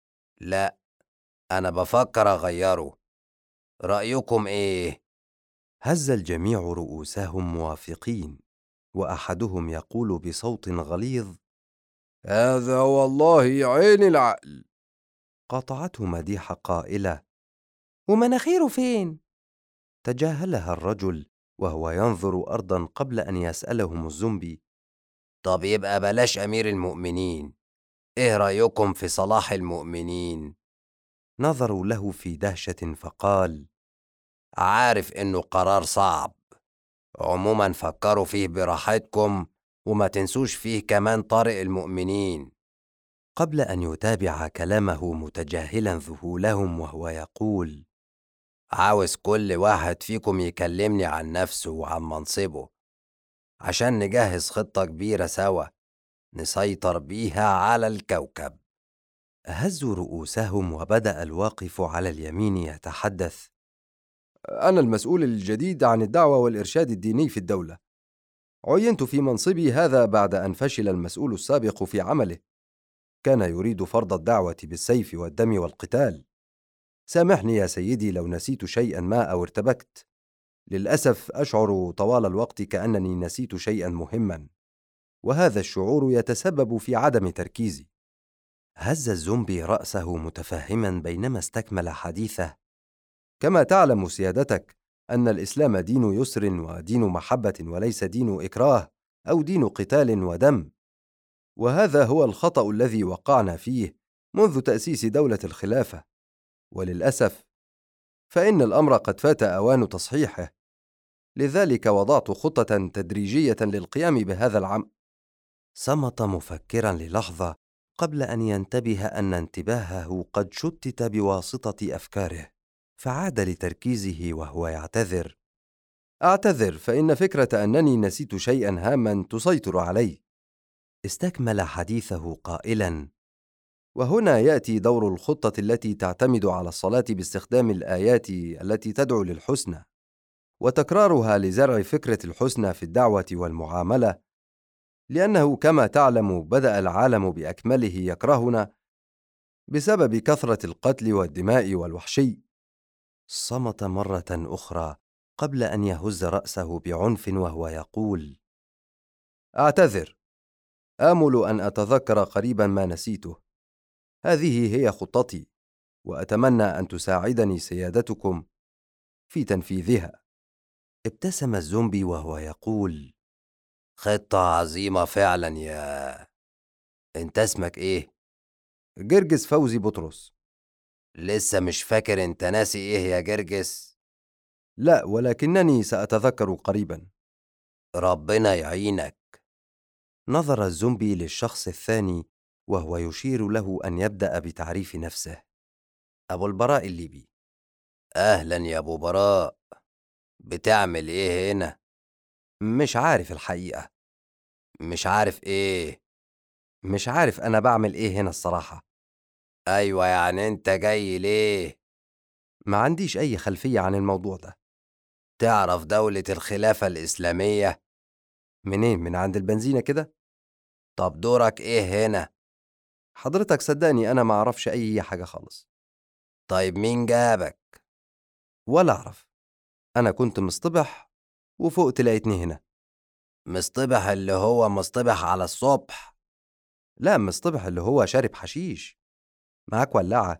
[SPEAKER 2] لا، أنا بفكر أغيره. رأيكم إيه؟
[SPEAKER 1] هز الجميع رؤوسهم موافقين، وأحدهم يقول بصوت غليظ:
[SPEAKER 4] هذا والله عين العقل.
[SPEAKER 1] قاطعته مديحة قائلة:
[SPEAKER 3] ومناخيره فين؟
[SPEAKER 1] تجاهلها الرجل وهو ينظر أرضا قبل أن يسألهم الزومبي:
[SPEAKER 2] طب يبقى بلاش أمير المؤمنين، إيه رأيكم في صلاح المؤمنين؟
[SPEAKER 1] نظروا له في دهشة فقال:
[SPEAKER 2] عارف إنه قرار صعب، عموما فكروا فيه براحتكم وما تنسوش فيه كمان طارق المؤمنين.
[SPEAKER 1] قبل أن يتابع كلامه متجاهلا ذهولهم وهو يقول:
[SPEAKER 2] عاوز كل واحد فيكم يكلمني عن نفسه وعن منصبه عشان نجهز خطة كبيرة سوا نسيطر بيها على الكوكب.
[SPEAKER 1] هزوا رؤوسهم وبدأ الواقف على اليمين يتحدث:
[SPEAKER 4] أنا المسؤول الجديد عن الدعوة والإرشاد الديني في الدولة. عينت في منصبي هذا بعد أن فشل المسؤول السابق في عمله. كان يريد فرض الدعوة بالسيف والدم والقتال. سامحني يا سيدي لو نسيت شيئا ما أو ارتبكت. للأسف أشعر طوال الوقت كأنني نسيت شيئا مهما، وهذا الشعور يتسبب في عدم تركيزي.
[SPEAKER 1] هز الزومبي رأسه متفهما بينما استكمل حديثه:
[SPEAKER 4] كما تعلم سيادتك أن الإسلام دين يسر ودين محبة وليس دين إكراه أو دين قتال ودم، وهذا هو الخطأ الذي وقعنا فيه منذ تأسيس دولة الخلافة. وللأسف فإن الأمر قد فات أوان تصحيحه، لذلك وضعت خطة تدريجية للقيام بهذا العمل.
[SPEAKER 1] صمت مفكرا للحظة قبل أن ينتبه أن انتباهه قد شتت بواسطة أفكاره، فعاد لتركيزه وهو يعتذر:
[SPEAKER 4] أعتذر، فإن فكرة أنني نسيت شيئا هاما تسيطر علي.
[SPEAKER 1] استكمل حديثه قائلا:
[SPEAKER 4] وهنا يأتي دور الخطة التي تعتمد على الصلاة باستخدام الآيات التي تدعو للحسنى، وتكرارها لزرع فكرة الحسنى في الدعوة والمعاملة، لأنه كما تعلم بدأ العالم بأكمله يكرهنا بسبب كثرة القتل والدماء والوحشي.
[SPEAKER 1] صمت مرة أخرى قبل أن يهز رأسه بعنف وهو يقول:
[SPEAKER 4] أعتذر، آمل أن أتذكر قريبا ما نسيته. هذه هي خطتي، وأتمنى أن تساعدني سيادتكم في تنفيذها.
[SPEAKER 1] ابتسم الزومبي وهو يقول:
[SPEAKER 2] خطة عظيمة فعلا. يا انت اسمك ايه؟
[SPEAKER 4] جرجس فوزي بطرس.
[SPEAKER 2] لسه مش فاكر؟ انت ناسي ايه يا جرجس؟
[SPEAKER 4] لا، ولكنني سأتذكر قريبا.
[SPEAKER 2] ربنا يعينك.
[SPEAKER 1] نظر الزومبي للشخص الثاني وهو يشير له أن يبدأ بتعريف نفسه.
[SPEAKER 2] أبو البراء الليبي. أهلا يا أبو براء، بتعمل إيه هنا؟
[SPEAKER 1] مش عارف الحقيقة.
[SPEAKER 2] مش عارف إيه؟
[SPEAKER 1] مش عارف أنا بعمل إيه هنا الصراحة.
[SPEAKER 2] أيوة، يعني أنت جاي ليه؟
[SPEAKER 1] ما عنديش أي خلفية عن الموضوع ده.
[SPEAKER 2] تعرف دولة الخلافة الإسلامية؟
[SPEAKER 1] منين؟ من عند البنزينة كده؟
[SPEAKER 2] طب دورك إيه هنا؟
[SPEAKER 1] حضرتك صدقني أنا ما أعرفش أي حاجة خالص.
[SPEAKER 2] طيب مين جابك؟
[SPEAKER 1] ولا أعرف. أنا كنت مصطبح وفوقت لقيتني هنا.
[SPEAKER 2] مصطبح اللي هو مصطبح على الصبح؟
[SPEAKER 1] لا، مصطبح اللي هو شارب حشيش. معاك ولاعة؟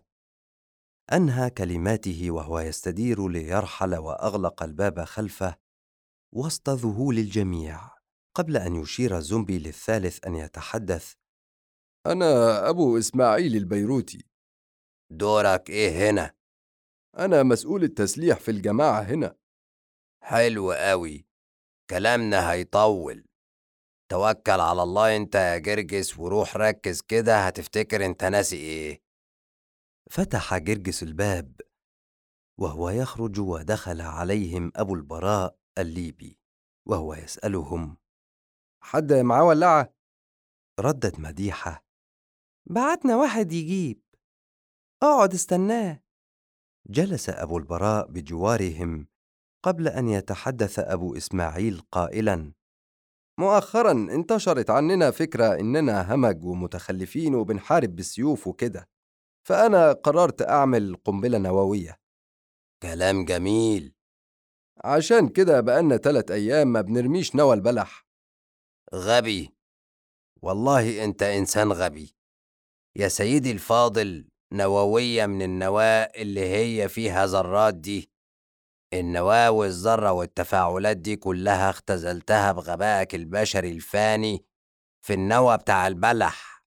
[SPEAKER 1] أنهى كلماته وهو يستدير ليرحل وأغلق الباب خلفه وسط ذهول الجميع، قبل أن يشير الزومبي للثالث أن يتحدث.
[SPEAKER 4] أنا أبو إسماعيل البيروتي.
[SPEAKER 2] دورك إيه هنا؟
[SPEAKER 4] أنا مسؤول التسليح في الجماعة هنا.
[SPEAKER 2] حلو قوي، كلامنا هيطول. توكل على الله انت يا جرجس وروح ركز كده، هتفتكر انت ناسي ايه.
[SPEAKER 1] فتح جرجس الباب وهو يخرج ودخل عليهم أبو البراء الليبي وهو يسألهم:
[SPEAKER 4] حد معاه ولاعة؟
[SPEAKER 1] ردت مديحة:
[SPEAKER 3] بعتنا واحد يجيب، اقعد استناه.
[SPEAKER 1] جلس أبو البراء بجوارهم قبل أن يتحدث أبو إسماعيل قائلاً:
[SPEAKER 4] مؤخراً انتشرت عننا فكرة إننا همج ومتخلفين وبنحارب بالسيوف وكده، فأنا قررت أعمل قنبلة نووية.
[SPEAKER 2] كلام جميل.
[SPEAKER 4] عشان كده بقالنا 3 أيام ما بنرميش نوى البلح.
[SPEAKER 2] غبي، والله انت انسان غبي يا سيدي الفاضل. نووية من النواة اللي هي فيها ذرات دي؟ النواة والذرة والتفاعلات دي كلها اختزلتها بغبائك البشري الفاني في النوى بتاع البلح.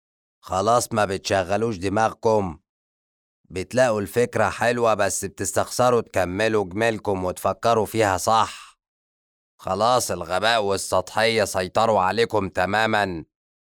[SPEAKER 2] خلاص ما بتشغلوش دماغكم، بتلاقوا الفكرة حلوة بس بتستخسروا تكملوا جمالكم وتفكروا فيها صح. خلاص الغباء والسطحية سيطروا عليكم تماما.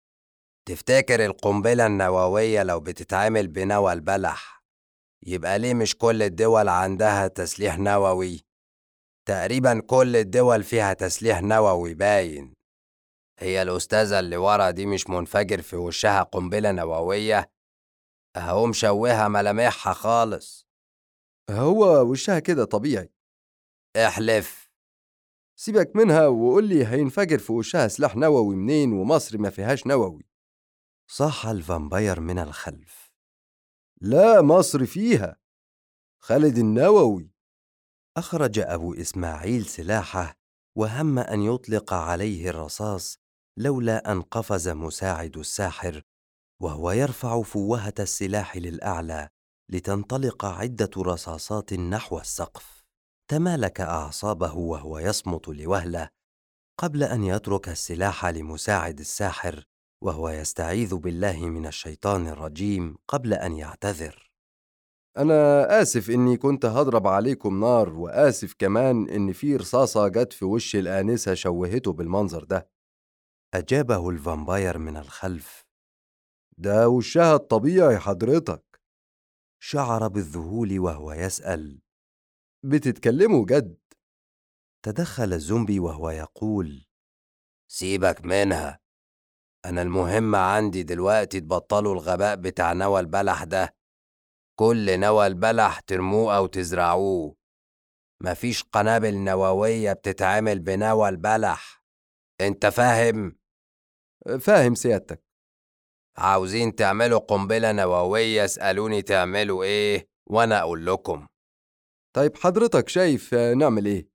[SPEAKER 2] تفتكر القنبلة النووية لو بتتعمل بنوى البلح يبقى ليه مش كل الدول عندها تسليح نووي؟ تقريبا كل الدول فيها تسليح نووي باين. هي الأستاذة اللي ورا دي مش منفجر في وشها قنبلة نووية؟ أهو مشوهة ملامحها خالص.
[SPEAKER 4] هو وشها كده طبيعي.
[SPEAKER 2] احلف.
[SPEAKER 4] سيبك منها وقول لي هينفجر في وشها سلاح نووي منين ومصر ما فيهاش نووي؟
[SPEAKER 1] صاح الفامباير من الخلف:
[SPEAKER 4] لا، مصر فيها. خالد النووي.
[SPEAKER 1] أخرج أبو إسماعيل سلاحه وهم أن يطلق عليه الرصاص، لولا أن قفز مساعد الساحر وهو يرفع فوهة السلاح للأعلى لتنطلق عدة رصاصات نحو السقف. تمالك أعصابه وهو يصمت لوهلة قبل أن يترك السلاح لمساعد الساحر وهو يستعيذ بالله من الشيطان الرجيم قبل أن يعتذر:
[SPEAKER 4] أنا آسف إني كنت هضرب عليكم نار، وآسف كمان إن في رصاصة جت في وش الآنسة شوهته بالمنظر ده.
[SPEAKER 1] أجابه الفامباير من الخلف:
[SPEAKER 4] ده وشها الطبيعي حضرتك.
[SPEAKER 1] شعر بالذهول وهو يسأل:
[SPEAKER 4] بتتكلموا جد؟
[SPEAKER 1] تدخل الزومبي وهو يقول:
[SPEAKER 2] سيبك منها، أنا المهم عندي دلوقتي تبطلوا الغباء بتاع نوى البلح ده. كل نوى البلح ترموه أو تزرعوه. مفيش قنابل نووية بتتعمل بنوى البلح، انت فاهم؟
[SPEAKER 4] فاهم سيادتك.
[SPEAKER 2] عاوزين تعملوا قنبلة نووية اسألوني تعملوا ايه وانا اقول لكم.
[SPEAKER 4] طيب حضرتك شايف نعمل ايه؟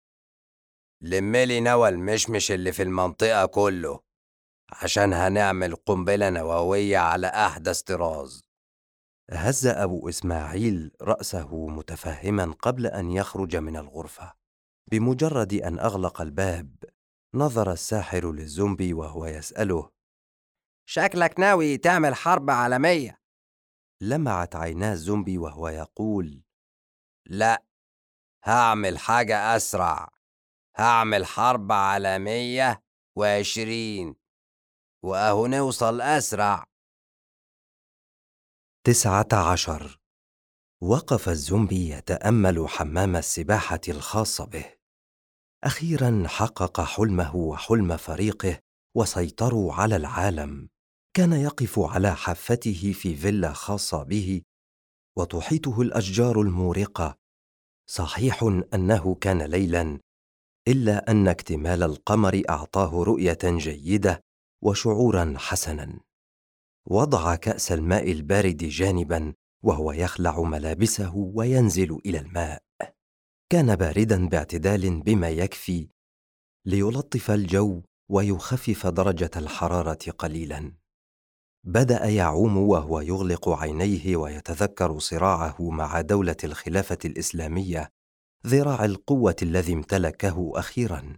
[SPEAKER 2] لملي نوى المشمش اللي في المنطقة كله، عشان هنعمل قنبلة نووية على أحدث طراز.
[SPEAKER 1] هز أبو إسماعيل رأسه متفهما قبل أن يخرج من الغرفة. بمجرد أن أغلق الباب نظر الساحر للزومبي وهو يسأله:
[SPEAKER 2] شكلك ناوي تعمل حرب عالمية؟
[SPEAKER 1] لمعت عينا الزومبي وهو يقول:
[SPEAKER 2] لا، هعمل حاجة أسرع. هعمل حرب عالمية 20، وأهو نوصل أسرع.
[SPEAKER 1] 19 وقف الزومبي يتأمل حمام السباحة الخاص به. أخيراً حقق حلمه وحلم فريقه وسيطروا على العالم. كان يقف على حافته في فيلا خاصة به وتحيطه الأشجار المورقة. صحيح أنه كان ليلاً، إلا أن اكتمال القمر أعطاه رؤية جيدة وشعوراً حسناً. وضع كأس الماء البارد جانباً وهو يخلع ملابسه وينزل إلى الماء. كان بارداً باعتدال بما يكفي ليلطف الجو ويخفف درجة الحرارة قليلاً. بدأ يعوم وهو يغلق عينيه ويتذكر صراعه مع دولة الخلافة الإسلامية، ذراع القوة الذي امتلكه أخيراً،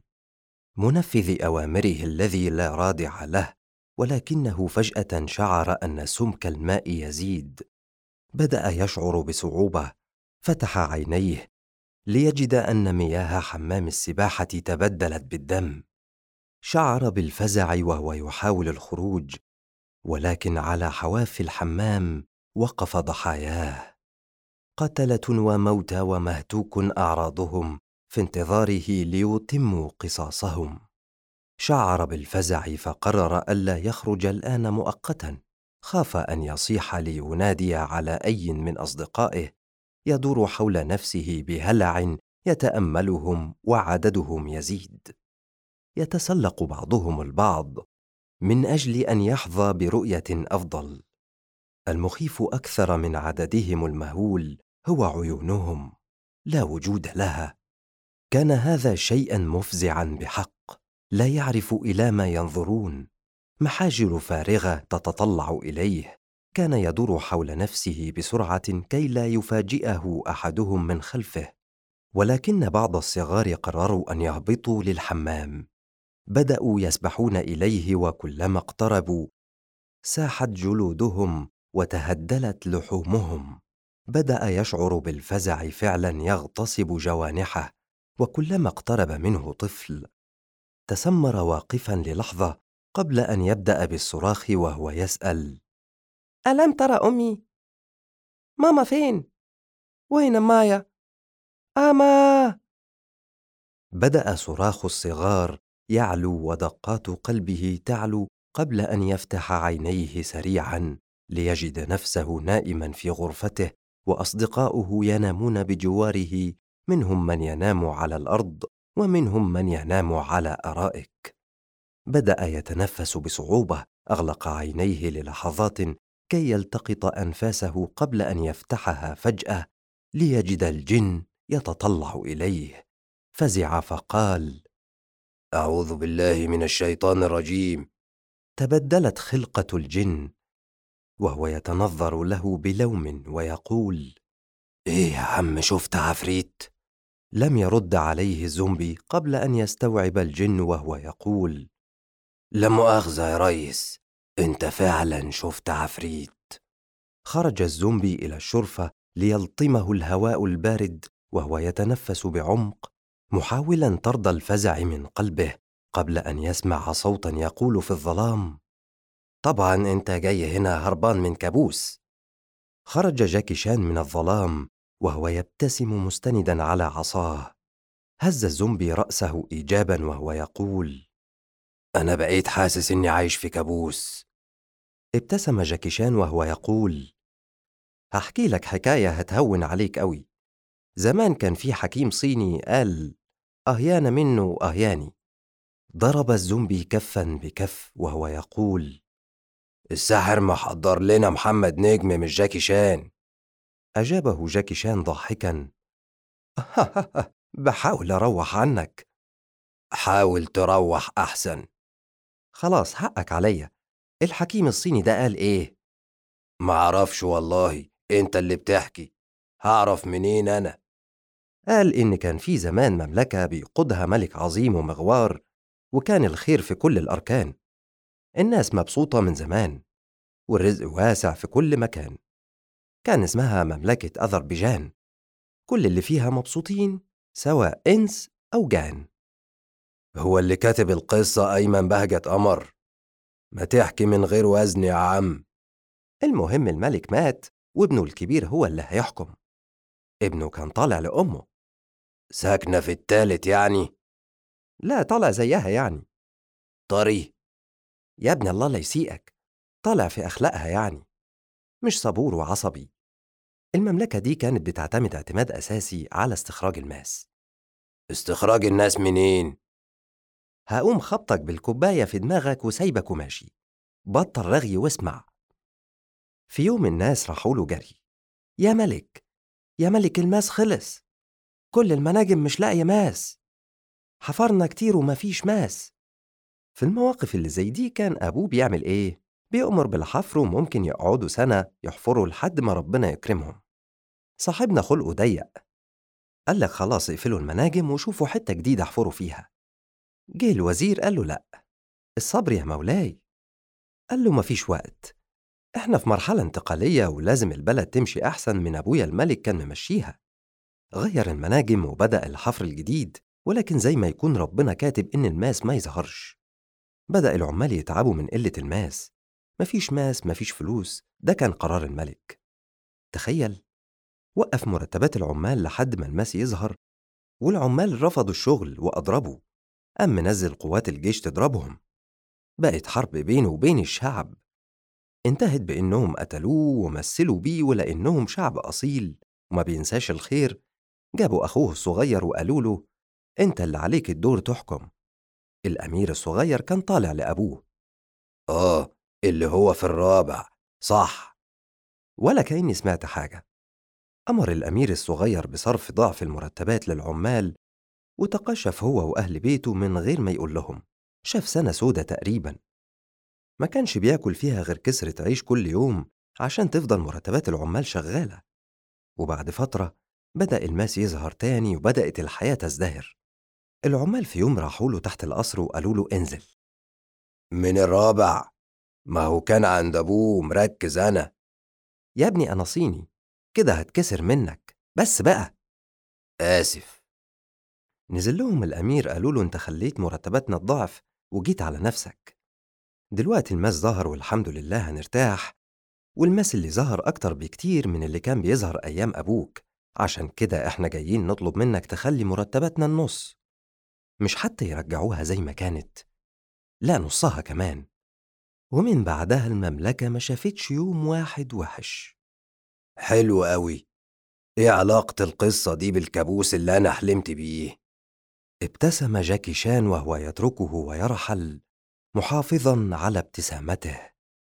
[SPEAKER 1] منفذ أوامره الذي لا رادع له. ولكنه فجأة شعر أن سمك الماء يزيد. بدأ يشعر بصعوبة. فتح عينيه ليجد أن مياه حمام السباحة تبدلت بالدم. شعر بالفزع وهو يحاول الخروج، ولكن على حواف الحمام وقف ضحاياه، قتلة وموتى ومهتوك أعراضهم في انتظاره ليتموا قصاصهم. شعر بالفزع فقرر ألا يخرج الآن مؤقتاً. خاف أن يصيح لينادي على أي من أصدقائه. يدور حول نفسه بهلع يتأملهم وعددهم يزيد. يتسلق بعضهم البعض من أجل أن يحظى برؤية أفضل. المخيف أكثر من عددهم المهول هو عيونهم، لا وجود لها. كان هذا شيئاً مفزعاً بحق. لا يعرف إلى ما ينظرون. محاجر فارغة تتطلع إليه. كان يدور حول نفسه بسرعة كي لا يفاجئه أحدهم من خلفه. ولكن بعض الصغار قرروا أن يهبطوا للحمام. بدأوا يسبحون إليه، وكلما اقتربوا ساحت جلودهم وتهدلت لحومهم. بدأ يشعر بالفزع فعلا يغتصب جوانحه. وكلما اقترب منه طفل تسمر واقفا للحظة قبل أن يبدأ بالصراخ وهو يسأل:
[SPEAKER 3] ألم ترى أمي؟ ماما فين؟ وين مايا؟ أما
[SPEAKER 1] بدأ صراخ الصغار يعلو ودقات قلبه تعلو قبل أن يفتح عينيه سريعاً ليجد نفسه نائماً في غرفته، وأصدقاؤه ينامون بجواره، منهم من ينام على الأرض ومنهم من ينام على أرائك. بدأ يتنفس بصعوبة. أغلق عينيه للحظات كي يلتقط أنفاسه قبل أن يفتحها فجأة ليجد الجن يتطلع إليه. فزع فقال:
[SPEAKER 4] أعوذ بالله من الشيطان الرجيم.
[SPEAKER 1] تبدلت خلقة الجن وهو يتنظر له بلوم ويقول:
[SPEAKER 4] إيه يا عم، شفت عفريت؟
[SPEAKER 1] لم يرد عليه الزومبي قبل أن يستوعب الجن وهو يقول:
[SPEAKER 4] لا مؤاخذة يا ريس، أنت فعلا شفت عفريت.
[SPEAKER 1] خرج الزومبي إلى الشرفة ليلطمه الهواء البارد وهو يتنفس بعمق، محاولا طرد الفزع من قلبه قبل أن يسمع صوتا يقول في الظلام:
[SPEAKER 2] طبعا أنت جاي هنا هربان من كابوس.
[SPEAKER 1] خرج جاكي شان من الظلام وهو يبتسم مستندا على عصاه. هز الزومبي رأسه إيجابا وهو يقول:
[SPEAKER 4] أنا بقيت حاسس إني عايش في كابوس.
[SPEAKER 1] ابتسم جاكي شان وهو يقول: هحكي لك حكاية هتهون عليك قوي. زمان كان في حكيم صيني قال: أهيان منه أهياني. ضرب الزومبي كفا بكف وهو يقول:
[SPEAKER 4] الساحر محضر لنا محمد نجم مش جاكي شان.
[SPEAKER 1] أجابه جاكي شان ضاحكا: بحاول أروح عنك.
[SPEAKER 4] حاول تروح أحسن.
[SPEAKER 1] خلاص حقك عليا. الحكيم الصيني ده قال إيه؟
[SPEAKER 4] معرفش والله، أنت اللي بتحكي، هعرف منين أنا؟
[SPEAKER 1] قال إن كان في زمان مملكة بيقودها ملك عظيم ومغوار، وكان الخير في كل الأركان. الناس مبسوطة من زمان، والرزق واسع في كل مكان. كان اسمها مملكة أذربيجان. كل اللي فيها مبسوطين، سواء إنس أو جان.
[SPEAKER 4] هو اللي كاتب القصة أيمن بهجة قمر؟ ما تحكي من غير وزن يا عم.
[SPEAKER 1] المهم الملك مات وابنه الكبير هو اللي هيحكم. ابنه كان طالع لأمه.
[SPEAKER 2] ساكنة في التالت يعني؟
[SPEAKER 1] لا، طالع زيها يعني.
[SPEAKER 2] طري.
[SPEAKER 1] يا ابني الله لا يسيئك، طالع في أخلاقها يعني، مش صبور وعصبي. المملكة دي كانت بتعتمد اعتماد أساسي على استخراج الماس.
[SPEAKER 2] استخراج الناس منين؟
[SPEAKER 1] هقوم خبطك بالكوباية في دماغك وسايبك وماشي. بطل رغي واسمع. في يوم الناس راحوا له جري: يا ملك، يا ملك، الماس خلص، كل المناجم مش لاقية ماس، حفرنا كتير ومفيش ماس. في المواقف اللي زي دي كان أبوه بيعمل إيه؟ بيأمر بالحفر، وممكن يقعدوا سنة يحفروا لحد ما ربنا يكرمهم. صاحبنا خلقه ضيق، قال لك خلاص اقفلوا المناجم وشوفوا حتة جديدة احفروا فيها. جه الوزير قال له لأ، الصبر يا مولاي. قال له مفيش وقت، احنا في مرحلة انتقالية ولازم البلد تمشي أحسن من أبويا الملك كان ممشيها. غير المناجم وبدأ الحفر الجديد، ولكن زي ما يكون ربنا كاتب إن الماس ما يظهرش. بدأ العمال يتعبوا من قلة الماس. مفيش ماس، مفيش فلوس، ده كان قرار الملك. تخيل، وقف مرتبات العمال لحد ما الماس يظهر، والعمال رفضوا الشغل وأضربوا. قام منزل قوات الجيش تضربهم. بقت حرب بينه وبين الشعب، انتهت بإنهم قتلوه ومثلوا بيه، ولأنهم شعب أصيل وما بينساش الخير جابوا أخوه الصغير وقالوا له: أنت اللي عليك الدور تحكم. الأمير الصغير كان طالع لأبوه.
[SPEAKER 2] اللي هو في الرابع، صح؟
[SPEAKER 1] ولا كأني سمعت حاجة. أمر الأمير الصغير بصرف ضعف المرتبات للعمال، وتقشف هو وأهل بيته من غير ما يقول لهم. شاف سنة سودة تقريبا، ما كانش بياكل فيها غير كسرة عيش كل يوم عشان تفضل مرتبات العمال شغالة. وبعد فترة بدأ الماس يظهر تاني وبدأت الحياة تزدهر. العمال في يوم راحوا له تحت القصر وقالوا له: انزل.
[SPEAKER 2] من الرابع؟ ما هو كان عند أبوه مركز أنا.
[SPEAKER 1] يا ابني أنا صيني، كده هتكسر منك، بس بقى.
[SPEAKER 2] آسف.
[SPEAKER 1] نزل لهم الأمير، قالوا له: انت خليت مرتباتنا الضعف وجيت على نفسك. دلوقتي الماس ظهر والحمد لله هنرتاح، والماس اللي ظهر أكتر بكتير من اللي كان بيظهر أيام أبوك. عشان كده احنا جايين نطلب منك تخلي مرتباتنا النص، مش حتى يرجعوها زي ما كانت، لا نصها كمان. ومن بعدها المملكة ما شافتش يوم واحد وحش.
[SPEAKER 2] حلو قوي. إيه علاقة القصة دي بالكابوس اللي أنا حلمت بيه؟
[SPEAKER 1] ابتسم جاكي شان وهو يتركه ويرحل، محافظاً على ابتسامته.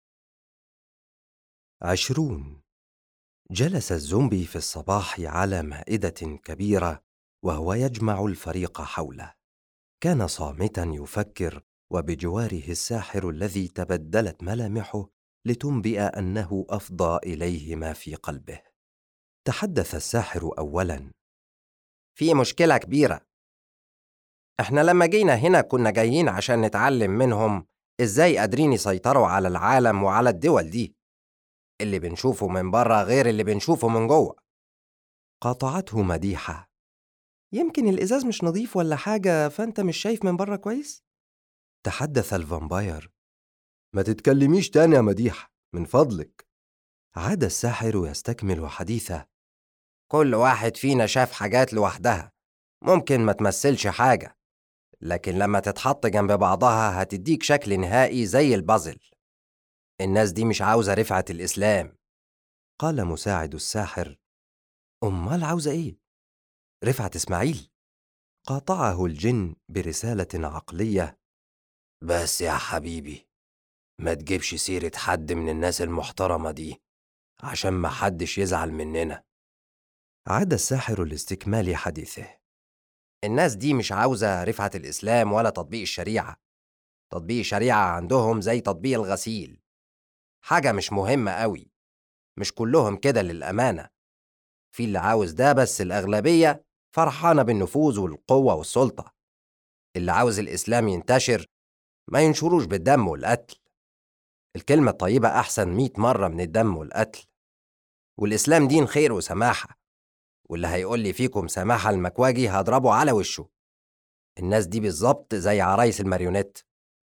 [SPEAKER 1] 20. جلس الزومبي في الصباح على مائدة كبيرة وهو يجمع الفريق حوله. كان صامتاً يفكر، وبجواره الساحر الذي تبدلت ملامحه لتنبئ أنه أفضى إليه ما في قلبه. تحدث الساحر أولاً:
[SPEAKER 2] في مشكلة كبيرة. احنا لما جينا هنا كنا جايين عشان نتعلم منهم ازاي قادرين يسيطروا على العالم وعلى الدول دي. اللي بنشوفه من بره غير اللي بنشوفه من جوه.
[SPEAKER 1] قاطعته مديحة: يمكن الإزاز مش نظيف ولا حاجة، فأنت مش شايف من بره كويس؟ تحدث الفامباير:
[SPEAKER 4] ما تتكلميش تاني يا مديحة من فضلك.
[SPEAKER 1] عاد الساحر يستكمل حديثه:
[SPEAKER 2] كل واحد فينا شاف حاجات لوحدها، ممكن ما تمثلش حاجة، لكن لما تتحط جنب بعضها هتديك شكل نهائي زي البازل. الناس دي مش عاوزة رفعة الإسلام.
[SPEAKER 1] قال مساعد الساحر: أمال عاوزة إيه؟ رفعت إسماعيل. قاطعه الجن برسالة عقلية:
[SPEAKER 2] بس يا حبيبي، ما تجيبش سيرة حد من الناس المحترمة دي عشان ما حدش يزعل مننا.
[SPEAKER 1] عاد الساحر لاستكمال حديثه:
[SPEAKER 2] الناس دي مش عاوزة رفعة الإسلام ولا تطبيق الشريعة. تطبيق الشريعة عندهم زي تطبيق الغسيل، حاجة مش مهمة قوي. مش كلهم كده للأمانة، في اللي عاوز ده، بس الأغلبية فرحانة بالنفوذ والقوة والسلطة. اللي عاوز الإسلام ينتشر ما ينشروش بالدم والقتل. الكلمة الطيبة أحسن 100 مرة من الدم والقتل. والإسلام دين خير وسماحة، واللي هيقول لي فيكم سماحة المكواجي هضربه على وشه. الناس دي بالظبط زي عرايس الماريونيت،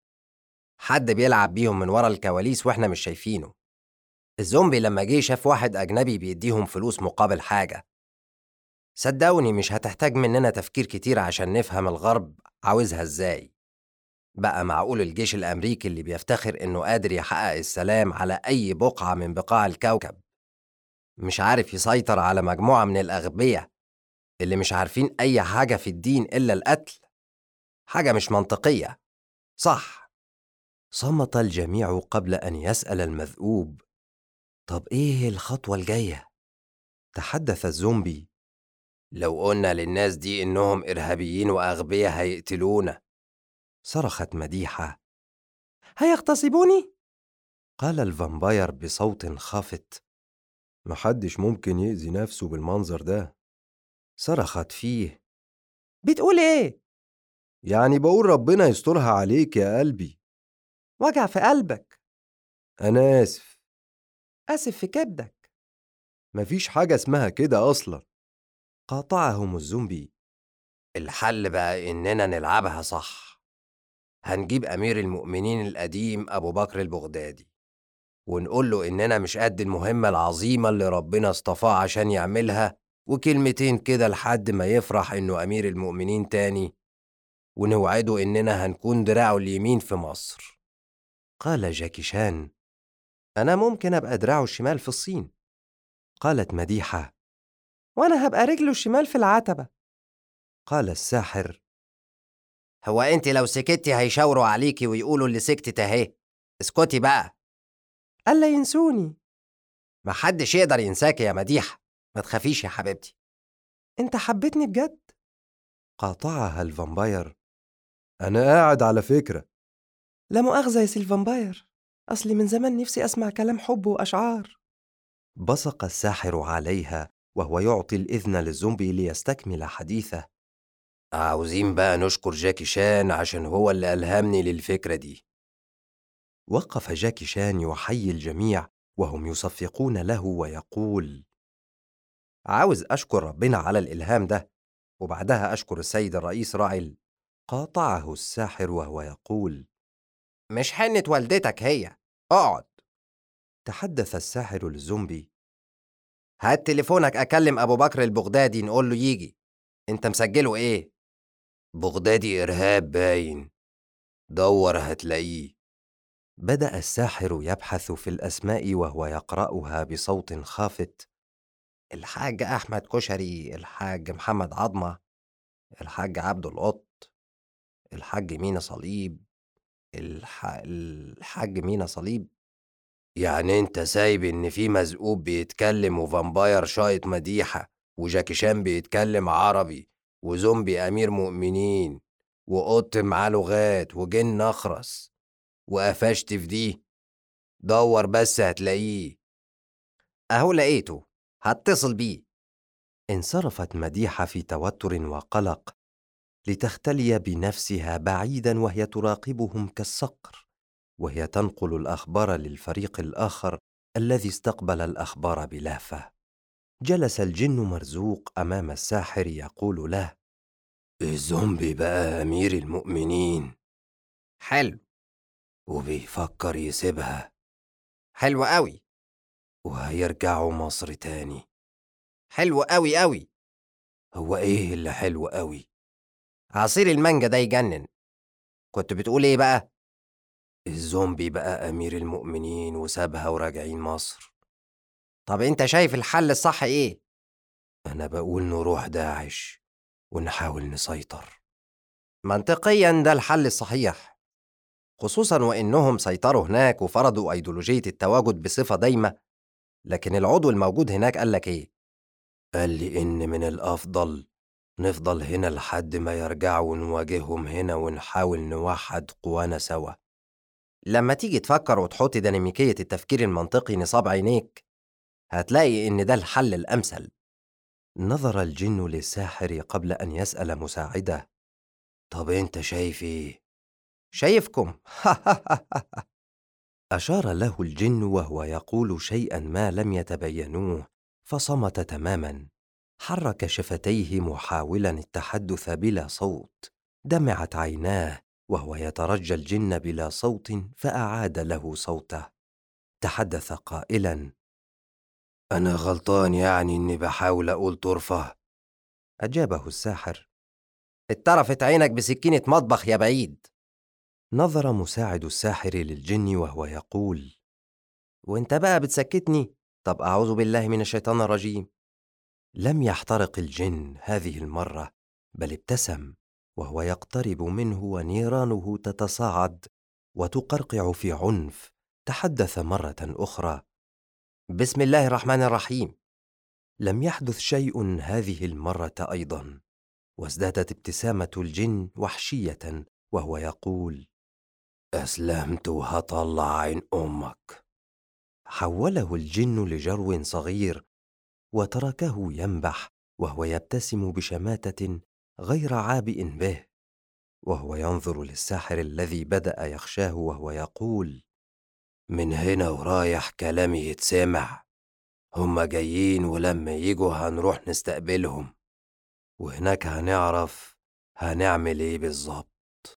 [SPEAKER 2] حد بيلعب بيهم من ورا الكواليس واحنا مش شايفينه. الزومبي لما جه شاف واحد أجنبي بيديهم فلوس مقابل حاجة، صدقوني مش هتحتاج مننا تفكير كتير عشان نفهم الغرب عاوزها ازاي. بقى معقول الجيش الأمريكي اللي بيفتخر إنه قادر يحقق السلام على أي بقعة من بقاع الكوكب مش عارف يسيطر على مجموعة من الأغبياء اللي مش عارفين أي حاجة في الدين إلا القتل؟ حاجة مش منطقية، صح؟
[SPEAKER 1] صمت الجميع قبل أن يسأل المذؤوب: طب إيه الخطوة الجاية؟ تحدث الزومبي:
[SPEAKER 2] لو قلنا للناس دي إنهم إرهابيين وأغبياء هيقتلونا.
[SPEAKER 1] صرخت مديحة.
[SPEAKER 3] هيغتصبوني؟
[SPEAKER 1] قال الفامباير بصوت خافت: محدش ممكن يأذي نفسه بالمنظر ده. صرخت فيه:
[SPEAKER 3] بتقول إيه؟
[SPEAKER 4] يعني بقول ربنا يسترها عليك يا قلبي.
[SPEAKER 3] وجع في قلبك.
[SPEAKER 4] أنا آسف.
[SPEAKER 3] آسف في كبدك.
[SPEAKER 4] مفيش حاجة اسمها كده أصلا.
[SPEAKER 1] قاطعهم الزومبي:
[SPEAKER 2] الحل بقى إننا نلعبها صح. هنجيب أمير المؤمنين القديم أبو بكر البغدادي ونقول له إننا مش قد المهمة العظيمة اللي ربنا اصطفاه عشان يعملها، وكلمتين كده لحد ما يفرح إنه أمير المؤمنين تاني، ونوعده إننا هنكون دراعه اليمين في مصر.
[SPEAKER 1] قال جاكي شان: أنا ممكن أبقى دراعه الشمال في الصين. قالت مديحة:
[SPEAKER 3] وأنا هبقى رجله الشمال في العتبة.
[SPEAKER 1] قال الساحر:
[SPEAKER 2] هو أنت لو سكتي هيشاوروا عليكي ويقولوا اللي سكتت أهي، اسكتي بقى.
[SPEAKER 3] ألا ينسوني.
[SPEAKER 2] محدش يقدر ينساكي يا مديحة، ما تخافيش يا حبيبتي.
[SPEAKER 3] أنت حبيتني بجد؟
[SPEAKER 1] قاطعها الفامباير:
[SPEAKER 4] أنا قاعد على فكرة.
[SPEAKER 3] لا مؤاخذة يا سيلفامباير، أصلي من زمان نفسي أسمع كلام حب وأشعار.
[SPEAKER 1] بصق الساحر عليها وهو يعطي الإذن للزومبي ليستكمل حديثه:
[SPEAKER 2] عاوزين بقى نشكر جاكي شان عشان هو اللي ألهمني للفكرة دي.
[SPEAKER 1] وقف جاكي شان يحيي الجميع وهم يصفقون له ويقول: عاوز أشكر ربنا على الإلهام ده، وبعدها أشكر السيد الرئيس راعي. قاطعه الساحر وهو يقول:
[SPEAKER 2] مش حنة والدتك هي، اقعد.
[SPEAKER 1] تحدث الساحر للزومبي:
[SPEAKER 2] هات تليفونك أكلم أبو بكر البغدادي نقول له يجي. أنت مسجله إيه؟ بغدادي إرهاب باين، دور هتلاقيه.
[SPEAKER 1] بدأ الساحر يبحث في الأسماء وهو يقرأها بصوت خافت:
[SPEAKER 2] الحاج أحمد كشري، الحاج محمد عظمة، الحاج عبد القط، الحاج مينا صليب، الحاج مينا صليب. يعني انت سايب ان في مزقوب بيتكلم وفامباير شايط مديحة وجاكيشان بيتكلم عربي وزومبي امير مؤمنين وقط معاه لغات وجن اخرس وقفشت في دي؟ دور بس هتلاقيه. اهو لقيته، هتصل بيه.
[SPEAKER 1] انصرفت مديحة في توتر وقلق لتختلي بنفسها بعيدا وهي تراقبهم كالصقر، وهي تنقل الأخبار للفريق الآخر الذي استقبل الأخبار بلهفة. جلس الجن مرزوق أمام الساحر يقول له:
[SPEAKER 2] الزومبي بقى أمير المؤمنين. حلو. وبيفكر يسيبها. حلو قوي.
[SPEAKER 1] وهيرجعوا مصر تاني.
[SPEAKER 2] حلو قوي قوي.
[SPEAKER 1] هو إيه اللي حلو قوي؟
[SPEAKER 2] عصير المانجا ده يجنن. كنت بتقول إيه بقى؟
[SPEAKER 1] الزومبي بقى أمير المؤمنين وسابها وراجعين مصر.
[SPEAKER 2] طب أنت شايف الحل الصح إيه؟
[SPEAKER 1] أنا بقول نروح داعش ونحاول نسيطر.
[SPEAKER 2] منطقيا ده الحل الصحيح، خصوصا وإنهم سيطروا هناك وفرضوا أيديولوجية التواجد بصفة دايمة. لكن العضو الموجود هناك قالك إيه؟
[SPEAKER 1] قال لي إن من الأفضل نفضل هنا لحد ما يرجعوا ونواجههم هنا ونحاول نوحد قوانا سوا.
[SPEAKER 2] لما تيجي تفكر وتحط ديناميكية التفكير المنطقي نصاب عينيك هتلاقي إن ده الحل الأمثل.
[SPEAKER 1] نظر الجن للساحر قبل أن يسأل مساعده: طب أنت شايف إيه؟
[SPEAKER 2] شايفكم.
[SPEAKER 1] أشار له الجن وهو يقول شيئا ما لم يتبينوه، فصمت تماما. حرك شفتيه محاولا التحدث بلا صوت. دمعت عيناه وهو يترجى الجن بلا صوت، فأعاد له صوته. تحدث قائلا:
[SPEAKER 4] أنا غلطان يعني إني بحاول أقول طرفة؟
[SPEAKER 1] أجابه الساحر.
[SPEAKER 2] اتطرفت عينك بسكينة مطبخ يا بعيد.
[SPEAKER 1] نظر مساعد الساحر للجن وهو يقول:
[SPEAKER 2] وانت بقى بتسكتني؟ طب أعوذ بالله من الشيطان الرجيم.
[SPEAKER 1] لم يحترق الجن هذه المرة، بل ابتسم وهو يقترب منه ونيرانه تتصاعد وتقرقع في عنف. تحدث مرة أخرى:
[SPEAKER 2] بسم الله الرحمن الرحيم.
[SPEAKER 1] لم يحدث شيء هذه المرة أيضا، وازدادت ابتسامة الجن وحشية وهو يقول:
[SPEAKER 4] أسلمت وهطلع عين أمك.
[SPEAKER 1] حوله الجن لجرو صغير وتركه ينبح وهو يبتسم بشماتة غير عابئ به، وهو ينظر للساحر الذي بدأ يخشاه وهو يقول:
[SPEAKER 4] من هنا ورايح كلامي يتسمع. هما جايين ولما يجوا هنروح نستقبلهم، وهناك هنعرف هنعمل ايه بالظبط.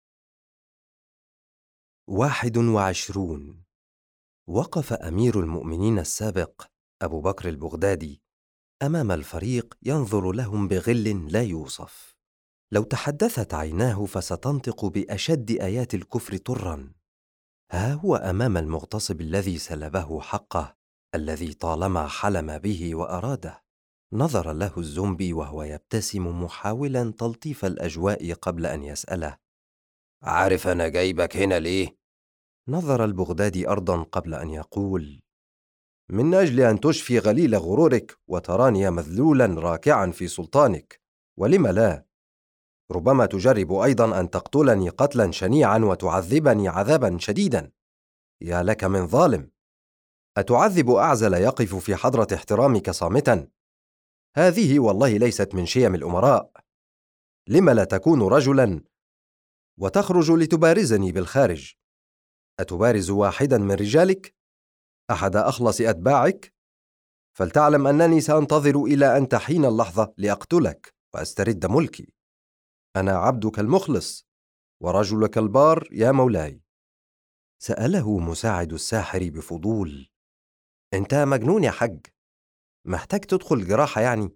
[SPEAKER 1] 21. وقف أمير المؤمنين السابق أبو بكر البغدادي أمام الفريق ينظر لهم بغل لا يوصف. لو تحدثت عيناه فستنطق بأشد آيات الكفر طرًا. ها هو أمام المغتصب الذي سلبه حقه، الذي طالما حلم به وأراده. نظر له الزومبي وهو يبتسم محاولا تلطيف الأجواء قبل أن يسأله:
[SPEAKER 4] عارف أنا جايبك هنا ليه؟
[SPEAKER 1] نظر البغدادي أرضا قبل أن يقول:
[SPEAKER 4] من أجل أن تشفي غليل غرورك وتراني مذلولا راكعا في سلطانك. ولم لا؟ ربما تجرب أيضا أن تقتلني قتلا شنيعا وتعذبني عذابا شديدا. يا لك من ظالم! أتعذب أعزل يقف في حضرة احترامك صامتا؟ هذه والله ليست من شيم الأمراء. لم لا تكون رجلا وتخرج لتبارزني بالخارج؟ أتبارز واحدا من رجالك؟ أحد أخلص أتباعك؟ فلتعلم أنني سأنتظر إلى أن تحين اللحظة لأقتلك وأسترد ملكي. أنا عبدك المخلص ورجلك البار يا مولاي.
[SPEAKER 1] سأله مساعد الساحر بفضول: أنت مجنون يا حج؟ محتاج تدخل جراحة يعني؟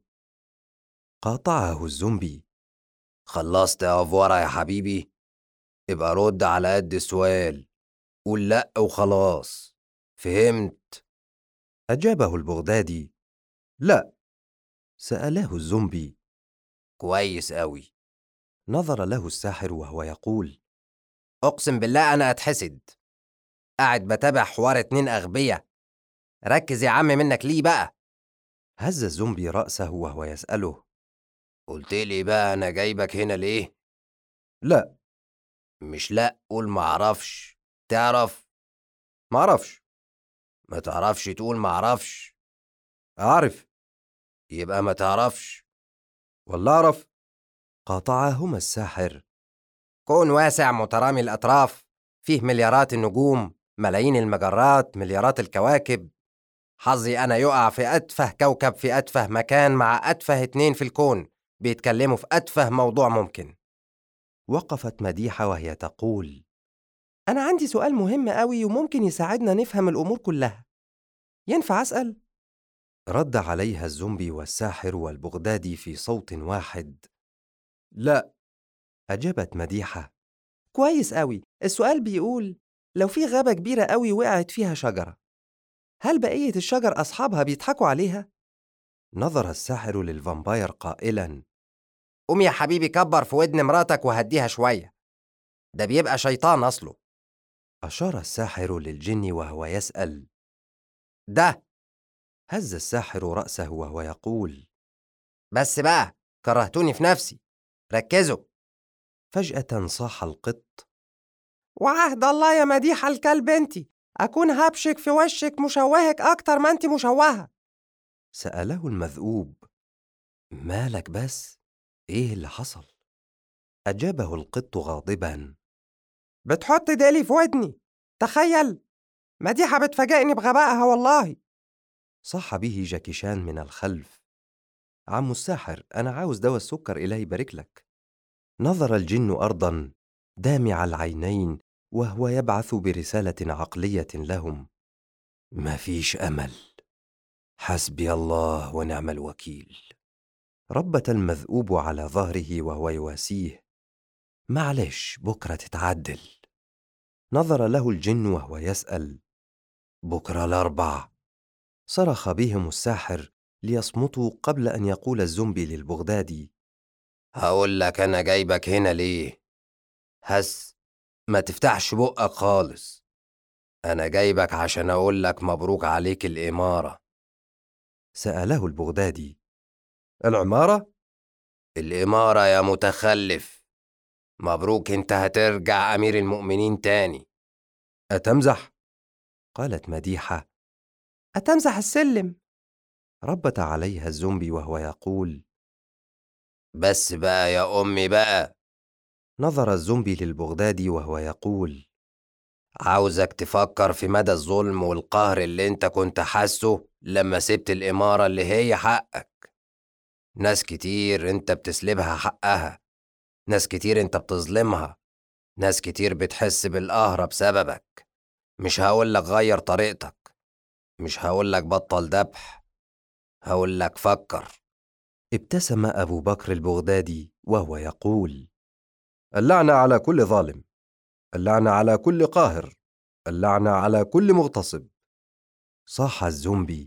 [SPEAKER 1] قاطعه الزومبي:
[SPEAKER 4] خلصت يا أفورة يا حبيبي؟ ابقى رد على قد السؤال، قول لأ وخلاص. فهمت؟
[SPEAKER 1] أجابه البغدادي: لا. سأله الزومبي:
[SPEAKER 4] كويس أوي.
[SPEAKER 1] نظر له الساحر وهو يقول:
[SPEAKER 2] أقسم بالله أنا أتحسد، قاعد بتابع حوار 2 أغبية. ركز يا عم، منك ليه بقى؟
[SPEAKER 1] هز الزومبي رأسه وهو يسأله:
[SPEAKER 4] قلت لي بقى أنا جايبك هنا ليه؟
[SPEAKER 1] لا.
[SPEAKER 4] مش لأ، قول معرفش. تعرف؟
[SPEAKER 1] معرفش.
[SPEAKER 4] ما تعرفش تقول معرفش.
[SPEAKER 1] أعرف.
[SPEAKER 4] يبقى ما تعرفش.
[SPEAKER 1] ولا أعرف. قاطعهما الساحر:
[SPEAKER 2] كون واسع مترامي الأطراف، فيه مليارات النجوم، ملايين المجرات، مليارات الكواكب. حظي أنا يقع في أتفه كوكب في أتفه مكان مع أتفه 2 في الكون بيتكلموا في أتفه موضوع ممكن.
[SPEAKER 1] وقفت مديحة وهي تقول:
[SPEAKER 3] أنا عندي سؤال مهم قوي وممكن يساعدنا نفهم الأمور كلها. ينفع أسأل؟
[SPEAKER 1] رد عليها الزومبي والساحر والبغدادي في صوت واحد:
[SPEAKER 4] لا.
[SPEAKER 1] أجابت مديحة:
[SPEAKER 3] كويس قوي. السؤال بيقول: لو في غابة كبيرة قوي وقعت فيها شجرة، هل بقية الشجر أصحابها بيضحكوا عليها؟
[SPEAKER 1] نظر الساحر للفامباير قائلا:
[SPEAKER 2] قوم يا حبيبي كبر في ودن مراتك وهديها شوية، ده بيبقى شيطان أصله.
[SPEAKER 1] أشار الساحر للجن وهو يسأل:
[SPEAKER 2] ده.
[SPEAKER 1] هز الساحر رأسه وهو يقول:
[SPEAKER 2] بس بقى كرهتوني في نفسي، ركزوا.
[SPEAKER 1] فجأة صاح القط:
[SPEAKER 3] وعهد الله يا مديحة الكلب انتي، أكون هبشك في وشك مشوهك أكتر ما انتي مشوهة.
[SPEAKER 1] سأله المذؤوب: مالك بس؟ إيه اللي حصل؟ أجابه القط غاضبا:
[SPEAKER 3] بتحط ديلي في ودني، تخيل. مديحة بتفاجئني بغبائها والله.
[SPEAKER 1] صاح به جاكي شان من الخلف: عم الساحر، أنا عاوز دواء السكر، إلهي يبارك لك. نظر الجن أرضا دامع العينين وهو يبعث برسالة عقلية لهم:
[SPEAKER 4] ما فيش أمل. حسبي الله ونعم الوكيل.
[SPEAKER 1] ربت المذؤوب على ظهره وهو يواسيه: معلش بكرة تتعدل. نظر له الجن وهو يسأل: بكرة الأربع؟ صرخ بهم الساحر ليصمتوا قبل أن يقول الزومبي للبغدادي:
[SPEAKER 2] هقول لك أنا جايبك هنا ليه؟ هس، ما تفتحش بقك خالص. أنا جايبك عشان أقول لك مبروك عليك الإمارة.
[SPEAKER 1] سأله البغدادي:
[SPEAKER 4] العمارة؟
[SPEAKER 2] الإمارة يا متخلف. مبروك، انت هترجع أمير المؤمنين تاني.
[SPEAKER 4] أتمزح؟
[SPEAKER 1] قالت مديحة.
[SPEAKER 3] أتمزح السلم؟
[SPEAKER 1] ربت عليها الزومبي وهو يقول:
[SPEAKER 2] بس بقى يا أمي بقى.
[SPEAKER 1] نظر الزومبي للبغدادي وهو يقول:
[SPEAKER 2] عاوزك تفكر في مدى الظلم والقهر اللي انت كنت حاسه لما سبت الإمارة اللي هي حقك. ناس كتير انت بتسلبها حقها، ناس كتير انت بتظلمها، ناس كتير بتحس بالقهر بسببك. مش هقولك غير طريقتك، مش هقولك بطل ذبح، هقولك فكر.
[SPEAKER 1] ابتسم أبو بكر البغدادي وهو يقول:
[SPEAKER 4] اللعنة على كل ظالم، اللعنة على كل قاهر، اللعنة على كل مغتصب.
[SPEAKER 1] صاح الزومبي.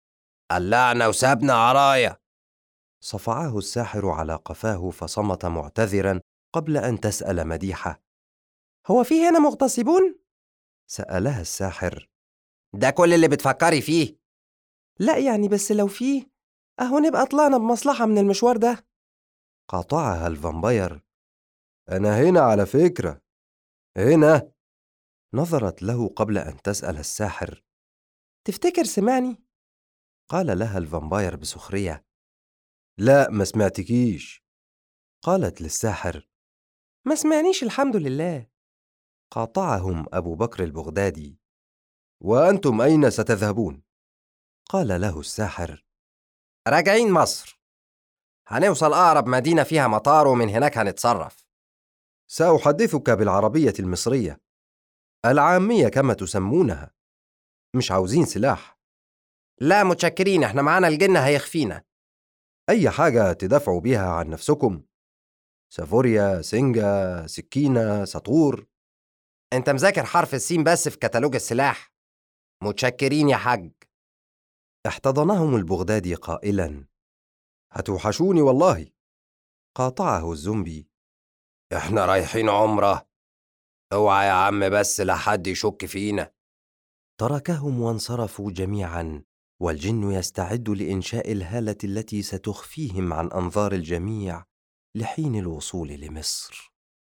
[SPEAKER 2] اللعنة وسابنا عرايا.
[SPEAKER 1] صفعه الساحر على قفاه فصمت معتذرا قبل أن تسأل مديحة:
[SPEAKER 3] هو في هنا مغتصبون؟
[SPEAKER 1] سألها الساحر.
[SPEAKER 2] ده كل اللي بتفكري فيه؟
[SPEAKER 3] لا يعني بس لو فيه أهو نبقى طلعنا بمصلحة من المشوار ده.
[SPEAKER 1] قاطعها الفامباير:
[SPEAKER 4] أنا هنا على فكرة، هنا.
[SPEAKER 1] نظرت له قبل أن تسأل الساحر:
[SPEAKER 3] تفتكر سمعني؟
[SPEAKER 1] قال لها الفامباير بسخرية:
[SPEAKER 4] لا، ما سمعتكيش.
[SPEAKER 1] قالت للساحر:
[SPEAKER 3] ما سمعنيش الحمد لله.
[SPEAKER 1] قاطعهم أبو بكر البغدادي:
[SPEAKER 4] وأنتم أين ستذهبون؟
[SPEAKER 1] قال له الساحر:
[SPEAKER 2] راجعين مصر، هنوصل أقرب مدينة فيها مطار ومن هناك هنتصرف.
[SPEAKER 4] سأحدثك بالعربية المصرية، العامية كما تسمونها. مش عاوزين سلاح.
[SPEAKER 2] لا متشكرين، احنا معانا الجن هيخفينا.
[SPEAKER 4] أي حاجة تدافعوا بيها عن نفسكم، سافوريا، سنجة، سكينة، سطور.
[SPEAKER 2] انت مذاكر حرف السين بس في كتالوج السلاح. متشكرين يا حاج.
[SPEAKER 1] احتضنهم البغدادي قائلا:
[SPEAKER 4] هتوحشوني والله.
[SPEAKER 1] قاطعه الزومبي:
[SPEAKER 2] احنا رايحين عمرة، اوعى يا عم بس لا حد يشك فينا.
[SPEAKER 1] تركهم وانصرفوا جميعا، والجن يستعد لإنشاء الهالة التي ستخفيهم عن أنظار الجميع لحين الوصول لمصر.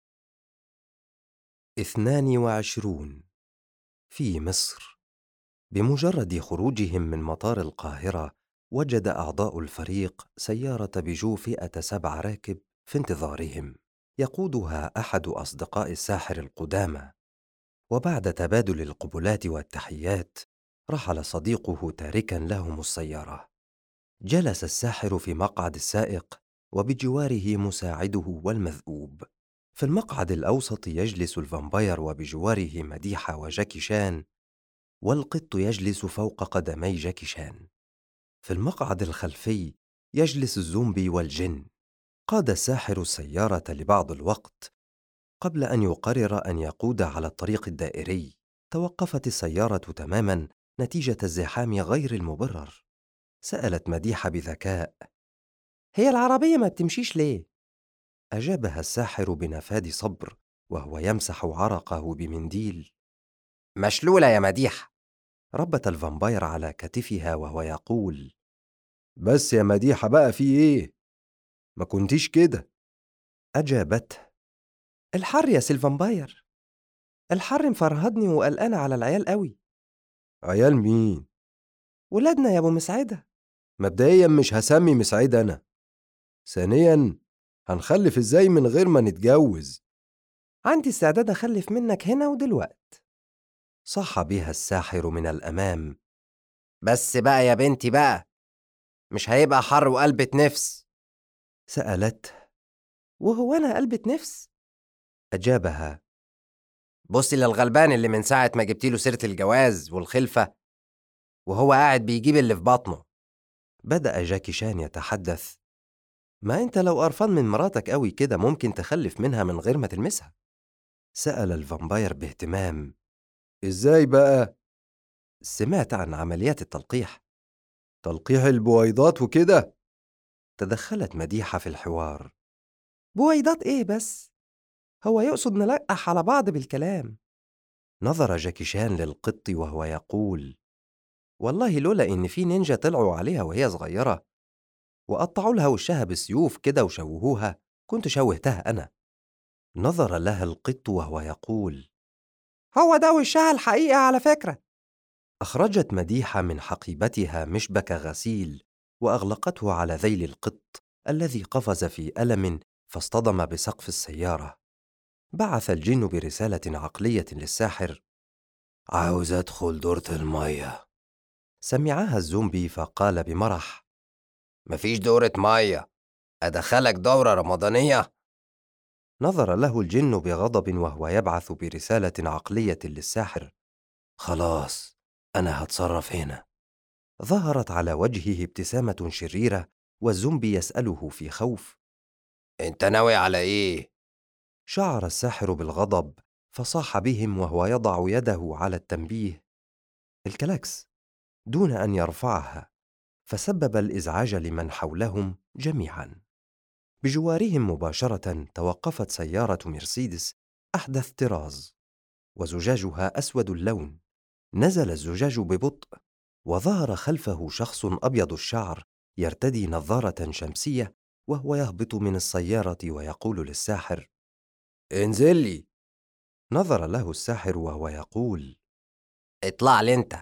[SPEAKER 1] 22 في مصر. بمجرد خروجهم من مطار القاهرة، وجد أعضاء الفريق سيارة بيجو فئة 7 راكب في انتظارهم، يقودها أحد أصدقاء الساحر القدامى. وبعد تبادل القبلات والتحيات، رحل صديقه تاركا لهم السيارة. جلس الساحر في مقعد السائق، وبجواره مساعده والمذؤوب. في المقعد الأوسط يجلس الفامباير، وبجواره مديحة وجاكي شان، والقط يجلس فوق قدمي جاكي شان. في المقعد الخلفي يجلس الزومبي والجن. قاد الساحر السيارة لبعض الوقت قبل أن يقرر أن يقود على الطريق الدائري. توقفت السيارة تماماً نتيجة الزحام غير المبرر. سألت مديحة بذكاء:
[SPEAKER 3] هي العربية ما بتمشيش ليه؟
[SPEAKER 1] أجابها الساحر بنفاد صبر وهو يمسح عرقه بمنديل:
[SPEAKER 2] مشلولة يا مديحة.
[SPEAKER 1] ربت الفامباير على كتفها وهو يقول:
[SPEAKER 4] بس يا مديحة بقى، في إيه؟ ما كنتيش كده.
[SPEAKER 1] أجابته:
[SPEAKER 3] الحر يا سيلفامباير، الحر مفرهدني وقلقانة على العيال قوي.
[SPEAKER 4] عيال مين؟
[SPEAKER 3] ولادنا يا أبو مسعدة.
[SPEAKER 4] مبدئيا مش هسمي مسعيد أنا. ثانيا، هنخلف إزاي من غير ما نتجوز؟
[SPEAKER 3] عندي استعداد أخلف منك هنا ودلوقت.
[SPEAKER 1] صاح بها الساحر من الأمام:
[SPEAKER 2] بس بقى يا بنتي بقى، مش هيبقى حر وقلبة نفس؟
[SPEAKER 1] سألته:
[SPEAKER 3] وهو أنا قلبة نفس؟
[SPEAKER 1] أجابها:
[SPEAKER 2] بصي للغلبان اللي من ساعة ما جبتيله سيرة الجواز والخلفة وهو قاعد بيجيب اللي في بطنه.
[SPEAKER 1] بدأ جاكي شان يتحدث: ما أنت لو قرفان من مراتك قوي كده ممكن تخلف منها من غير ما تلمسها. سأل الفامباير باهتمام.
[SPEAKER 4] إزاي بقى؟
[SPEAKER 1] سمعت عن عمليات التلقيح.
[SPEAKER 4] تلقيح البويضات وكده؟
[SPEAKER 1] تدخلت مديحة في الحوار.
[SPEAKER 3] بويضات إيه بس؟ هو يقصد نلقح على بعض بالكلام.
[SPEAKER 1] نظر جاكي شان للقط وهو يقول: والله لولا إن في نينجا طلعوا عليها وهي صغيرة وقطعوا لها وشها بسيوف كده وشوهوها كنت شوهتها أنا. نظر لها القط وهو يقول:
[SPEAKER 3] هو ده وشها الحقيقة على فكرة.
[SPEAKER 1] أخرجت مديحة من حقيبتها مشبك غسيل وأغلقته على ذيل القط الذي قفز في ألم فاصطدم بسقف السيارة. بعث الجن برسالة عقلية للساحر:
[SPEAKER 4] عاوز أدخل دورة المية.
[SPEAKER 1] سمعها الزومبي فقال بمرح:
[SPEAKER 2] مفيش دورة مية، أدخلك دورة رمضانية؟
[SPEAKER 1] نظر له الجن بغضب وهو يبعث برسالة عقلية للساحر:
[SPEAKER 4] خلاص أنا هتصرف هنا.
[SPEAKER 1] ظهرت على وجهه ابتسامة شريرة والزومبي يسأله في خوف:
[SPEAKER 2] أنت ناوي على إيه؟
[SPEAKER 1] شعر الساحر بالغضب فصاح بهم وهو يضع يده على التنبيه الكلاكس دون أن يرفعها، فسبب الإزعاج لمن حولهم جميعاً. بجوارهم مباشرة توقفت سيارة مرسيدس أحدث طراز وزجاجها أسود اللون. نزل الزجاج ببطء وظهر خلفه شخص أبيض الشعر يرتدي نظارة شمسية وهو يهبط من السيارة ويقول للساحر:
[SPEAKER 4] انزل لي.
[SPEAKER 1] نظر له الساحر وهو يقول:
[SPEAKER 2] اطلع لي أنت.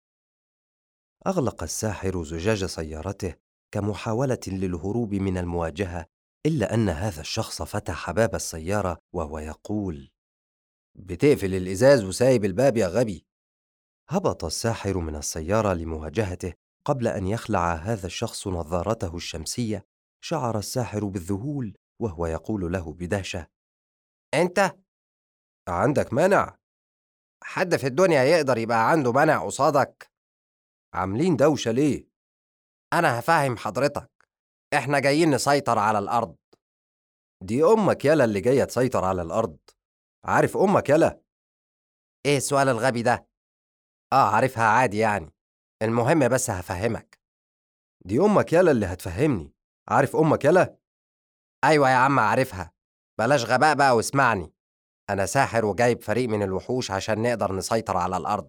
[SPEAKER 1] أغلق الساحر زجاج سيارته كمحاولة للهروب من المواجهة، إلا أن هذا الشخص فتح باب السيارة وهو يقول:
[SPEAKER 2] بتقفل الإزاز وسايب الباب يا غبي.
[SPEAKER 1] هبط الساحر من السيارة لمواجهته. قبل أن يخلع هذا الشخص نظارته الشمسية شعر الساحر بالذهول وهو يقول له بدهشة:
[SPEAKER 2] أنت
[SPEAKER 4] عندك منع؟
[SPEAKER 2] حد في الدنيا يقدر يبقى عنده منع قصادك؟
[SPEAKER 4] عاملين دوشة ليه؟
[SPEAKER 2] أنا هفهم حضرتك، إحنا جايين نسيطر على الأرض.
[SPEAKER 4] دي أمك يلا اللي جاية تسيطر على الأرض. عارف أمك يلا؟
[SPEAKER 2] إيه السؤال الغبي ده؟ عارفها عادي يعني. المهم بس هفهمك.
[SPEAKER 4] دي أمك يلا اللي هتفهمني. عارف أمك يلا؟
[SPEAKER 2] أيوة يا عم عارفها. بلاش غباء بقى واسمعني. أنا ساحر وجايب فريق من الوحوش عشان نقدر نسيطر على الأرض.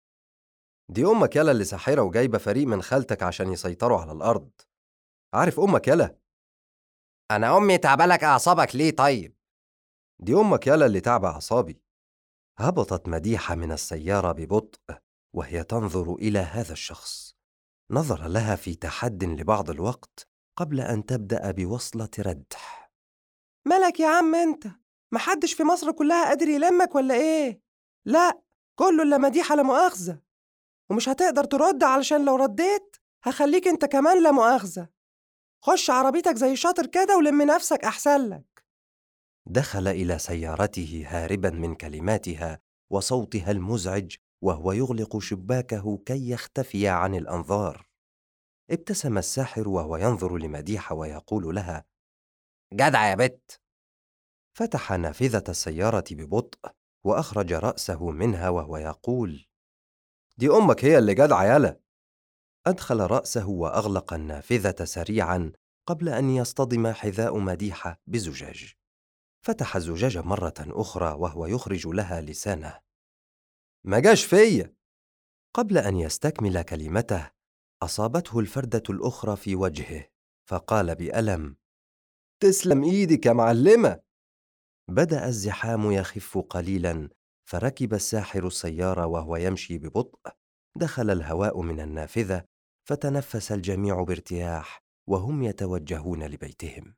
[SPEAKER 4] دي أمك يلا اللي ساحرة وجايبة فريق من خالتك عشان يسيطروا على الأرض. عارف أمك يلا؟
[SPEAKER 2] أنا أمي تعبلك أعصابك ليه طيب؟
[SPEAKER 4] دي أمك يلا اللي تعب أعصابي.
[SPEAKER 1] هبطت مديحة من السيارة ببطء وهي تنظر إلى هذا الشخص. نظر لها في تحد لبعض الوقت قبل أن تبدأ بوصلة ردح.
[SPEAKER 3] مالك يا عم أنت؟ محدش في مصر كلها قادر يلمك ولا إيه؟ لا، كله إلا مديحة لا مؤاخذة، ومش هتقدر ترد علشان لو رديت هخليك أنت كمان لا مؤاخذة. خش عربيتك زي شاطر كده ولم نفسك أحسن لك.
[SPEAKER 1] دخل إلى سيارته هاربا من كلماتها وصوتها المزعج وهو يغلق شباكه كي يختفي عن الأنظار. ابتسم الساحر وهو ينظر لمديحة ويقول لها:
[SPEAKER 2] جدع يا بت.
[SPEAKER 1] فتح نافذة السيارة ببطء وأخرج رأسه منها وهو يقول:
[SPEAKER 4] دي أمك هي اللي جدعة يلا.
[SPEAKER 1] أدخل رأسه وأغلق النافذة سريعا قبل أن يصطدم حذاء مديحة بزجاج. فتح الزجاج مرة أخرى وهو يخرج لها لسانه.
[SPEAKER 4] ما جاش فيا.
[SPEAKER 1] قبل أن يستكمل كلمته أصابته الفردة الأخرى في وجهه فقال بألم:
[SPEAKER 4] تسلم إيدك يا معلمة.
[SPEAKER 1] بدأ الزحام يخف قليلا فركب الساحر السيارة وهو يمشي ببطء. دخل الهواء من النافذة فتنفس الجميع بارتياح وهم يتوجهون لبيتهم.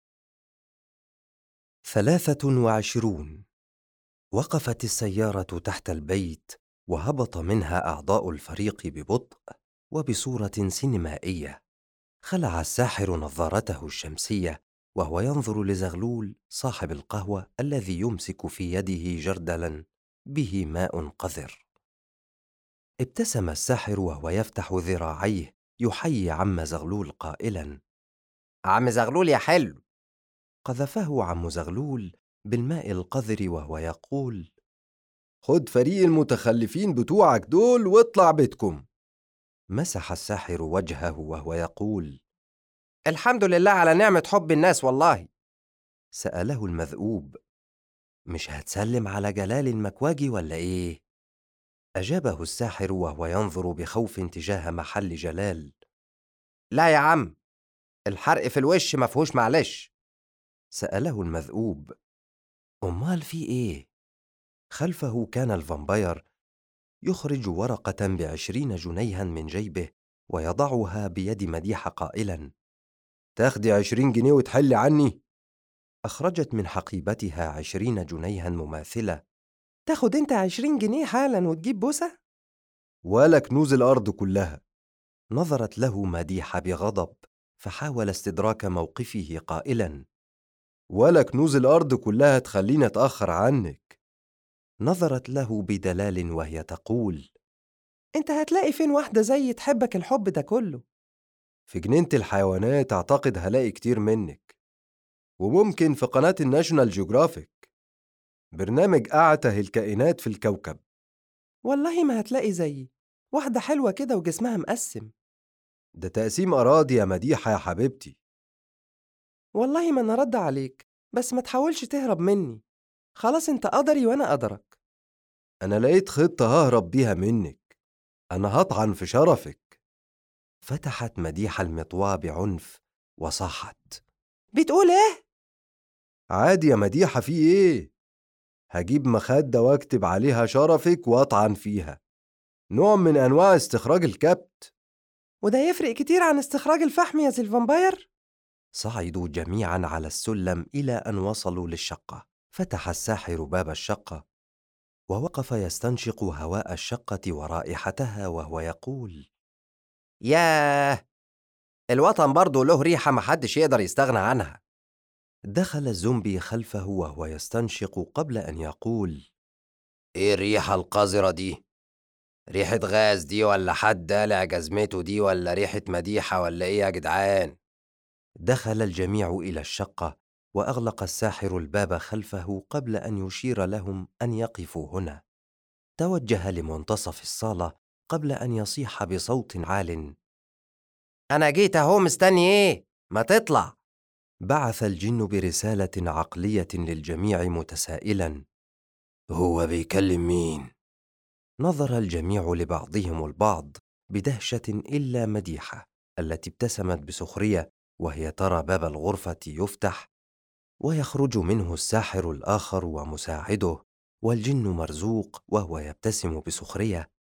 [SPEAKER 1] 23. وقفت السيارة تحت البيت وهبط منها أعضاء الفريق ببطء وبصورة سينمائية. خلع الساحر نظارته الشمسية وهو ينظر لزغلول صاحب القهوة الذي يمسك في يده جردلا به ماء قذر. ابتسم الساحر وهو يفتح ذراعيه يحيي عم زغلول قائلا:
[SPEAKER 2] عم زغلول يا حلو.
[SPEAKER 1] قذفه عم زغلول بالماء القذر وهو يقول:
[SPEAKER 4] خد فريق المتخلفين بتوعك دول واطلع بيتكم.
[SPEAKER 1] مسح الساحر وجهه وهو يقول:
[SPEAKER 2] الحمد لله على نعمة حب الناس والله.
[SPEAKER 1] سأله المذؤوب: مش هتسلم على جلال المكواجي ولا إيه؟ أجابه الساحر وهو ينظر بخوف تجاه محل جلال:
[SPEAKER 2] لا يا عم، الحرق في الوش مفهوش معلش.
[SPEAKER 1] سأله المذؤوب: أمال في إيه؟ خلفه كان الفامباير يخرج ورقة ب20 جنيها من جيبه ويضعها بيد مديحة قائلا:
[SPEAKER 4] تاخدي 20 جنيه وتحلي عني؟
[SPEAKER 1] أخرجت من حقيبتها 20 جنيها مماثلة.
[SPEAKER 3] تاخد انت 20 جنيه حالا وتجيب بوسة؟
[SPEAKER 4] ولا كنوز الأرض كلها.
[SPEAKER 1] نظرت له مديحة بغضب فحاول استدراك موقفه قائلا:
[SPEAKER 4] ولا كنوز الأرض كلها تخليني أتأخر عنك.
[SPEAKER 1] نظرت له بدلال وهي تقول:
[SPEAKER 3] انت هتلاقي فين واحدة زي تحبك الحب ده كله؟
[SPEAKER 4] في جنينة الحيوانات أعتقد هلاقي كتير منك، وممكن في قناة الناشونال جيوغرافيك، برنامج أعته الكائنات في الكوكب.
[SPEAKER 3] والله ما هتلاقي زيي، واحدة حلوة كده وجسمها مقسم.
[SPEAKER 4] ده تقسيم أراضي يا مديحة يا حبيبتي.
[SPEAKER 3] والله ما انا رد عليك، بس ما تحاولش تهرب مني. خلاص انت قدري وانا قدرك.
[SPEAKER 4] أنا لقيت خطة ههرب بيها منك، أنا هطعن في شرفك.
[SPEAKER 1] فتحت مديحة المطواة بعنف وصاحت:
[SPEAKER 3] بتقول ايه؟
[SPEAKER 4] عادي يا مديحة، في إيه؟ هجيب مخدة واكتب عليها شرفك وأطعن فيها، نوع من أنواع استخراج الكبت.
[SPEAKER 3] وده يفرق كتير عن استخراج الفحم يا زي الفامباير؟
[SPEAKER 1] صعدوا جميعا على السلم إلى أن وصلوا للشقة. فتح الساحر باب الشقة ووقف يستنشق هواء الشقة ورائحتها وهو يقول:
[SPEAKER 2] ياه، الوطن برضه له ريحة محدش يقدر يستغنى عنها.
[SPEAKER 1] دخل الزومبي خلفه وهو يستنشق قبل أن يقول:
[SPEAKER 2] ايه الريحة القذرة دي؟ ريحة غاز دي ولا حد دالع جزمته دي ولا ريحة مديحة ولا ايه يا جدعان؟
[SPEAKER 1] دخل الجميع إلى الشقة وأغلق الساحر الباب خلفه قبل أن يشير لهم أن يقفوا هنا. توجه لمنتصف الصالة قبل أن يصيح بصوت عال:
[SPEAKER 2] أنا جيت أهو، مستني إيه؟ ما تطلع!
[SPEAKER 1] بعث الجن برسالة عقلية للجميع متسائلا:
[SPEAKER 2] هو بيكلم مين؟
[SPEAKER 1] نظر الجميع لبعضهم البعض بدهشة إلا مديحة التي ابتسمت بسخرية وهي ترى باب الغرفة يفتح ويخرج منه الساحر الآخر ومساعده والجن مرزوق وهو يبتسم بسخرية.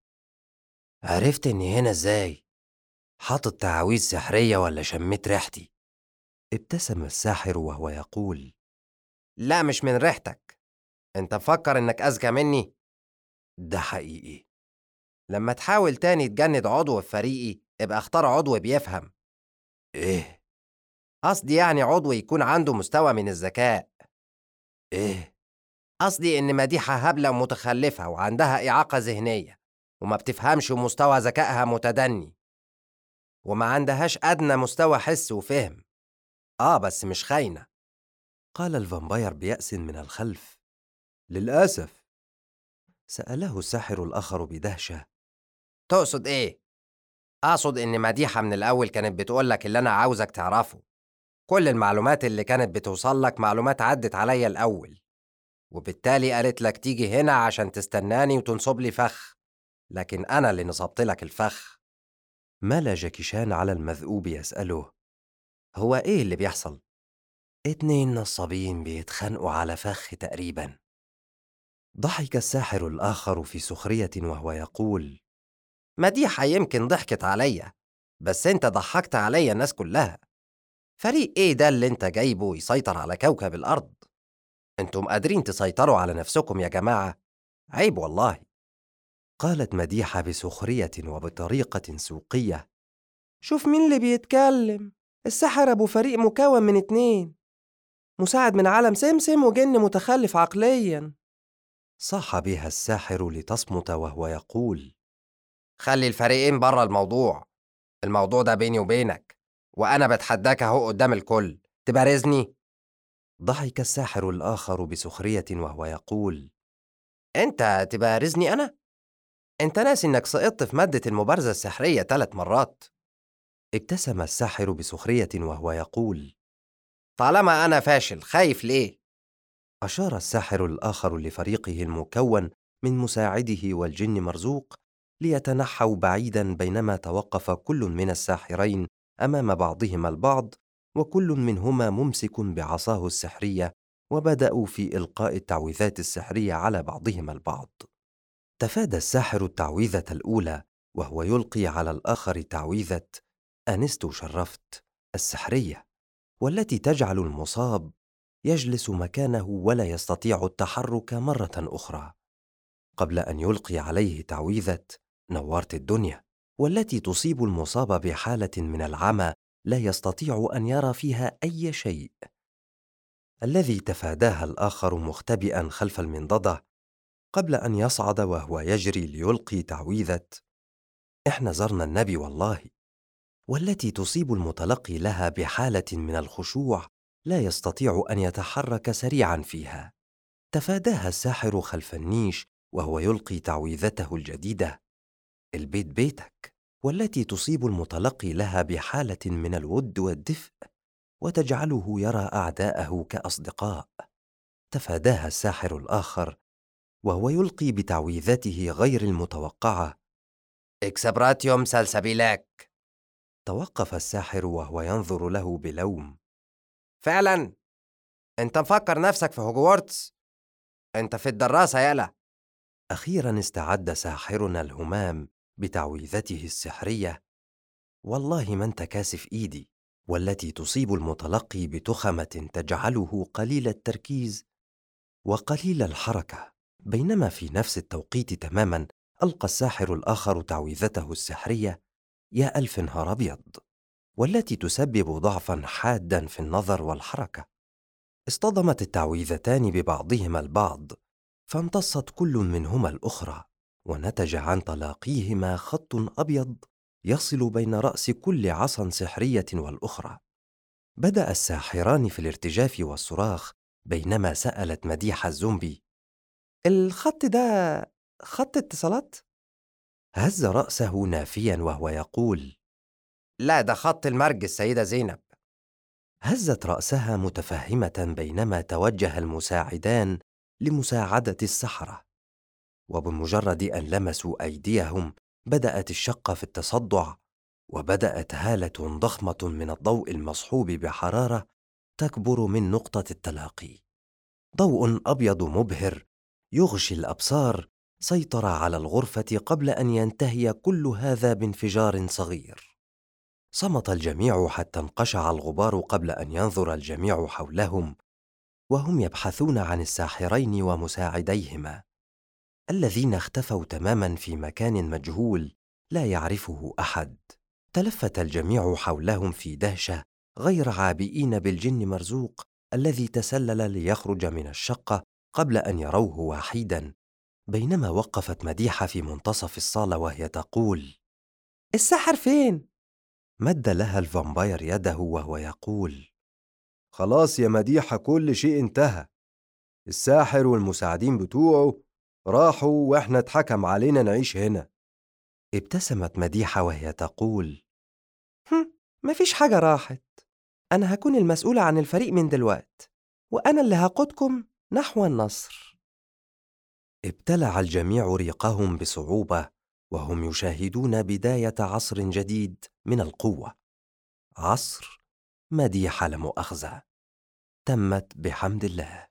[SPEAKER 2] عرفت إني هنا إزاي؟ حاطط تعاويذ سحرية ولا شميت ريحتي؟
[SPEAKER 1] ابتسم الساحر وهو يقول:
[SPEAKER 2] لا مش من ريحتك، أنت مفكر إنك أذكى مني؟
[SPEAKER 1] ده حقيقي.
[SPEAKER 2] لما تحاول تاني تجند عضو في فريقي ابقى اختار عضو بيفهم.
[SPEAKER 1] إيه؟
[SPEAKER 2] قصدي يعني عضو يكون عنده مستوى من الذكاء.
[SPEAKER 1] إيه؟
[SPEAKER 2] قصدي إن مديحة هبلة ومتخلفة وعندها إعاقة ذهنية وما بتفهمش ومستوى ذكائها متدني وما عندهاش أدنى مستوى حس وفهم. بس مش خاينة.
[SPEAKER 1] قال الفامباير بيأس من الخلف.
[SPEAKER 4] للأسف.
[SPEAKER 1] سأله الساحر الآخر بدهشة:
[SPEAKER 2] تقصد إيه؟ أقصد إن مديحة من الأول كانت بتقولك اللي أنا عاوزك تعرفه. كل المعلومات اللي كانت بتوصلك معلومات عدت عليا الأول، وبالتالي قالت لك تيجي هنا عشان تستناني وتنصب لي فخ، لكن أنا اللي نصبت لك الفخ.
[SPEAKER 1] مال جاكي شان على المذؤوب يسأله:
[SPEAKER 2] هو إيه اللي بيحصل؟
[SPEAKER 1] 2 نصابين بيتخانقوا على فخ تقريبا. ضحك الساحر الآخر في سخرية وهو يقول:
[SPEAKER 2] مديحة يمكن ضحكت عليا، بس أنت ضحكت عليا الناس كلها. فريق إيه ده اللي أنت جايبه يسيطر على كوكب الأرض؟ أنتم قادرين تسيطروا على نفسكم يا جماعة؟ عيب والله.
[SPEAKER 1] قالت مديحة بسخرية وبطريقة سوقية:
[SPEAKER 3] شوف مين اللي بيتكلم. السحر أبو فريق مكون من 2، مساعد من عالم سمسم وجن متخلف عقليا.
[SPEAKER 1] صاح بها الساحر لتصمت وهو يقول:
[SPEAKER 2] خلي الفريقين بره الموضوع ده بيني وبينك، وأنا بتحداك أهو قدام الكل تبارزني؟
[SPEAKER 1] ضحك الساحر الآخر بسخرية وهو يقول:
[SPEAKER 2] أنت تبارزني أنا؟ أنت ناسي إنك سقطت في مادة المبارزة السحرية 3 مرات.
[SPEAKER 1] ابتسم الساحر بسخرية وهو يقول:
[SPEAKER 2] طالما أنا فاشل خايف ليه؟
[SPEAKER 1] أشار الساحر الآخر لفريقه المكون من مساعده والجن مرزوق ليتنحوا بعيدا، بينما توقف كل من الساحرين أمام بعضهما البعض، وكل منهما ممسك بعصاه السحرية، وبدأوا في إلقاء التعويذات السحرية على بعضهما البعض. تفادى الساحر التعويذة الأولى وهو يلقي على الآخر تعويذة أنست شرفت السحرية، والتي تجعل المصاب يجلس مكانه ولا يستطيع التحرك مرة أخرى، قبل أن يلقي عليه تعويذة نورت الدنيا، والتي تصيب المصاب بحالة من العمى لا يستطيع أن يرى فيها أي شيء، الذي تفاداها الآخر مختبئا خلف المنضدة قبل أن يصعد وهو يجري ليلقي تعويذة إحنا زرنا النبي والله، والتي تصيب المتلقي لها بحالة من الخشوع لا يستطيع أن يتحرك سريعا فيها. تفاداها الساحر خلف النيش وهو يلقي تعويذته الجديدة البيت بيتك، والتي تصيب المتلقي لها بحالة من الود والدفء وتجعله يرى أعداءه كأصدقاء. تفاداها الساحر الآخر وهو يلقي بتعويذته غير المتوقعة
[SPEAKER 2] إكسبراتيوم سالسبيلاك.
[SPEAKER 1] توقف الساحر وهو ينظر له بلوم.
[SPEAKER 2] فعلا؟ أنت مفكر نفسك في هوجوارتس؟ أنت في الدراسة يالا.
[SPEAKER 1] أخيرا استعد ساحرنا الهمام بتعويذته السحرية والله ما انت كاسف إيدي، والتي تصيب المتلقي بتخمة تجعله قليل التركيز وقليل الحركة. بينما في نفس التوقيت تماما ألقى الساحر الآخر تعويذته السحرية يا ألف نهار أبيض، والتي تسبب ضعفا حادا في النظر والحركة. اصطدمت التعويذتان ببعضهما البعض، فامتصت كل منهما الأخرى، ونتج عن تلاقيهما خط أبيض يصل بين رأس كل عصا سحرية والأخرى. بدأ الساحران في الارتجاف والصراخ، بينما سألت مديحة الزومبي:
[SPEAKER 3] الخط ده خط اتصالات؟
[SPEAKER 1] هز رأسه نافيا وهو يقول:
[SPEAKER 2] لا، ده خط المرج السيدة زينب.
[SPEAKER 1] هزت رأسها متفهمة، بينما توجه المساعدان لمساعدة السحرة، وبمجرد أن لمسوا أيديهم بدأت الشقة في التصدع، وبدأت هالة ضخمة من الضوء المصحوب بحرارة تكبر من نقطة التلاقي. ضوء أبيض مبهر يغشي الأبصار سيطر على الغرفة قبل أن ينتهي كل هذا بانفجار صغير. صمت الجميع حتى انقشع الغبار قبل أن ينظر الجميع حولهم وهم يبحثون عن الساحرين ومساعديهما الذين اختفوا تماما في مكان مجهول لا يعرفه أحد. تلفت الجميع حولهم في دهشة، غير عابئين بالجن مرزوق الذي تسلل ليخرج من الشقة قبل أن يروه وحيدا. بينما وقفت مديحة في منتصف الصالة وهي تقول:
[SPEAKER 3] الساحر فين؟
[SPEAKER 1] مد لها الفامباير يده وهو يقول:
[SPEAKER 4] خلاص يا مديحة، كل شيء انتهى. الساحر والمساعدين بتوعه راحوا وإحنا اتحكم علينا نعيش هنا.
[SPEAKER 1] ابتسمت مديحة وهي تقول:
[SPEAKER 3] مفيش حاجة راحت. أنا هكون المسؤولة عن الفريق من دلوقت، وأنا اللي هقودكم نحو النصر.
[SPEAKER 1] ابتلع الجميع ريقهم بصعوبة وهم يشاهدون بداية عصر جديد من القوة، عصر مديحة لا مؤاخذة. تمت بحمد الله.